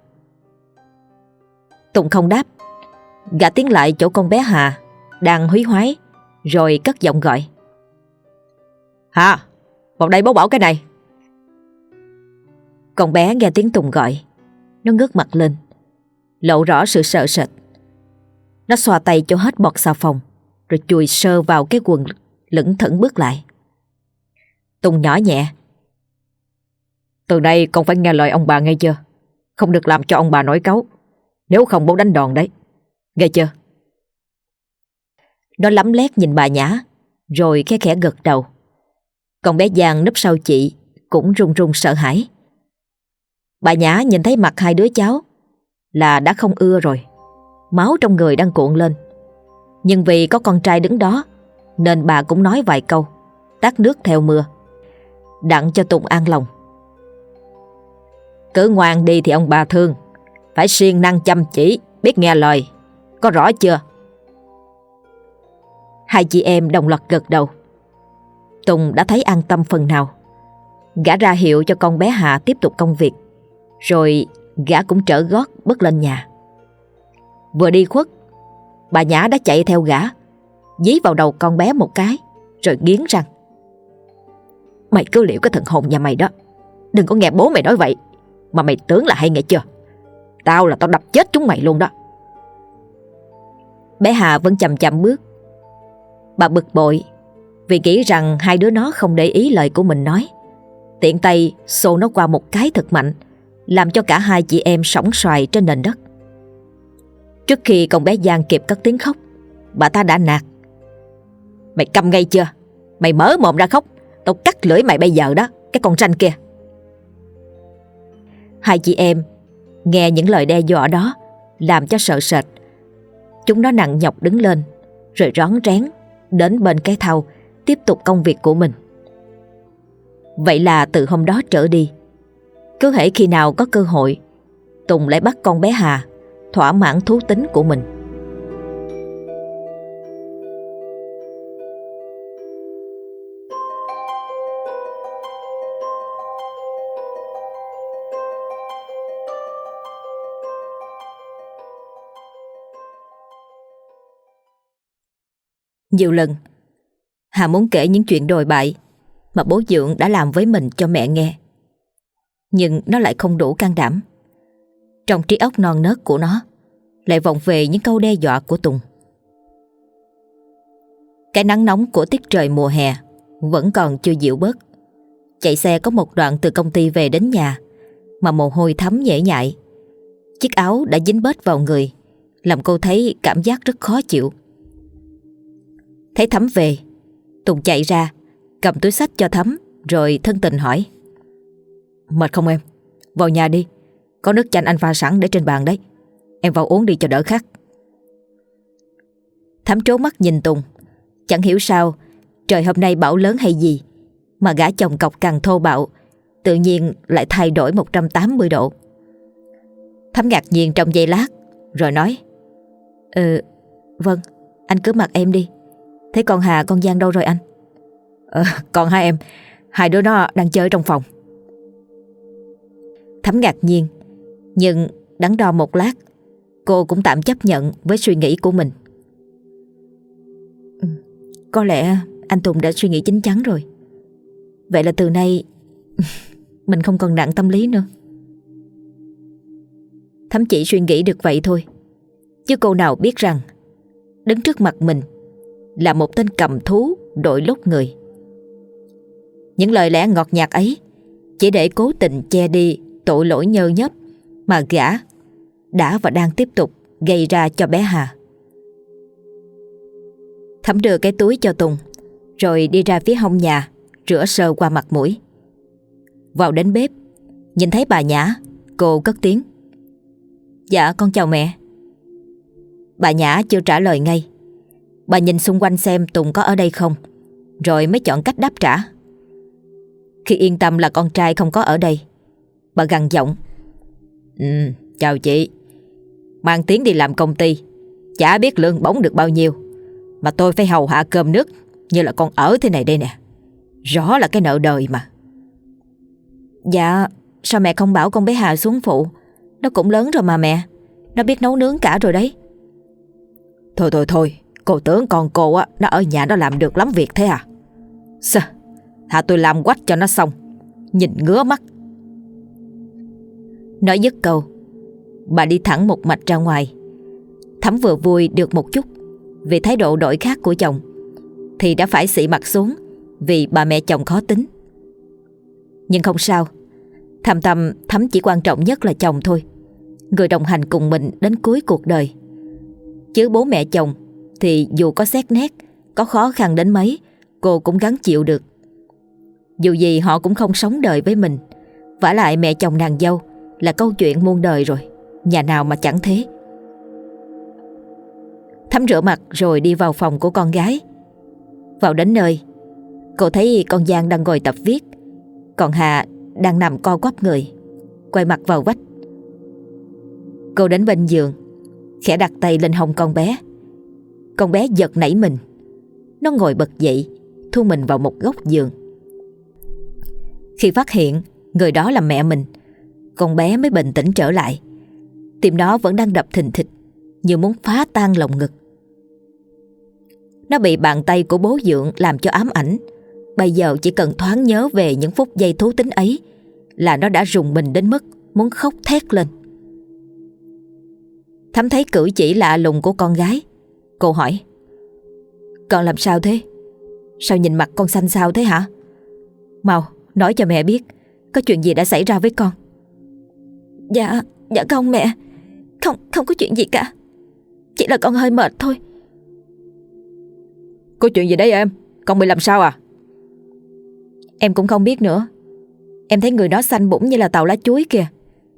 Tùng không đáp. Gã tiến lại chỗ con bé Hà đang húy hoái, rồi cất giọng gọi: Hà, vào đây bố bảo cái này. Con bé nghe tiếng Tùng gọi, nó ngước mặt lên, lộ rõ sự sợ sệt. Nó xoa tay cho hết bọt xà phòng, rồi chùi sơ vào cái quần, lững thững bước lại. Tùng nhỏ nhẹ: Từ nay con phải nghe lời ông bà nghe chưa? Không được làm cho ông bà nổi cáu. Nếu không bố đánh đòn đấy. Nghe chưa? Nó lấm lét nhìn bà Nhã, rồi khẽ khẽ gật đầu. Còn bé Giang núp sau chị cũng run run sợ hãi. Bà Nhã nhìn thấy mặt hai đứa cháu là đã không ưa rồi. Máu trong người đang cuộn lên. Nhưng vì có con trai đứng đó nên bà cũng nói vài câu, tát nước theo mưa, đặng cho Tùng an lòng. Cứ ngoan đi thì ông bà thương. Phải siêng năng chăm chỉ, biết nghe lời. Có rõ chưa? Hai chị em đồng loạt gật đầu. Tùng đã thấy an tâm phần nào. Gã ra hiệu cho con bé Hà tiếp tục công việc, rồi gã cũng trở gót bước lên nhà. Vừa đi khuất, bà Nhã đã chạy theo gã, dí vào đầu con bé một cái, rồi nghiến răng: Mày cứ liệu cái thần hồn nhà mày đó. Đừng có nghe bố mày nói vậy mà mày tưởng là hay nghe chưa? Tao là tao đập chết chúng mày luôn đó. Bé Hà vẫn chậm chậm bước. Bà bực bội vì nghĩ rằng hai đứa nó không để ý lời của mình nói, tiện tay xô nó qua một cái thật mạnh, làm cho cả hai chị em sóng xoài trên nền đất. Trước khi con bé Giang kịp cất tiếng khóc, bà ta đã nạt: Mày câm ngay chưa? Mày mở mồm ra khóc, tao cắt lưỡi mày bây giờ đó, cái con ranh kia. Hai chị em nghe những lời đe dọa đó làm cho sợ sệt. Chúng nó nặng nhọc đứng lên, rồi rón rén đến bên cái thau tiếp tục công việc của mình. Vậy là từ hôm đó trở đi, cứ hễ khi nào có cơ hội, Tùng lại bắt con bé Hà thỏa mãn thú tính của mình. Nhiều lần Hà muốn kể những chuyện đồi bại mà bố Dượng đã làm với mình cho mẹ nghe, nhưng nó lại không đủ can đảm. Trong trí óc non nớt của nó lại vọng về những câu đe dọa của Tùng. Cái nắng nóng của tiết trời mùa hè vẫn còn chưa dịu bớt. Chạy xe có một đoạn từ công ty về đến nhà mà mồ hôi thấm nhễ nhại. Chiếc áo đã dính bết vào người, làm cô thấy cảm giác rất khó chịu. Thấy Thắm về, Tùng chạy ra, cầm túi xách cho Thắm, rồi thân tình hỏi: Mệt không em? Vào nhà đi, có nước chanh anh pha sẵn để trên bàn đấy. Em vào uống đi cho đỡ khát. Thắm trố mắt nhìn Tùng. Chẳng hiểu sao trời hôm nay bão lớn hay gì mà gã chồng cọc cằn thô bạo tự nhiên lại thay đổi 180 độ. Thắm ngạc nhiên trong giây lát, rồi nói: Vâng, anh cứ mặc em đi. Thế còn Hà con Giang đâu rồi anh? Còn hai em, hai đứa nó đang chơi trong phòng. Thắm ngạc nhiên, nhưng đắn đo một lát, cô cũng tạm chấp nhận với suy nghĩ của mình. Có lẽ anh Tùng đã suy nghĩ chín chắn rồi. Vậy là từ nay mình không còn nặng tâm lý nữa. Thắm chỉ suy nghĩ được vậy thôi, chứ cô nào biết rằng đứng trước mặt mình là một tên cầm thú đội lốt người. Những lời lẽ ngọt nhạt ấy chỉ để cố tình che đi tội lỗi nhơ nhớp mà gã đã và đang tiếp tục gây ra cho bé Hà. Thắm đưa cái túi cho Tùng, rồi đi ra phía hông nhà rửa sơ qua mặt mũi. Vào đến bếp, nhìn thấy bà Nhã, cô cất tiếng: Dạ con chào mẹ. Bà Nhã chưa trả lời ngay. Bà nhìn xung quanh xem Tùng có ở đây không, rồi mới chọn cách đáp trả. Khi yên tâm là con trai không có ở đây, bà gằn giọng: Chào chị. Mang tiếng đi làm công ty, chả biết lương bổng được bao nhiêu, mà tôi phải hầu hạ cơm nước như là con ở thế này đây nè. Rõ là cái nợ đời mà. Dạ, sao mẹ không bảo con bé Hà xuống phụ? Nó cũng lớn rồi mà mẹ. Nó biết nấu nướng cả rồi đấy. Thôi, cô tưởng con cô á, nó ở nhà nó làm được lắm việc thế à? Sao? Thà tôi làm quách cho nó xong. Nhìn ngứa mắt. Nói dứt câu, bà đi thẳng một mạch ra ngoài. Thắm vừa vui được một chút vì thái độ đổi khác của chồng, thì đã phải xị mặt xuống vì bà mẹ chồng khó tính. Nhưng không sao, thầm Thắm chỉ quan trọng nhất là chồng thôi, người đồng hành cùng mình đến cuối cuộc đời. Chứ bố mẹ chồng thì dù có xét nét, có khó khăn đến mấy, cô cũng gắng chịu được. Dù gì họ cũng không sống đời với mình. Vả lại mẹ chồng nàng dâu là câu chuyện muôn đời rồi, nhà nào mà chẳng thế. Thắm rửa mặt rồi đi vào phòng của con gái. Vào đến nơi, cô thấy con Giang đang ngồi tập viết, còn Hà đang nằm co quắp người, quay mặt vào vách. Cô đến bên giường, khẽ đặt tay lên hông con bé. Con bé giật nảy mình. Nó ngồi bật dậy, thu mình vào một góc giường. Khi phát hiện người đó là mẹ mình, con bé mới bình tĩnh trở lại. Tim nó vẫn đang đập thình thịch, như muốn phá tan lồng ngực. Nó bị bàn tay của bố dượng làm cho ám ảnh. Bây giờ chỉ cần thoáng nhớ về những phút giây thú tính ấy là nó đã rùng mình đến mức muốn khóc thét lên. Thắm thấy cử chỉ lạ lùng của con gái. Cô hỏi: "Con làm sao thế? Sao nhìn mặt con xanh xao thế hả? Mau nói cho mẹ biết, có chuyện gì đã xảy ra với con." Dạ không mẹ. Không có chuyện gì cả. Chỉ là con hơi mệt thôi." "Có chuyện gì đấy em? Con bị làm sao à?" "Em cũng không biết nữa. Em thấy người đó xanh bủng như là tàu lá chuối kìa."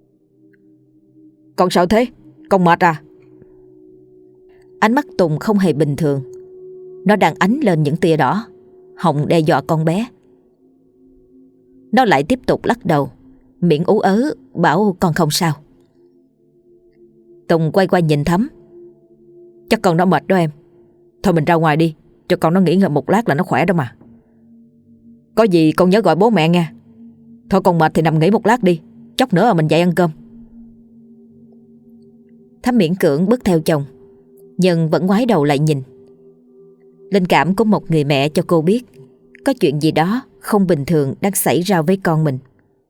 "Con sao thế? Con mệt à?" Ánh mắt Tùng không hề bình thường. Nó đang ánh lên những tia đỏ, hòng đe dọa con bé. Nó lại tiếp tục lắc đầu, miệng ú ớ bảo con không sao. Tùng quay qua nhìn Thắm. "Chắc con nó mệt đó em. Thôi mình ra ngoài đi, cho con nó nghỉ ngơi một lát là nó khỏe đó mà. Có gì con nhớ gọi bố mẹ nha. Thôi con mệt thì nằm nghỉ một lát đi, chốc nữa mình dậy ăn cơm." Thắm miễn cưỡng bước theo chồng, nhưng vẫn ngoái đầu lại nhìn. Linh cảm của một người mẹ cho cô biết có chuyện gì đó không bình thường đang xảy ra với con mình.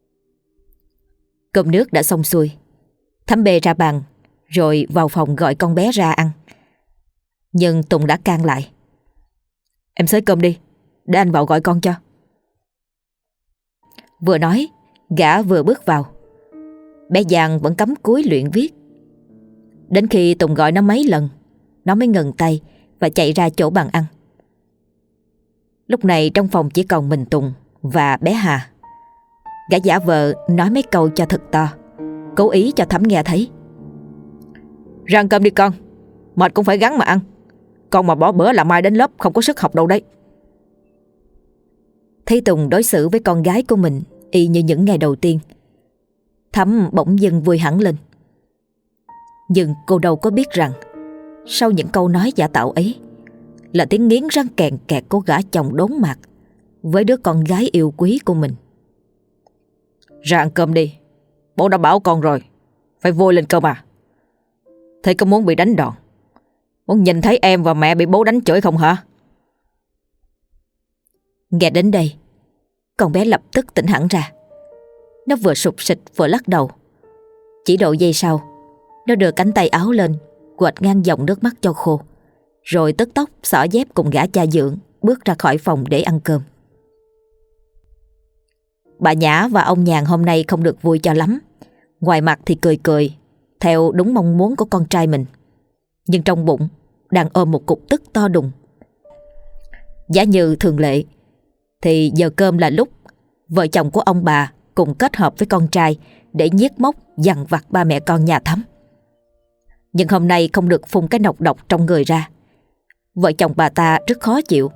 Cơm nước đã xong xuôi. Thắm bê ra bàn rồi vào phòng gọi con bé ra ăn. Nhưng Tùng đã can lại: "Em xới cơm đi, để anh vào gọi con cho." Vừa nói, gã vừa bước vào. Bé Giang vẫn cắm cúi luyện viết. Đến khi Tùng gọi nó mấy lần, nó mới ngừng tay và chạy ra chỗ bàn ăn. Lúc này trong phòng chỉ còn mình Tùng và bé Hà. Gã giả vờ nói mấy câu cho thật to, cố ý cho Thắm nghe thấy. "Ra ăn cơm đi con, mệt cũng phải gắng mà ăn. Con mà bỏ bữa là mai đến lớp không có sức học đâu đấy." Thấy Tùng đối xử với con gái của mình y như những ngày đầu tiên, Thắm bỗng dưng vui hẳn lên. Nhưng cô đâu có biết rằng sau những câu nói giả tạo ấy là tiếng nghiến răng kèn kẹt của gã chồng đốn mặt với đứa con gái yêu quý của mình. "Ra ăn cơm đi, bố đã bảo con rồi, phải vui lên cơ mà. Thế có muốn bị đánh đòn, muốn nhìn thấy em và mẹ bị bố đánh chửi không hả?" Nghe đến đây, con bé lập tức tỉnh hẳn ra. Nó vừa sụp sịch vừa lắc đầu. Chỉ độ giây sau, nó đưa cánh tay áo lên, quệt ngang dòng nước mắt cho khô, rồi tức tốc xỏ dép cùng gã cha dượng bước ra khỏi phòng để ăn cơm. Bà Nhã và ông Nhàn hôm nay không được vui cho lắm. Ngoài mặt thì cười cười theo đúng mong muốn của con trai mình, nhưng trong bụng đang ôm một cục tức to đùng. Giả như thường lệ thì giờ cơm là lúc vợ chồng của ông bà cùng kết hợp với con trai để nhiếc móc dằn vặt ba mẹ con nhà Thắm. Nhưng hôm nay không được phun cái nọc độc trong người ra. Vợ chồng bà ta rất khó chịu.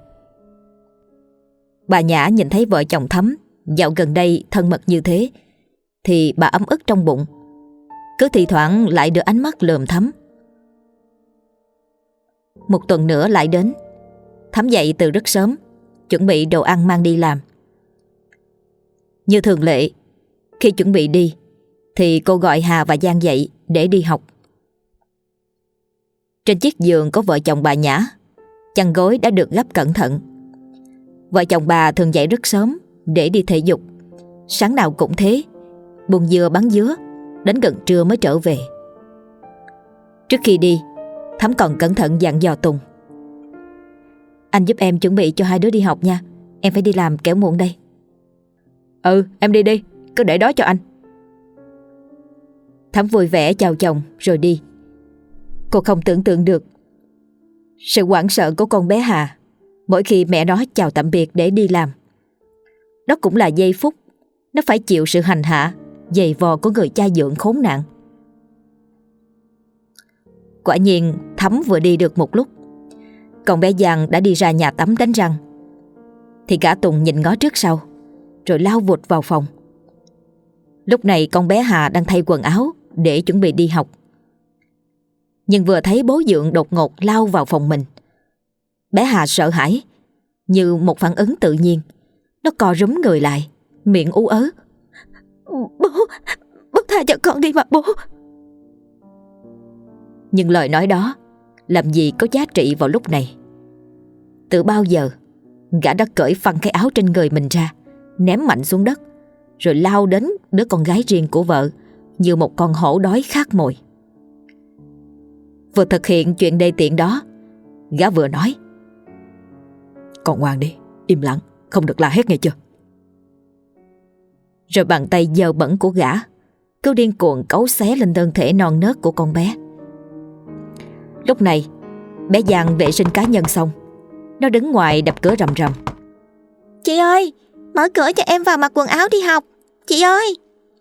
Bà Nhã nhìn thấy vợ chồng Thắm dạo gần đây thân mật như thế thì bà ấm ức trong bụng, cứ thi thoảng lại đưa ánh mắt lườm Thắm. Một tuần nữa lại đến. Thắm dậy từ rất sớm, chuẩn bị đồ ăn mang đi làm. Như thường lệ, khi chuẩn bị đi thì cô gọi Hà và Giang dậy để đi học. Trên chiếc giường có vợ chồng bà Nhã, chăn gối đã được gấp cẩn thận. Vợ chồng bà thường dậy rất sớm để đi thể dục. Sáng nào cũng thế, buôn dưa bán dứa, đến gần trưa mới trở về. Trước khi đi, Thắm còn cẩn thận dặn dò Tùng: "Anh giúp em chuẩn bị cho hai đứa đi học nha, em phải đi làm kẻo muộn đây." "Ừ, em đi đi, cứ để đó cho anh." Thắm vui vẻ chào chồng rồi đi. Cô không tưởng tượng được sự hoảng sợ của con bé Hà mỗi khi mẹ nó chào tạm biệt để đi làm. Đó cũng là giây phút nó phải chịu sự hành hạ, giày vò của người cha dượng khốn nạn. Quả nhiên Thắm vừa đi được một lúc, con bé Giang đã đi ra nhà tắm đánh răng. Thì cả Tùng nhìn ngó trước sau, rồi lao vụt vào phòng. Lúc này con bé Hà đang thay quần áo để chuẩn bị đi học. Nhưng vừa thấy bố dượng đột ngột lao vào phòng mình, bé Hà sợ hãi. Như một phản ứng tự nhiên, nó co rúm người lại, miệng ú ớ: Bố tha cho con đi mà bố." Nhưng lời nói đó làm gì có giá trị vào lúc này. Từ bao giờ gã đã cởi phăng cái áo trên người mình ra, ném mạnh xuống đất, rồi lao đến đứa con gái riêng của vợ như một con hổ đói khát mồi. Vừa thực hiện chuyện đê tiện đó, gã vừa nói: "Con ngoan đi, im lặng, không được la hét nghe chưa." Rồi bàn tay dơ bẩn của gã cứ điên cuồng cấu xé lên thân thể non nớt của con bé. Lúc này bé Giang vệ sinh cá nhân xong, nó đứng ngoài đập cửa rầm rầm: "Chị ơi, mở cửa cho em vào mặc quần áo đi học, chị ơi."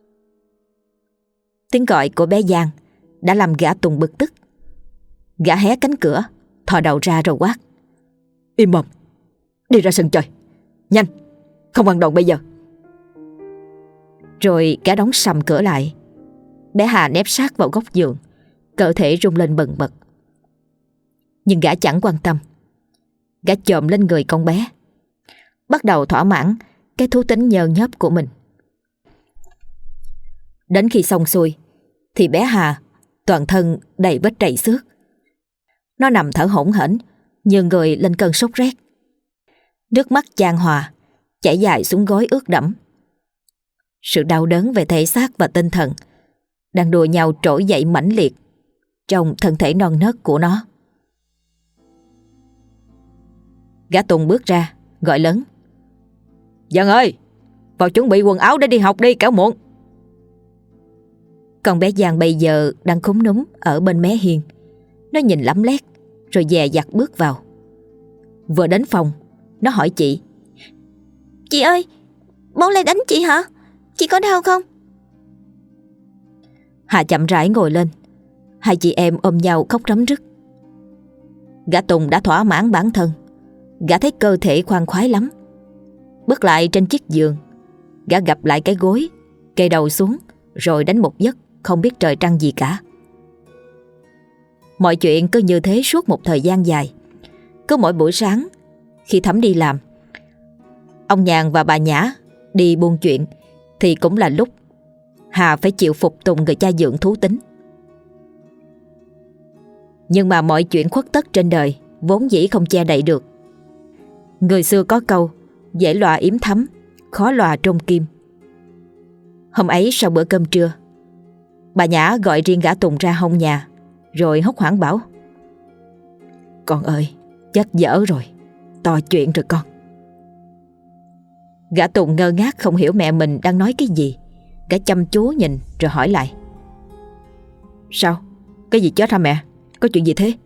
Tiếng gọi của bé Giang đã làm gã Tùng bực tức. Gã hé cánh cửa, thò đầu ra rồi quát: "Im mồm, đi ra sân chơi, nhanh, không ăn đòn bây giờ." Rồi gã đóng sầm cửa lại. Bé Hà nép sát vào góc giường, cơ thể rung lên bần bật. Nhưng gã chẳng quan tâm. Gã chồm lên người con bé, bắt đầu thỏa mãn cái thú tính nhơ nhớp của mình. Đến khi xong xuôi thì bé Hà toàn thân đầy vết trầy xước. Nó nằm thở hổn hển như người lên cơn sốt rét. Nước mắt chan hòa chảy dài xuống gối ướt đẫm. Sự đau đớn về thể xác và tinh thần đang đùa nhau trỗi dậy mãnh liệt trong thân thể non nớt của nó. Gã Tùng bước ra gọi lớn: "Giang ơi, vào chuẩn bị quần áo để đi học đi, kẻo muộn." Con bé Giang bây giờ đang khúm núm ở bên mé hiên. Nó nhìn lấm lét rồi dè dặt bước vào. Vừa đến phòng, nó hỏi chị: "Chị ơi, bố lại đánh chị hả? Chị có đau không?" Hà chậm rãi ngồi lên. Hai chị em ôm nhau khóc rấm rứt. Gã Tùng đã thỏa mãn bản thân. Gã thấy cơ thể khoan khoái lắm. Bước lại trên chiếc giường, gã gập lại cái gối, kê đầu xuống, rồi đánh một giấc không biết trời trăng gì cả. Mọi chuyện cứ như thế suốt một thời gian dài. Cứ mỗi buổi sáng khi Thắm đi làm, ông Nhàn và bà Nhã đi buôn chuyện, thì cũng là lúc Hà phải chịu phục tùng người cha dượng thú tính. Nhưng mà mọi chuyện khuất tất trên đời vốn dĩ không che đậy được. Người xưa có câu: dễ lọa yếm thắm, khó lọa trôn kim. Hôm ấy sau bữa cơm trưa, bà Nhã gọi riêng gã Tùng ra hông nhà, rồi hốt hoảng bảo: "Con ơi, chết dở rồi, to chuyện rồi con." Gã Tùng ngơ ngác không hiểu mẹ mình đang nói cái gì. Gã chăm chú nhìn rồi hỏi lại: "Sao? Cái gì chết hả mẹ? Có chuyện gì thế?"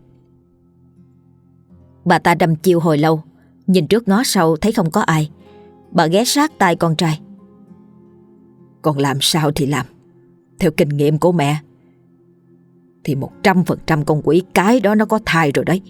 Bà ta đăm chiêu hồi lâu, nhìn trước ngó sau thấy không có ai. Bà ghé sát tai con trai: "Con làm sao thì làm, theo kinh nghiệm của mẹ thì 100% con quỷ cái đó nó có thai rồi đấy."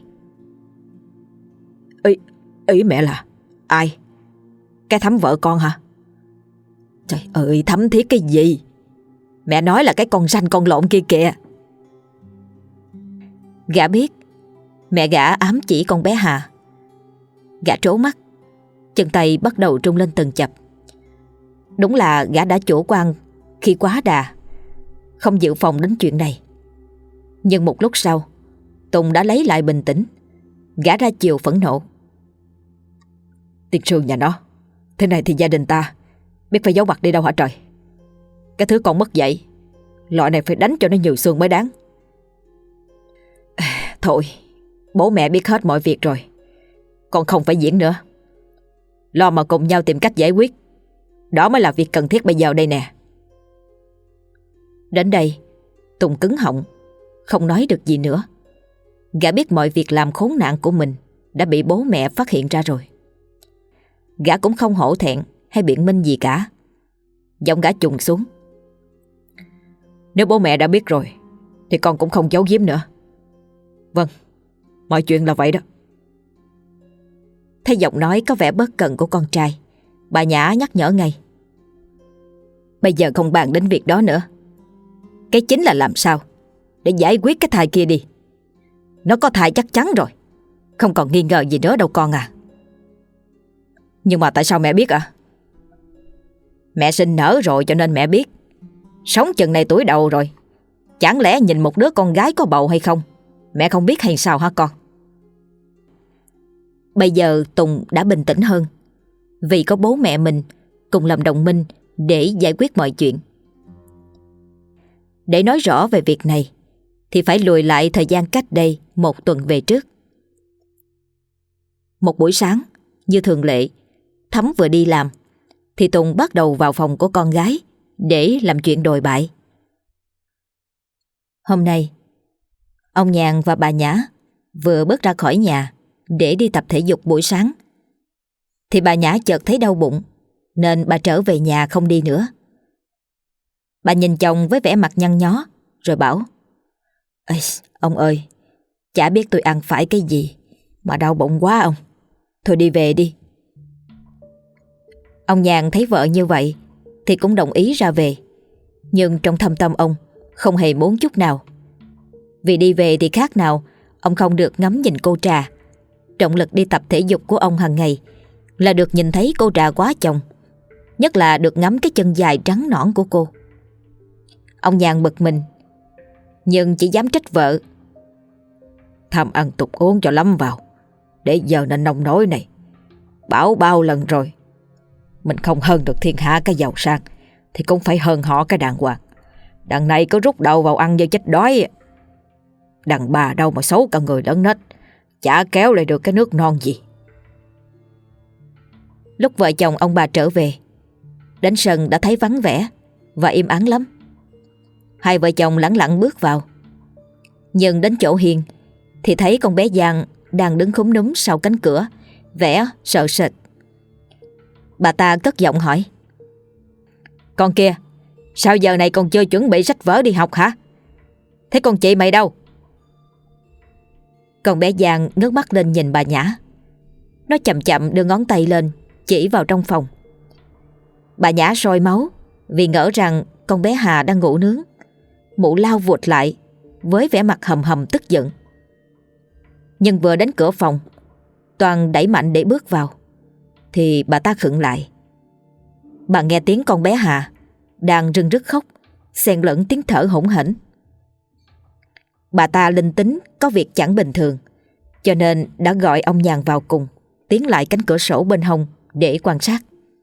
Ý mẹ là ai? Cái Thắm vợ con hả? Trời ơi, Thắm thiết cái gì? Mẹ nói là cái con ranh con lộn kia kìa. Gã biết Mẹ gã ám chỉ con bé Hà. Gã trố mắt, chân tay bắt đầu rung lên từng chập. Đúng là gã đã chủ quan khi quá đà, không dự phòng đến chuyện này. Nhưng một lúc sau, Tùng đã lấy lại bình tĩnh. Gã ra chiều phẫn nộ. Tiên Sương nhà nó, thế này thì gia đình ta biết phải giấu mặt đi đâu hả trời? Cái thứ con mất dạy, loại này phải đánh cho nó nhiều xương mới đáng. Thôi, bố mẹ biết hết mọi việc rồi, con không phải diễn nữa. Lo mà cùng nhau tìm cách giải quyết, đó mới là việc cần thiết bây giờ đây nè. Đến đây, Tùng cứng họng, không nói được gì nữa. Gã biết mọi việc làm khốn nạn của mình đã bị bố mẹ phát hiện ra rồi. Gã cũng không hổ thẹn hay biện minh gì cả. Giọng gã trùng xuống. Nếu bố mẹ đã biết rồi thì con cũng không giấu giếm nữa. Vâng, mọi chuyện là vậy đó. Thấy giọng nói có vẻ bất cần của con trai, bà Nhã nhắc nhở ngay. Bây giờ không bàn đến việc đó nữa. Cái chính là làm sao để giải quyết cái thai kia đi. Nó có thai chắc chắn rồi, không còn nghi ngờ gì nữa đâu con à. Nhưng mà tại sao mẹ biết ạ? Mẹ sinh nở rồi cho nên mẹ biết. Sống chừng này tuổi đầu rồi, chẳng lẽ nhìn một đứa con gái có bầu hay không mẹ không biết hay sao hả con? Bây giờ Tùng đã bình tĩnh hơn, vì có bố mẹ mình cùng làm đồng minh để giải quyết mọi chuyện. Để nói rõ về việc này thì phải lùi lại thời gian cách đây 1 tuần về trước. Một buổi sáng, như thường lệ, Thắm vừa đi làm thì Tùng bắt đầu vào phòng của con gái để làm chuyện đồi bại. Hôm nay, ông Nhàn và bà Nhã vừa bước ra khỏi nhà để đi tập thể dục buổi sáng thì bà Nhã chợt thấy đau bụng nên bà trở về nhà không đi nữa. Bà nhìn chồng với vẻ mặt nhăn nhó rồi bảo: Ê, ông ơi, chả biết tôi ăn phải cái gì mà đau bụng quá ông. Thôi đi về đi. Ông Nhàn thấy vợ như vậy thì cũng đồng ý ra về. Nhưng trong thâm tâm ông không hề muốn chút nào. Vì đi về thì khác nào ông không được ngắm nhìn cô Trà. Động lực đi tập thể dục của ông hàng ngày là được nhìn thấy cô Trà quá chồng, nhất là được ngắm cái chân dài trắng nõn của cô. Ông Nhàn bực mình, nhưng chỉ dám trách vợ. Tham ăn tục uống cho lắm vào, để giờ nên nông nổi này. Bảo bao lần rồi, mình không hơn được thiên hạ cái giàu sang thì cũng phải hơn họ cái đàng hoàng. Đằng này cứ rút đầu vào ăn như chết đói. Đàn bà đâu mà xấu cả người lẫn nết, chả kéo lại được cái nước non gì. Lúc vợ chồng ông bà trở về, đến sân đã thấy vắng vẻ và im ắng lắm. Hai vợ chồng lẳng lặng bước vào. Nhưng đến chỗ Hiền thì thấy con bé Giang đang đứng khúm núm sau cánh cửa, vẻ sợ sệt. Bà ta cất giọng hỏi: Con kia, sao giờ này còn chưa chuẩn bị sách vở đi học hả? Thế con chị mày đâu? Con bé Giang ngước mắt lên nhìn bà Nhã. Nó chậm chậm đưa ngón tay lên chỉ vào trong phòng. Bà Nhã sôi máu vì ngỡ rằng con bé Hà đang ngủ nướng. Mụ lao vụt lại với vẻ mặt hầm hầm tức giận. Nhưng vừa đến cửa phòng, Toàn đẩy mạnh để bước vào thì bà ta khựng lại. Bà nghe tiếng con bé Hà đang rưng rức khóc, xen lẫn tiếng thở hổn hển. Bà ta linh tính có việc chẳng bình thường, cho nên đã gọi ông Nhàn vào cùng, tiến lại cánh cửa sổ bên hông để quan sát.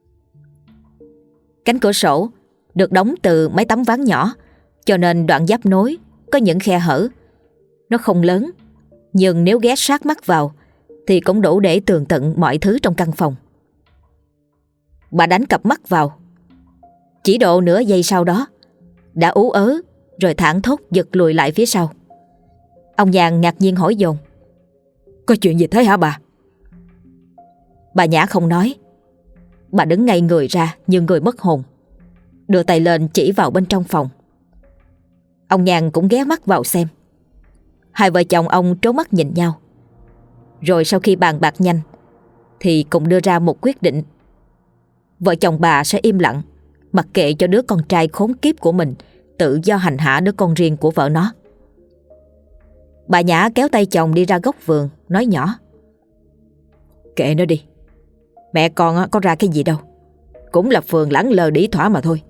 Cánh cửa sổ được đóng từ mấy tấm ván nhỏ, cho nên đoạn giáp nối có những khe hở. Nó không lớn, nhưng nếu ghé sát mắt vào thì cũng đủ để tường tận mọi thứ trong căn phòng. Bà đánh cặp mắt vào. Chỉ độ nửa giây sau đó đã ú ớ rồi thảng thốt giật lùi lại phía sau. Ông Nhàn ngạc nhiên hỏi dồn: Có chuyện gì thế hả bà? Bà Nhã không nói. Bà đứng ngay người ra như người mất hồn, đưa tay lên chỉ vào bên trong phòng. Ông Nhàn cũng ghé mắt vào xem. Hai vợ chồng ông trố mắt nhìn nhau. Rồi sau khi bàn bạc nhanh thì cùng đưa ra một quyết định. Vợ chồng bà sẽ im lặng, mặc kệ cho đứa con trai khốn kiếp của mình tự do hành hạ đứa con riêng của vợ nó. Bà Nhã kéo tay chồng đi ra góc vườn, nói nhỏ: Kệ nó đi, mẹ con có ra cái gì đâu, cũng là phường lẳng lơ đĩ thỏa mà thôi.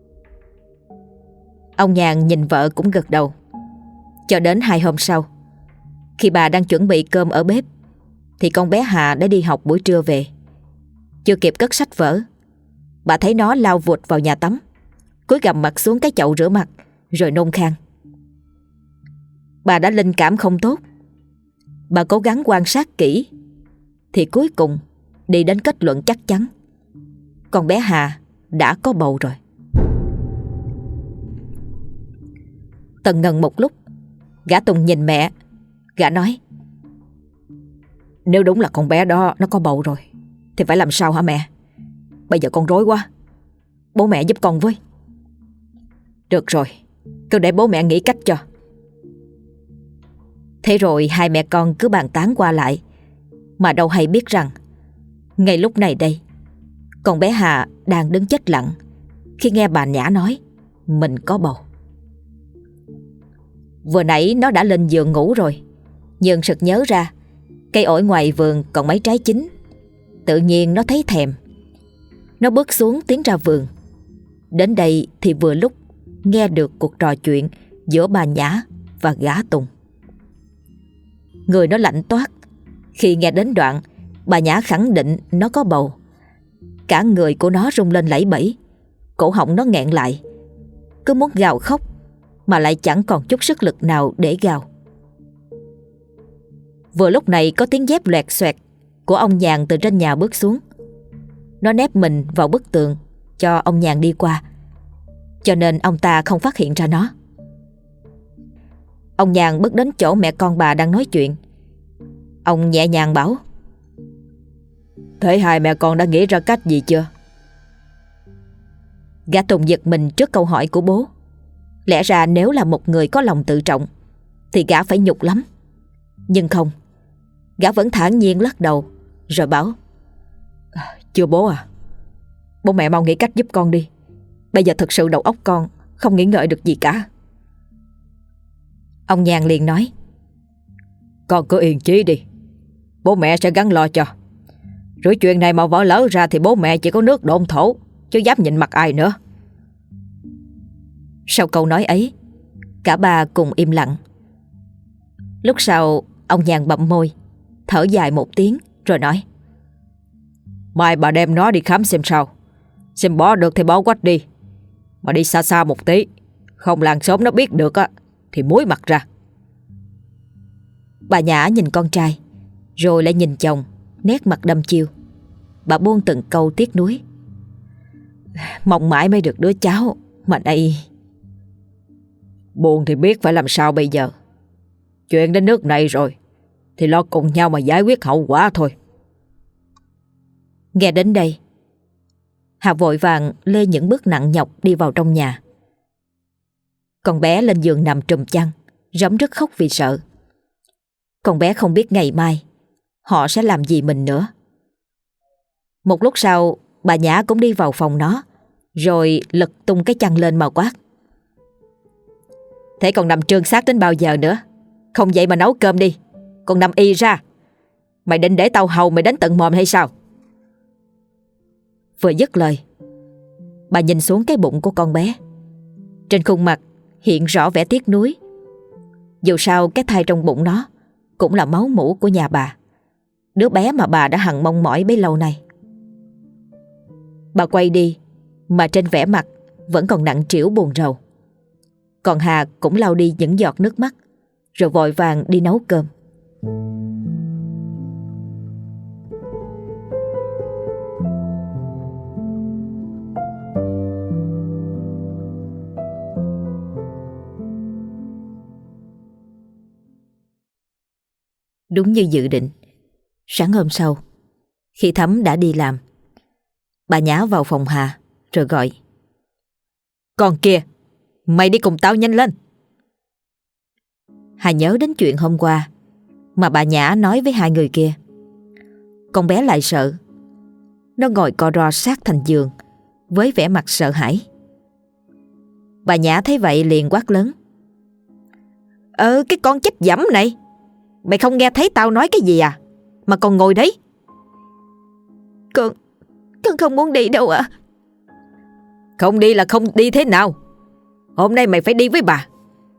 Ông Nhàn nhìn vợ cũng gật đầu. Cho đến 2 hôm sau, khi bà đang chuẩn bị cơm ở bếp, thì con bé Hà đã đi học buổi trưa về. Chưa kịp cất sách vở, bà thấy nó lao vụt vào nhà tắm, cúi gằm mặt xuống cái chậu rửa mặt, rồi nôn khan. Bà đã linh cảm không tốt. Bà cố gắng quan sát kỹ, thì cuối cùng đi đến kết luận chắc chắn: con bé Hà đã có bầu rồi. Tần ngần một lúc, gã Tùng nhìn mẹ. Gã nói: Nếu đúng là con bé đó nó có bầu rồi thì phải làm sao hả mẹ? Bây giờ con rối quá, bố mẹ giúp con với. Được rồi, cứ để bố mẹ nghĩ cách cho. Thế rồi hai mẹ con cứ bàn tán qua lại, mà đâu hay biết rằng ngay lúc này đây, con bé Hà đang đứng chết lặng khi nghe bà Nhã nói mình có bầu. Vừa nãy nó đã lên giường ngủ rồi, nhưng sực nhớ ra cây ổi ngoài vườn còn mấy trái chín. Tự nhiên nó thấy thèm. Nó bước xuống tiến ra vườn. Đến đây thì vừa lúc nghe được cuộc trò chuyện giữa bà Nhã và gã Tùng. Người nó lạnh toát khi nghe đến đoạn bà Nhã khẳng định nó có bầu. Cả người của nó rung lên lẩy bẩy, cổ họng nó nghẹn lại, cứ muốn gào khóc mà lại chẳng còn chút sức lực nào để gào. Vừa lúc này có tiếng dép loẹt xoẹt của ông Nhàn từ trên nhà bước xuống. Nó nép mình vào bức tường cho ông Nhàn đi qua, cho nên ông ta không phát hiện ra nó. Ông Nhàn bước đến chỗ mẹ con bà đang nói chuyện. Ông nhẹ nhàng bảo: Thế hai mẹ con đã nghĩ ra cách gì chưa? Gã Tùng giật mình trước câu hỏi của bố. Lẽ ra nếu là một người có lòng tự trọng thì gã phải nhục lắm. Nhưng không, gã vẫn thản nhiên lắc đầu rồi bảo: Chưa bố à, bố mẹ mau nghĩ cách giúp con đi. Bây giờ thực sự đầu óc con không nghĩ ngợi được gì cả. Ông Nhàn liền nói: Con cứ yên chí đi, bố mẹ sẽ gắng lo cho. Rồi chuyện này mà vỡ lỡ ra thì bố mẹ chỉ có nước độn thổ, chứ dám nhìn mặt ai nữa. Sau câu nói ấy, cả ba cùng im lặng. Lúc sau ông Nhàn bậm môi, thở dài một tiếng rồi nói: Mai bà đem nó đi khám xem sao. Xem bỏ được thì bỏ quách đi, mà đi xa xa một tí, không làng xóm nó biết được á thì muối mặt ra. Bà Nhã nhìn con trai, rồi lại nhìn chồng, nét mặt đăm chiêu. Bà buông từng câu tiếc nuối: Mong mãi mới được đứa cháu, mà đây... Buồn thì biết phải làm sao bây giờ. Chuyện đến nước này rồi thì lo cùng nhau mà giải quyết hậu quả thôi. Nghe đến đây, Hà vội vàng lê những bước nặng nhọc đi vào trong nhà. Con bé lên giường nằm trùm chăn, rấm rứt khóc vì sợ. Con bé không biết ngày mai họ sẽ làm gì mình nữa. Một lúc sau, bà Nhã cũng đi vào phòng nó, rồi lật tung cái chăn lên mà quát: Thế còn nằm trương xác đến bao giờ nữa? Không dậy mà nấu cơm đi, còn nằm y ra. Mày định để tao hầu mày đến tận mồm hay sao? Vừa dứt lời, bà nhìn xuống cái bụng của con bé. Trên khuôn mặt hiện rõ vẻ tiếc nuối. Dù sao cái thai trong bụng nó cũng là máu mủ của nhà bà, đứa bé mà bà đã hằng mong mỏi bấy lâu nay. Bà quay đi, mà trên vẻ mặt vẫn còn nặng trĩu buồn rầu. Còn Hà cũng lau đi những giọt nước mắt, rồi vội vàng đi nấu cơm. Đúng như dự định, sáng hôm sau, khi Thắm đã đi làm, bà Nhã vào phòng Hà rồi gọi: Con kia, mày đi cùng tao nhanh lên. Hà nhớ đến chuyện hôm qua mà bà Nhã nói với hai người kia. Con bé lại sợ. Nó ngồi co ro sát thành giường với vẻ mặt sợ hãi. Bà Nhã thấy vậy liền quát lớn: Cái con chết dẫm này, mày không nghe thấy tao nói cái gì à, mà còn ngồi đấy. Con không muốn đi đâu ạ. Không đi là không đi thế nào? Hôm nay mày phải đi với bà.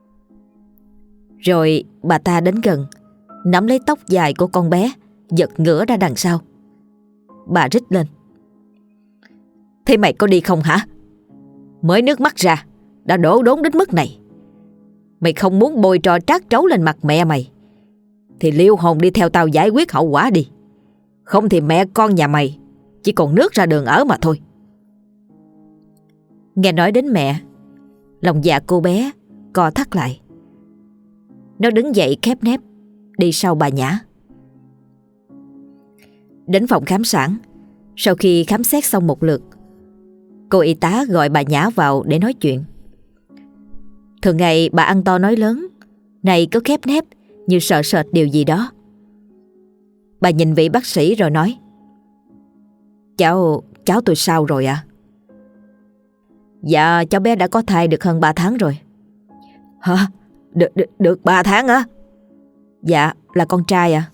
Rồi bà ta đến gần, nắm lấy tóc dài của con bé, giật ngửa ra đằng sau. Bà rít lên: Thế mày có đi không hả? Mới nước mắt ra đã đổ đốn đến mức này. Mày không muốn bôi trò trát trấu lên mặt mẹ mày thì liêu hồn đi theo tao giải quyết hậu quả đi. Không thì mẹ con nhà mày chỉ còn nước ra đường ở mà thôi. Nghe nói đến mẹ, lòng dạ cô bé co thắt lại. Nó đứng dậy khép nép đi sau bà Nhã. Đến phòng khám sản, sau khi khám xét xong một lượt, cô y tá gọi bà Nhã vào để nói chuyện. Thường ngày bà ăn to nói lớn, này cứ khép nép như sợ sệt điều gì đó. Bà nhìn vị bác sĩ rồi nói: Cháu tôi sao rồi ạ? Dạ cháu bé đã có thai được hơn 3 tháng rồi. Hả? Được 3 tháng á? Dạ là con trai ạ.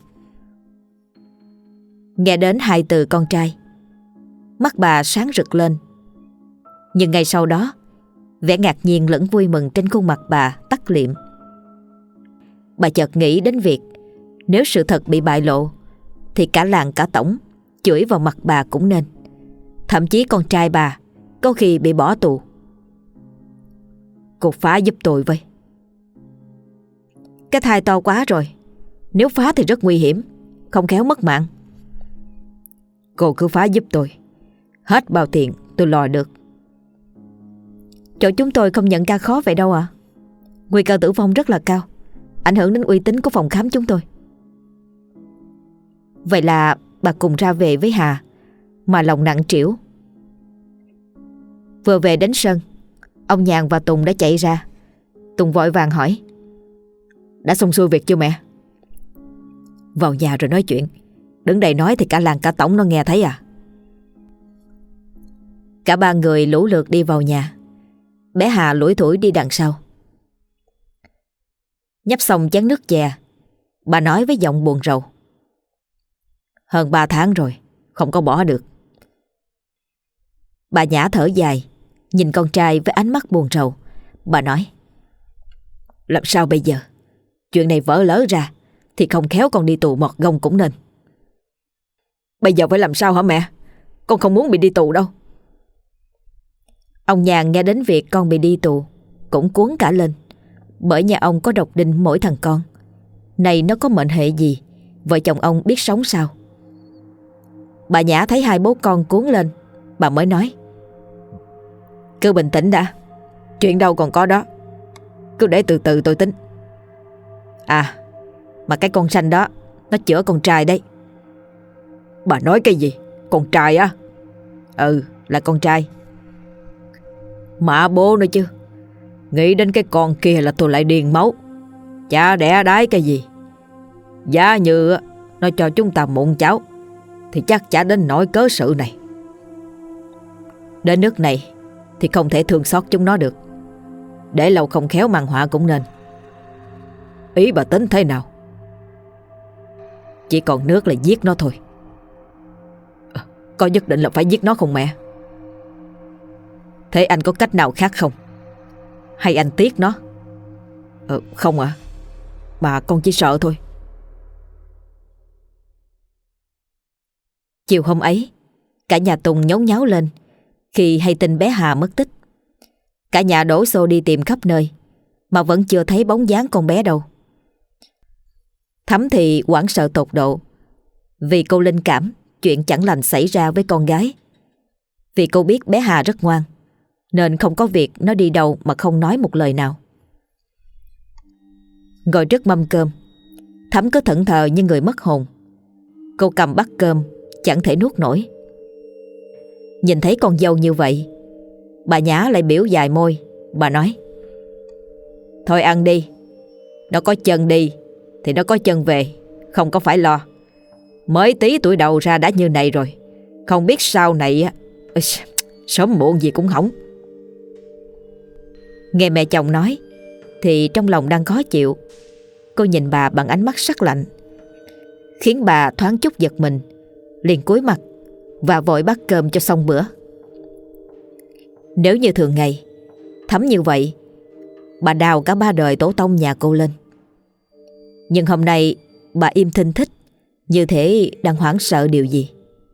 Nghe đến 2 từ con trai, mắt bà sáng rực lên. Nhưng ngay sau đó, vẻ ngạc nhiên lẫn vui mừng trên khuôn mặt bà tắt liệm. Bà chợt nghĩ đến việc nếu sự thật bị bại lộ thì cả làng cả tổng chửi vào mặt bà cũng nên. Thậm chí con trai bà có khi bị bỏ tù. Cô phá giúp tôi với. Cái thai to quá rồi, nếu phá thì rất nguy hiểm, không khéo mất mạng. Cô cứ phá giúp tôi, hết bao tiền tôi lo được. Chỗ chúng tôi không nhận ca khó vậy đâu ạ. Nguy cơ tử vong rất là cao, ảnh hưởng đến uy tín của phòng khám chúng tôi. Vậy là bà cùng ra về với Hà, mà lòng nặng trĩu. Vừa về đến sân, ông Nhàn và Tùng đã chạy ra. Tùng vội vàng hỏi: Đã xong xuôi việc chưa mẹ? Vào nhà rồi nói chuyện, đứng đây nói thì cả làng cả tổng nó nghe thấy à. Cả ba người lũ lượt đi vào nhà. Bé Hà lủi thủi đi đằng sau. Nhấp xong chén nước chè, bà nói với giọng buồn rầu: Hơn 3 tháng rồi, không có bỏ được. Bà Nhã thở dài, nhìn con trai với ánh mắt buồn rầu. Bà nói: Làm sao bây giờ? Chuyện này vỡ lỡ ra thì không khéo con đi tù mọt gông cũng nên. Bây giờ phải làm sao hả mẹ? Con không muốn bị đi tù đâu. Ông Nhàn nghe đến việc con bị đi tù cũng cuốn cả lên, bởi nhà ông có độc đinh mỗi thằng con. Này nó có mệnh hệ gì, vợ chồng ông biết sống sao? Bà Nhã thấy hai bố con cuốn lên, bà mới nói: Cứ bình tĩnh đã, chuyện đâu còn có đó. Cứ để từ từ tôi tính. À, mà cái con xanh đó nó chữa con trai đấy. Bà nói cái gì? Con trai á? Ừ, là con trai. Mà bố nữa chứ. Nghĩ đến cái con kia là tôi lại điên máu. Chả đẻ đái cái gì. Giá như nó cho chúng ta mụn cháu thì chắc chả đến nỗi cớ sự này. Đến nước này thì không thể thương xót chúng nó được. Để lâu không khéo mang họa cũng nên. Ý bà tính thế nào? Chỉ còn nước là giết nó thôi. Có nhất định là phải giết nó không mẹ? Thế anh có cách nào khác không? Hay anh tiếc nó? Không ạ. Mà con chỉ sợ thôi. Chiều hôm ấy, cả nhà Tùng nhốn nháo lên khi hay tin bé Hà mất tích. Cả nhà đổ xô đi tìm khắp nơi mà vẫn chưa thấy bóng dáng con bé đâu. Thắm thì hoảng sợ tột độ vì cô linh cảm chuyện chẳng lành xảy ra với con gái. Vì cô biết bé Hà rất ngoan nên không có việc nó đi đâu mà không nói một lời nào. Ngồi trước mâm cơm, Thắm cứ thẫn thờ như người mất hồn. Cô cầm bát cơm chẳng thể nuốt nổi. Nhìn thấy con dâu như vậy, bà Nhã lại biểu dài môi. Bà nói: Thôi ăn đi. Nó có chân đi thì nó có chân về, không có phải lo. Mới tí tuổi đầu ra đã như này rồi, không biết sau này sớm muộn gì cũng hỏng. Nghe mẹ chồng nói, thì trong lòng đang khó chịu, cô nhìn bà bằng ánh mắt sắc lạnh, khiến bà thoáng chút giật mình, liền cúi mặt và vội bắt cơm cho xong bữa. Nếu như thường ngày, Thắm như vậy, bà đào cả 3 đời tổ tông nhà cô lên. Nhưng hôm nay bà im thinh thích, như thể đang hoảng sợ điều gì.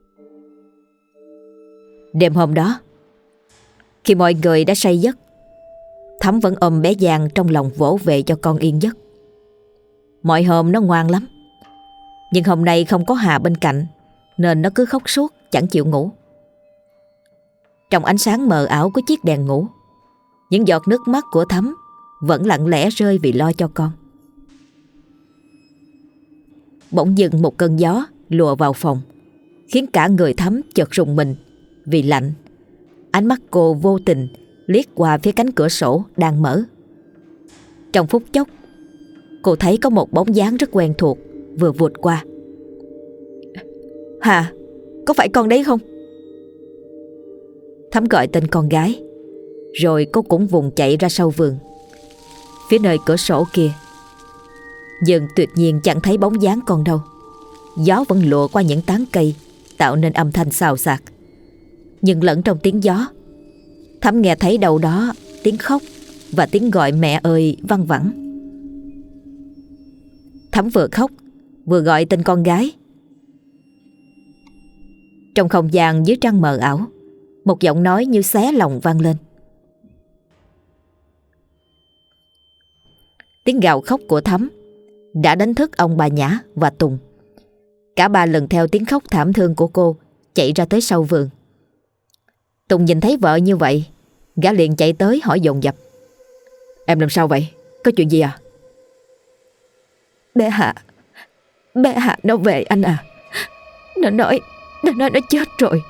Đêm hôm đó, khi mọi người đã say giấc, Thắm vẫn ôm bé Giang trong lòng vỗ về cho con yên giấc. Mọi hôm nó ngoan lắm, nhưng hôm nay không có Hà bên cạnh nên nó cứ khóc suốt chẳng chịu ngủ. Trong ánh sáng mờ ảo của chiếc đèn ngủ, những giọt nước mắt của Thắm vẫn lặng lẽ rơi vì lo cho con. Bỗng dưng một cơn gió lùa vào phòng, khiến cả người Thắm chợt rùng mình vì lạnh. Ánh mắt cô vô tình liếc qua phía cánh cửa sổ đang mở. Trong phút chốc, cô thấy có một bóng dáng rất quen thuộc vừa vụt qua. Hà, có phải con đấy không? Thắm gọi tên con gái, rồi cô cũng vùng chạy ra sau vườn. Phía nơi cửa sổ kia, dường tuyệt nhiên chẳng thấy bóng dáng con đâu. Gió vẫn lùa qua những tán cây, tạo nên âm thanh xào xạc. Nhưng lẫn trong tiếng gió, Thắm nghe thấy đâu đó tiếng khóc và tiếng gọi mẹ ơi văng vẳng. Thắm vừa khóc vừa gọi tên con gái. Trong không gian dưới trăng mờ ảo, một giọng nói như xé lòng vang lên. Tiếng gào khóc của Thắm đã đánh thức ông bà Nhã và Tùng. Cả ba lần theo tiếng khóc thảm thương của cô chạy ra tới sau vườn. Tùng nhìn thấy vợ như vậy, gã liền chạy tới hỏi dồn dập: "Em làm sao vậy? Có chuyện gì à?" Bé Hạ nó về anh à. Nó nói nó chết rồi.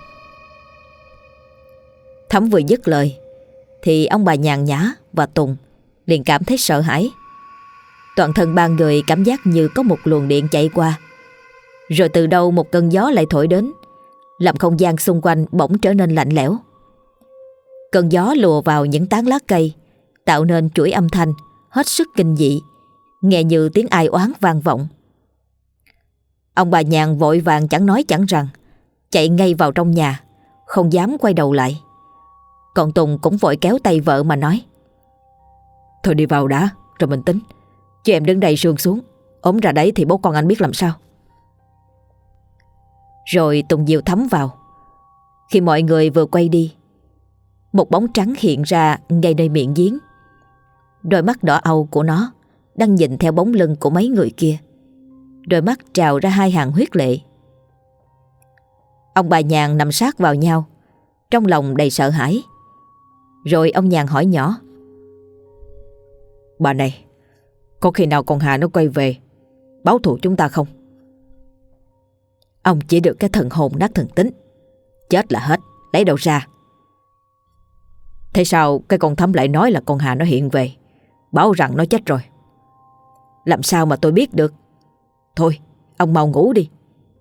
Thắm vừa dứt lời thì ông bà Nhàn Nhã và Tùng liền cảm thấy sợ hãi. Toàn thân ba người cảm giác như có một luồng điện chạy qua, rồi từ đâu một cơn gió lại thổi đến, làm không gian xung quanh bỗng trở nên lạnh lẽo. Cơn gió lùa vào những tán lá cây, tạo nên chuỗi âm thanh hết sức kinh dị, nghe như tiếng ai oán vang vọng. Ông bà Nhàn vội vàng chẳng nói chẳng rằng chạy ngay vào trong nhà, không dám quay đầu lại. Còn Tùng cũng vội kéo tay vợ mà nói: "Thôi đi vào đã, rồi mình tính. Chứ em đứng đây sương xuống, ốm ra đấy thì bố con anh biết làm sao." Rồi Tùng dìu Thắm vào. Khi mọi người vừa quay đi, một bóng trắng hiện ra ngay nơi miệng giếng. Đôi mắt đỏ au của nó đang nhìn theo bóng lưng của mấy người kia. Đôi mắt trào ra 2 hàng huyết lệ. Ông bà Nhàn nằm sát vào nhau, trong lòng đầy sợ hãi. Rồi ông Nhàn hỏi nhỏ: "Bà này, có khi nào con Hà nó quay về báo thù chúng ta không?" "Ông chỉ được cái thần hồn nát thần tính, chết là hết, lấy đâu ra." "Thế sao cái con Thắm lại nói là con Hà nó hiện về, báo rằng nó chết rồi?" "Làm sao mà tôi biết được? Thôi, ông mau ngủ đi."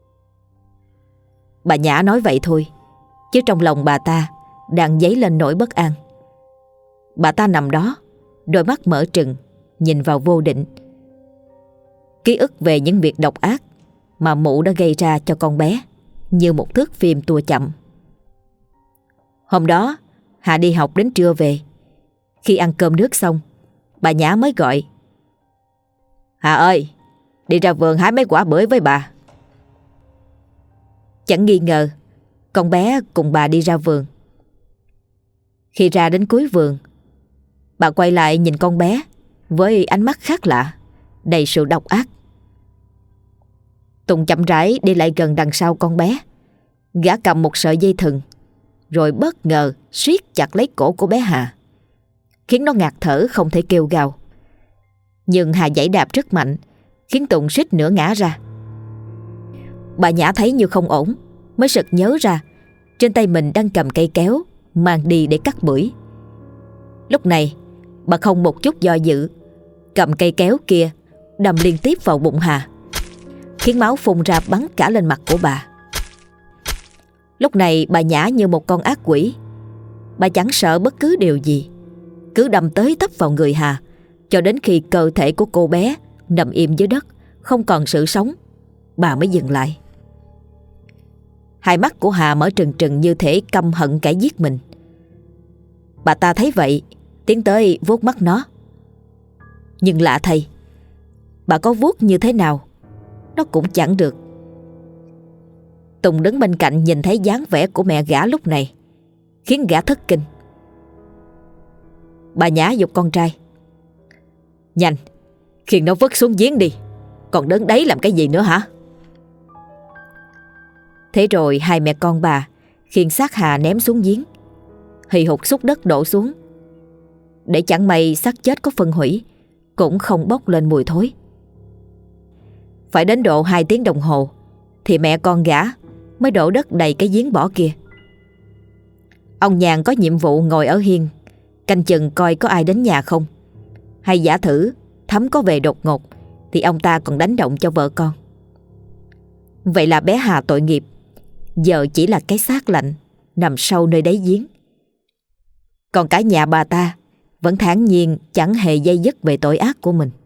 Bà Nhã nói vậy thôi, chứ trong lòng bà ta đang dấy lên nỗi bất an. Bà ta nằm đó, đôi mắt mở trừng, nhìn vào vô định. Ký ức về những việc độc ác mà mụ đã gây ra cho con bé như một thước phim tua chậm. Hôm đó, Hà đi học đến trưa về. Khi ăn cơm nước xong, bà Nhã mới gọi: "Hà ơi, đi ra vườn hái mấy quả bưởi với bà." Chẳng nghi ngờ, con bé cùng bà đi ra vườn. Khi ra đến cuối vườn, bà quay lại nhìn con bé với ánh mắt khác lạ, đầy sự độc ác. Tùng chậm rãi đi lại gần đằng sau con bé. Gã cầm một sợi dây thừng, rồi bất ngờ siết chặt lấy cổ của bé Hà, khiến nó ngạt thở không thể kêu gào. Nhưng Hà giãy đạp rất mạnh, khiến Tùng suýt nữa ngã ra. Bà Nhã thấy như không ổn, mới sực nhớ ra trên tay mình đang cầm cây kéo mang đi để cắt bưởi. Lúc này bà không một chút do dự, cầm cây kéo kia đâm liên tiếp vào bụng Hà, khiến máu phun ra bắn cả lên mặt của bà. Lúc này bà Nhã như một con ác quỷ. Bà chẳng sợ bất cứ điều gì, cứ đâm tới tấp vào người Hà, cho đến khi cơ thể của cô bé nằm im dưới đất, không còn sự sống, bà mới dừng lại. Hai mắt của Hà mở trừng trừng như thể căm hận kẻ giết mình. Bà ta thấy vậy, tiến tới vuốt mắt nó. Nhưng lạ thay, bà có vuốt như thế nào, nó cũng chẳng được. Tùng đứng bên cạnh nhìn thấy dáng vẻ của mẹ gã lúc này, khiến gã thất kinh. Bà Nhã giục con trai: "Nhanh, khiêng nó vứt xuống giếng đi, còn đứng đấy làm cái gì nữa hả?" Thế rồi hai mẹ con bà khiêng xác Hà ném xuống giếng. Hì hục xúc đất đổ xuống. Để chẳng may xác chết có phân hủy, cũng không bốc lên mùi thối. Phải đến độ 2 tiếng đồng hồ thì mẹ con gã mới đổ đất đầy cái giếng bỏ kia. Ông Nhàn có nhiệm vụ ngồi ở hiên canh chừng coi có ai đến nhà không, hay giả thử Thắm có về đột ngột thì ông ta còn đánh động cho vợ con. Vậy là bé Hà tội nghiệp giờ chỉ là cái xác lạnh nằm sâu nơi đáy giếng. Còn cả nhà bà ta vẫn thản nhiên chẳng hề day dứt về tội ác của mình.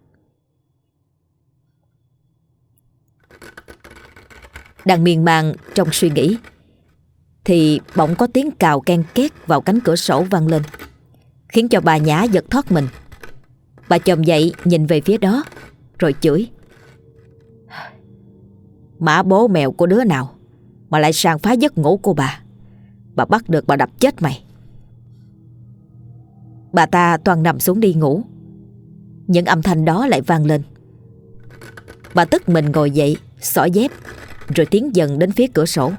Đang miên man trong suy nghĩ thì bỗng có tiếng cào ken két vào cánh cửa sổ vang lên, khiến cho bà Nhã giật thoát mình. Bà chồm dậy nhìn về phía đó rồi chửi: "Mã bố mèo của đứa nào mà lại sang phá giấc ngủ của bà? Bà bắt được bà đập chết mày." Bà ta toàn nằm xuống đi ngủ. Những âm thanh đó lại vang lên. Bà tức mình ngồi dậy, xỏ dép, rồi tiến dần đến phía cửa sổ.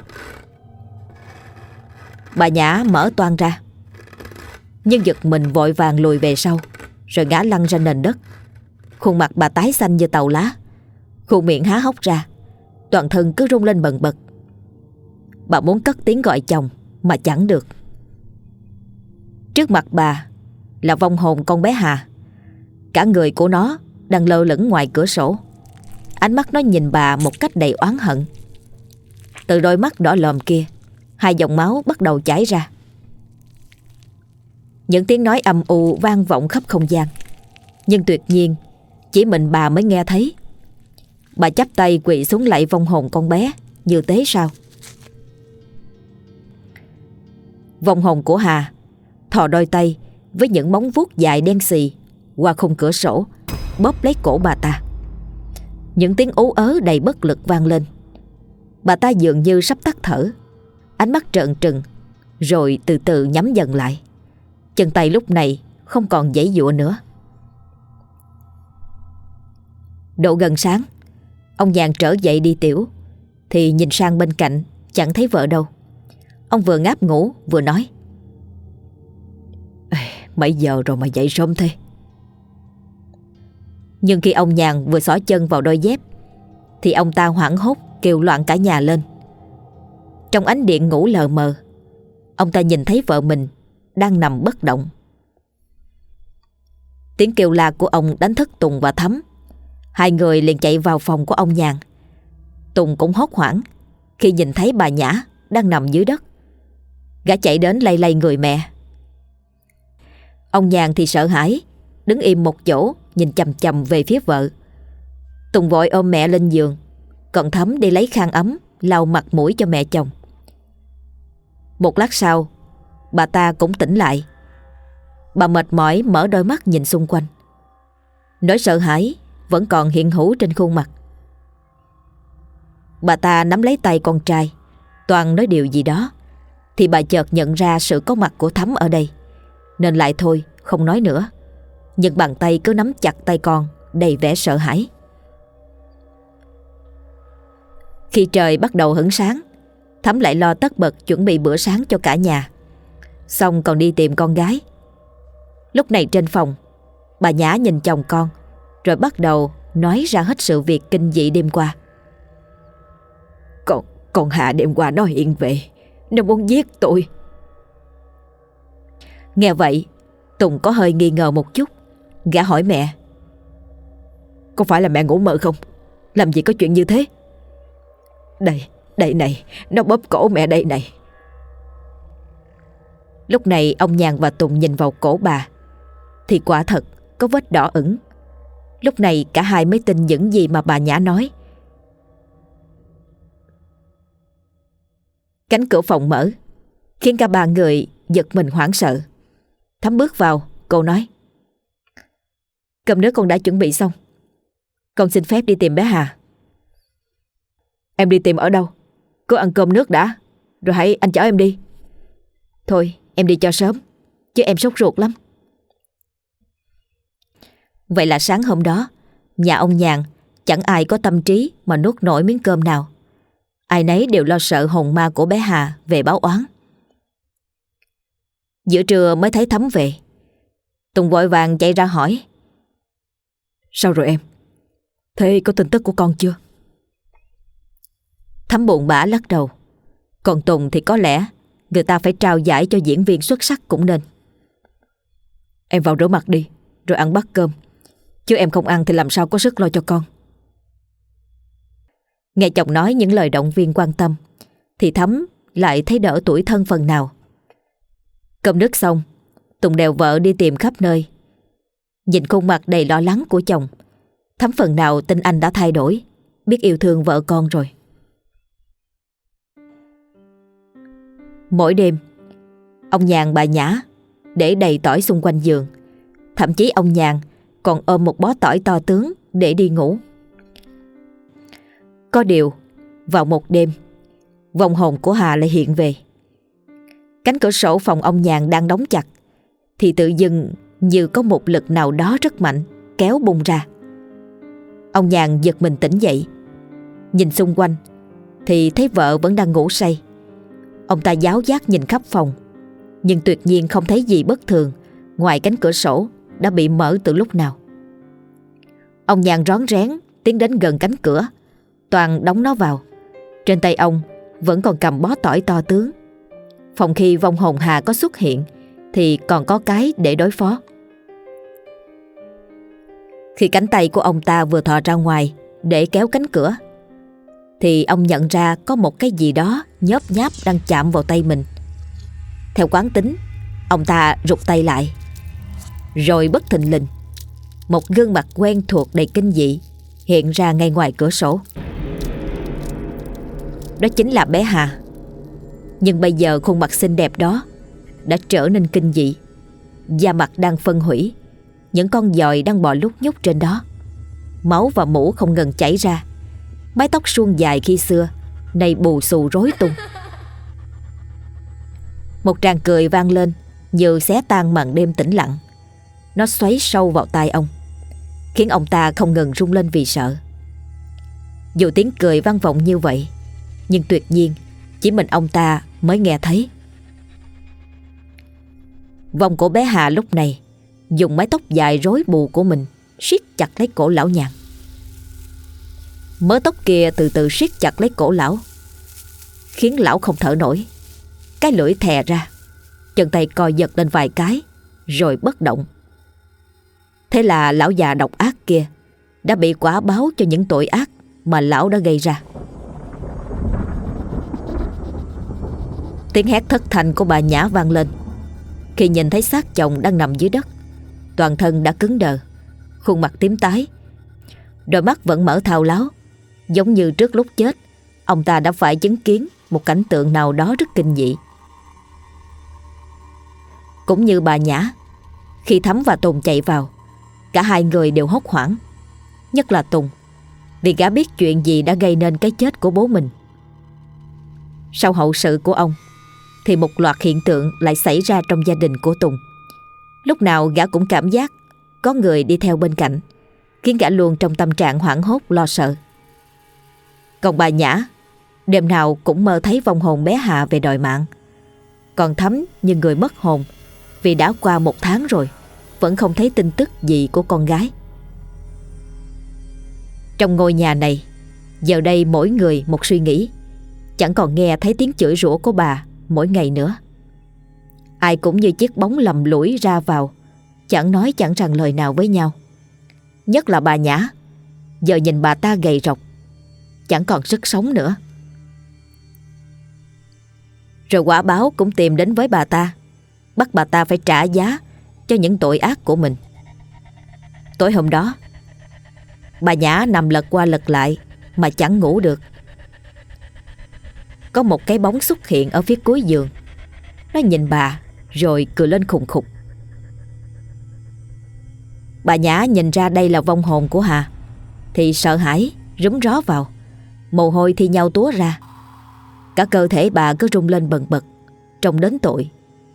Bà Nhã mở toang ra, nhưng giật mình vội vàng lùi về sau, rồi ngã lăn ra nền đất. Khuôn mặt bà tái xanh như tàu lá, khuôn miệng há hốc ra, toàn thân cứ rung lên bần bật. Bà muốn cất tiếng gọi chồng mà chẳng được. Trước mặt bà là vong hồn con bé Hà. Cả người của nó đang lơ lửng ngoài cửa sổ. Ánh mắt nó nhìn bà một cách đầy oán hận. Từ đôi mắt đỏ lòm kia, hai dòng máu bắt đầu chảy ra. Những tiếng nói âm u vang vọng khắp không gian, nhưng tuyệt nhiên chỉ mình bà mới nghe thấy. Bà chắp tay quỳ xuống lạy vong hồn con bé như tế sao. Vong hồn của Hà thò đôi tay với những móng vuốt dài đen xì qua khung cửa sổ, bóp lấy cổ bà ta. Những tiếng ú ớ đầy bất lực vang lên. Bà ta dường như sắp tắt thở, ánh mắt trợn trừng, rồi từ từ nhắm dần lại. Chân tay lúc này không còn giãy giụa nữa. Độ gần sáng, ông Nhàn trở dậy đi tiểu, thì nhìn sang bên cạnh chẳng thấy vợ đâu. Ông vừa ngáp ngủ vừa nói: "Mấy giờ rồi mà dậy sớm thế?" Nhưng khi ông Nhàn vừa xỏ chân vào đôi dép thì ông ta hoảng hốt kêu loạn cả nhà lên. Trong ánh điện ngủ lờ mờ, ông ta nhìn thấy vợ mình đang nằm bất động. Tiếng kêu la của ông đánh thức Tùng và Thắm. Hai người liền chạy vào phòng của ông Nhàn. Tùng cũng hốt hoảng khi nhìn thấy bà Nhã đang nằm dưới đất. Gã chạy đến lay lay người mẹ. Ông Nhàn thì sợ hãi, đứng im một chỗ nhìn chằm chằm về phía vợ. Tùng vội ôm mẹ lên giường, còn Thắm đi lấy khăn ấm lau mặt mũi cho mẹ chồng. Một lát sau, bà ta cũng tỉnh lại. Bà mệt mỏi mở đôi mắt nhìn xung quanh. Nỗi sợ hãi vẫn còn hiện hữu trên khuôn mặt. Bà ta nắm lấy tay con trai, toàn nói điều gì đó, thì bà chợt nhận ra sự có mặt của Thắm ở đây, nên lại thôi không nói nữa, nhưng bàn tay cứ nắm chặt tay con đầy vẻ sợ hãi. Khi trời bắt đầu hửng sáng, Thắm lại lo tất bật chuẩn bị bữa sáng cho cả nhà, xong còn đi tìm con gái. Lúc này trên phòng, bà Nhã nhìn chồng con, rồi bắt đầu nói ra hết sự việc kinh dị đêm qua. Con Hà đêm qua nó hiện về, nó muốn giết tôi. Nghe vậy, Tùng có hơi nghi ngờ một chút. Gã hỏi mẹ: "Có phải là mẹ ngủ mơ không? Làm gì có chuyện như thế?" Đây này, nó bóp cổ mẹ đây này." Lúc này ông Nhàn và Tùng nhìn vào cổ bà, thì quả thật có vết đỏ ửng. Lúc này cả hai mới tin những gì mà bà Nhã nói. Cánh cửa phòng mở, khiến cả ba người giật mình hoảng sợ. Thắm bước vào, cô nói: "Cơm nước con đã chuẩn bị xong, con xin phép đi tìm bé Hà." "Em đi tìm ở đâu? Cứ ăn cơm nước đã, rồi hãy anh chở em đi." "Thôi em đi cho sớm, chứ em sốt ruột lắm." Vậy là sáng hôm đó, nhà ông Nhàn chẳng ai có tâm trí mà nuốt nổi miếng cơm nào. Ai nấy đều lo sợ hồn ma của bé Hà về báo oán. Giữa trưa mới thấy Thắm về. Tùng vội vàng chạy ra hỏi: "Sao rồi em? Thế có tin tức của con chưa?" Thắm buồn bã lắc đầu. Còn Tùng thì có lẽ người ta phải trao giải cho diễn viên xuất sắc cũng nên. "Em vào rửa mặt đi, rồi ăn bát cơm, chứ em không ăn thì làm sao có sức lo cho con." Nghe chồng nói những lời động viên quan tâm, thì Thắm lại thấy đỡ tủi thân phần nào. Cơm nước xong, Tùng đèo vợ đi tìm khắp nơi. Nhìn khuôn mặt đầy lo lắng của chồng, Thắm phần nào tin anh đã thay đổi, biết yêu thương vợ con rồi. Mỗi đêm, ông Nhàn bà Nhã để đầy tỏi xung quanh giường. Thậm chí ông Nhàn còn ôm một bó tỏi to tướng để đi ngủ. Có điều, vào một đêm, vong hồn của Hà lại hiện về. Cánh cửa sổ phòng ông Nhàn đang đóng chặt, thì tự dưng như có một lực nào đó rất mạnh kéo bung ra. Ông Nhàn giật mình tỉnh dậy, nhìn xung quanh thì thấy vợ vẫn đang ngủ say. Ông ta giáo giác nhìn khắp phòng, nhưng tuyệt nhiên không thấy gì bất thường ngoài cánh cửa sổ đã bị mở từ lúc nào. Ông Nhàn rón rén tiến đến gần cánh cửa, toàn đóng nó vào. Trên tay ông vẫn còn cầm bó tỏi to tướng, phòng khi vong hồn Hà có xuất hiện thì còn có cái để đối phó. Khi cánh tay của ông ta vừa thò ra ngoài để kéo cánh cửa, thì ông nhận ra có một cái gì đó nhớp nháp đang chạm vào tay mình. Theo quán tính, ông ta rụt tay lại. Rồi bất thình lình, một gương mặt quen thuộc đầy kinh dị hiện ra ngay ngoài cửa sổ. Đó chính là bé Hà. Nhưng bây giờ khuôn mặt xinh đẹp đó đã trở nên kinh dị. Da mặt đang phân hủy, những con giòi đang bò lúc nhúc trên đó. Máu và mũ không ngừng chảy ra. Mái tóc suôn dài khi xưa nay bù xù rối tung. Một tràng cười vang lên như xé tan màn đêm tĩnh lặng. Nó xoáy sâu vào tai ông, khiến ông ta không ngừng rung lên vì sợ. Dù tiếng cười vang vọng như vậy, nhưng tuyệt nhiên chỉ mình ông ta mới nghe thấy. Vòng của bé Hà lúc này dùng mái tóc dài rối bù của mình siết chặt lấy cổ lão Nhàn. Mớ tóc kia từ từ siết chặt lấy cổ lão, khiến lão không thở nổi. Cái lưỡi thè ra, chân tay co giật lên vài cái rồi bất động. Thế là lão già độc ác kia đã bị quả báo cho những tội ác mà lão đã gây ra. Tiếng hét thất thanh của bà Nhã vang lên khi nhìn thấy xác chồng đang nằm dưới đất. Toàn thân đã cứng đờ, khuôn mặt tím tái, đôi mắt vẫn mở thao láo, giống như trước lúc chết ông ta đã phải chứng kiến một cảnh tượng nào đó rất kinh dị. Cũng như bà Nhã, khi Thắm và Tùng chạy vào, cả hai người đều hốt hoảng. Nhất là Tùng, vì gã biết chuyện gì đã gây nên cái chết của bố mình. Sau hậu sự của ông thì một loạt hiện tượng lại xảy ra trong gia đình của Tùng. Lúc nào gã cũng cảm giác có người đi theo bên cạnh, khiến gã luôn trong tâm trạng hoảng hốt lo sợ. Còn bà Nhã, đêm nào cũng mơ thấy vong hồn bé Hà về đòi mạng. Còn Thắm như người mất hồn, vì đã qua 1 tháng rồi vẫn không thấy tin tức gì của con gái. Trong ngôi nhà này, giờ đây mỗi người một suy nghĩ. Chẳng còn nghe thấy tiếng chửi rủa của bà mỗi ngày nữa. Ai cũng như chiếc bóng lầm lũi ra vào, chẳng nói chẳng rằng lời nào với nhau. Nhất là bà Nhã, giờ nhìn bà ta gầy rộc, chẳng còn sức sống nữa. Rồi quả báo cũng tìm đến với bà ta, bắt bà ta phải trả giá cho những tội ác của mình. Tối hôm đó, bà Nhã nằm lật qua lật lại mà chẳng ngủ được. Có một cái bóng xuất hiện ở phía cuối giường. Nó nhìn bà rồi cười lên khùng khục. Bà Nhã nhìn ra đây là vong hồn của Hà thì sợ hãi rúm ró vào, mồ hôi thi nhau túa ra. Cả cơ thể bà cứ rung lên bần bật, trông đến tội.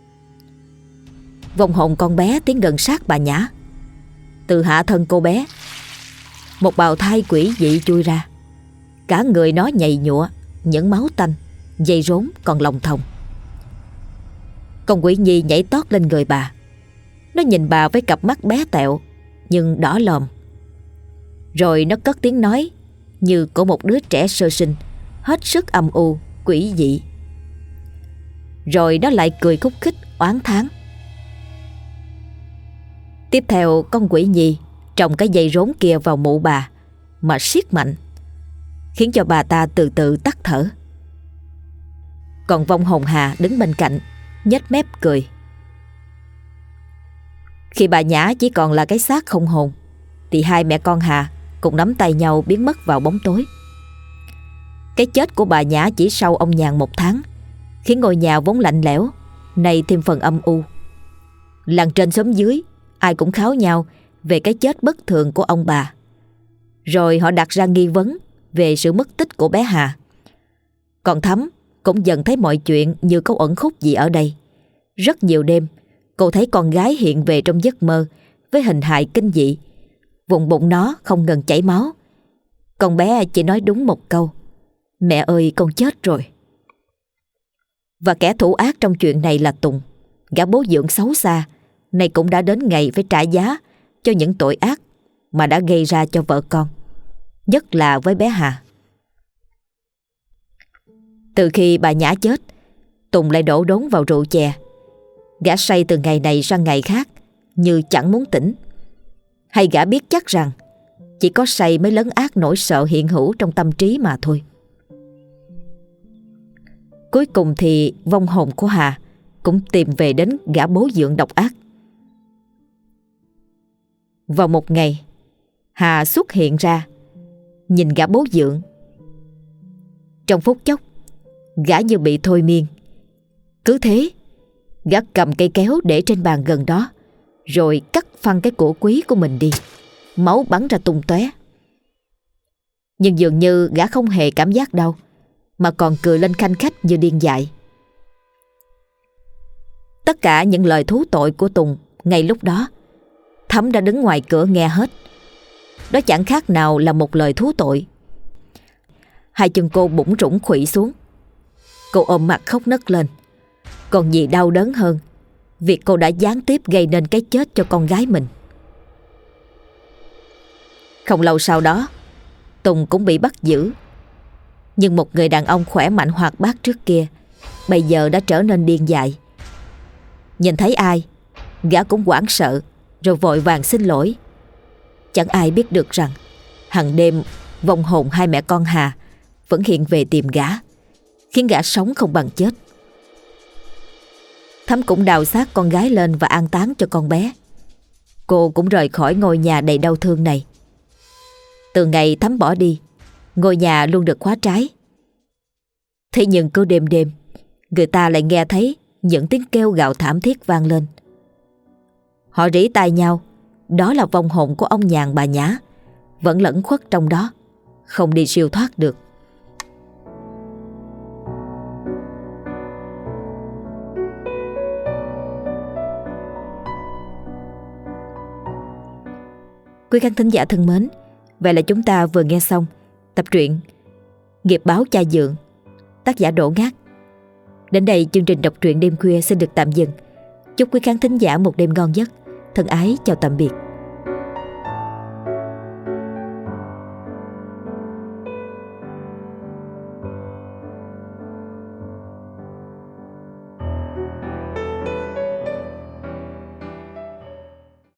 Vong hồn con bé tiến gần sát bà Nhã. Từ hạ thân cô bé, một bào thai quỷ dị chui ra. Cả người nó nhầy nhụa, những máu tanh, dây rốn còn lòng thòng. Con quỷ nhi nhảy tót lên người bà. Nó nhìn bà với cặp mắt bé tẹo nhưng đỏ lòm. Rồi nó cất tiếng nói như của một đứa trẻ sơ sinh, hết sức âm u, quỷ dị. Rồi nó lại cười khúc khích oán thán. Tiếp theo con quỷ nhi trồng cái dây rốn kia vào mụ bà mà siết mạnh, khiến cho bà ta từ từ tắt thở. Còn vong hồn Hà đứng bên cạnh nhếch mép cười. Khi bà Nhã chỉ còn là cái xác không hồn thì hai mẹ con Hà cùng nắm tay nhau biến mất vào bóng tối. Cái chết của bà Nhã chỉ sau ông Nhàn 1 tháng khiến ngôi nhà vốn lạnh lẽo nay thêm phần âm u. Làng trên xóm dưới ai cũng kháo nhau về cái chết bất thường của ông bà. Rồi họ đặt ra nghi vấn về sự mất tích của bé Hà. Còn Thắm cũng dần thấy mọi chuyện như có uẩn khúc gì ở đây. Rất nhiều đêm cô thấy con gái hiện về trong giấc mơ với hình hài kinh dị. Vùng bụng nó không ngừng chảy máu. Con bé chỉ nói đúng một câu: mẹ ơi, con chết rồi. Và kẻ thủ ác trong chuyện này là Tùng, gã bố dưỡng xấu xa, nay cũng đã đến ngày phải trả giá cho những tội ác mà đã gây ra cho vợ con, nhất là với bé Hà. Từ khi bà Nhã chết, Tùng lại đổ đốn vào rượu chè. Gã say từ ngày này sang ngày khác như chẳng muốn tỉnh. Hay gã biết chắc rằng chỉ có say mới lấn át nỗi sợ hiện hữu trong tâm trí mà thôi. Cuối cùng thì vong hồn của Hà cũng tìm về đến gã bố dưỡng độc ác. Vào một ngày, Hà xuất hiện ra, nhìn gã bố dưỡng. Trong phút chốc, gã như bị thôi miên. Cứ thế, gã cầm cây kéo để trên bàn gần đó, rồi cắt phăng cái cổ quý của mình đi. Máu bắn ra tung tóe. Nhưng dường như gã không hề cảm giác đau, mà còn cười lên khanh khách như điên dại. Tất cả những lời thú tội của Tùng ngay lúc đó, Thắm đã đứng ngoài cửa nghe hết. Đó chẳng khác nào là một lời thú tội. Hai chân cô bủn rủn khuỵu xuống. Cô ôm mặt khóc nấc lên. Còn gì đau đớn hơn việc cô đã gián tiếp gây nên cái chết cho con gái mình. Không lâu sau đó, Tùng cũng bị bắt giữ. Nhưng một người đàn ông khỏe mạnh hoạt bát trước kia bây giờ đã trở nên điên dại. Nhìn thấy ai, gã cũng hoảng sợ rồi vội vàng xin lỗi. Chẳng ai biết được rằng hằng đêm vong hồn hai mẹ con Hà vẫn hiện về tìm gã, khiến gã sống không bằng chết. Thắm cũng đào xác con gái lên và an táng cho con bé. Cô cũng rời khỏi ngôi nhà đầy đau thương này. Từ ngày Thắm bỏ đi, ngôi nhà luôn được khóa trái. Thế nhưng cứ đêm đêm, người ta lại nghe thấy những tiếng kêu gào thảm thiết vang lên. Họ rỉ tai nhau, đó là vong hồn của ông Nhàn bà Nhã, vẫn lẫn khuất trong đó, không đi siêu thoát được. Quý khán thính giả thân mến, vậy là chúng ta vừa nghe xong tập truyện Nghiệp báo cha dượng, tác giả Đỗ Ngát. Đến đây chương trình đọc truyện đêm khuya xin được tạm dừng. Chúc quý khán thính giả một đêm ngon giấc. Thân ái chào tạm biệt.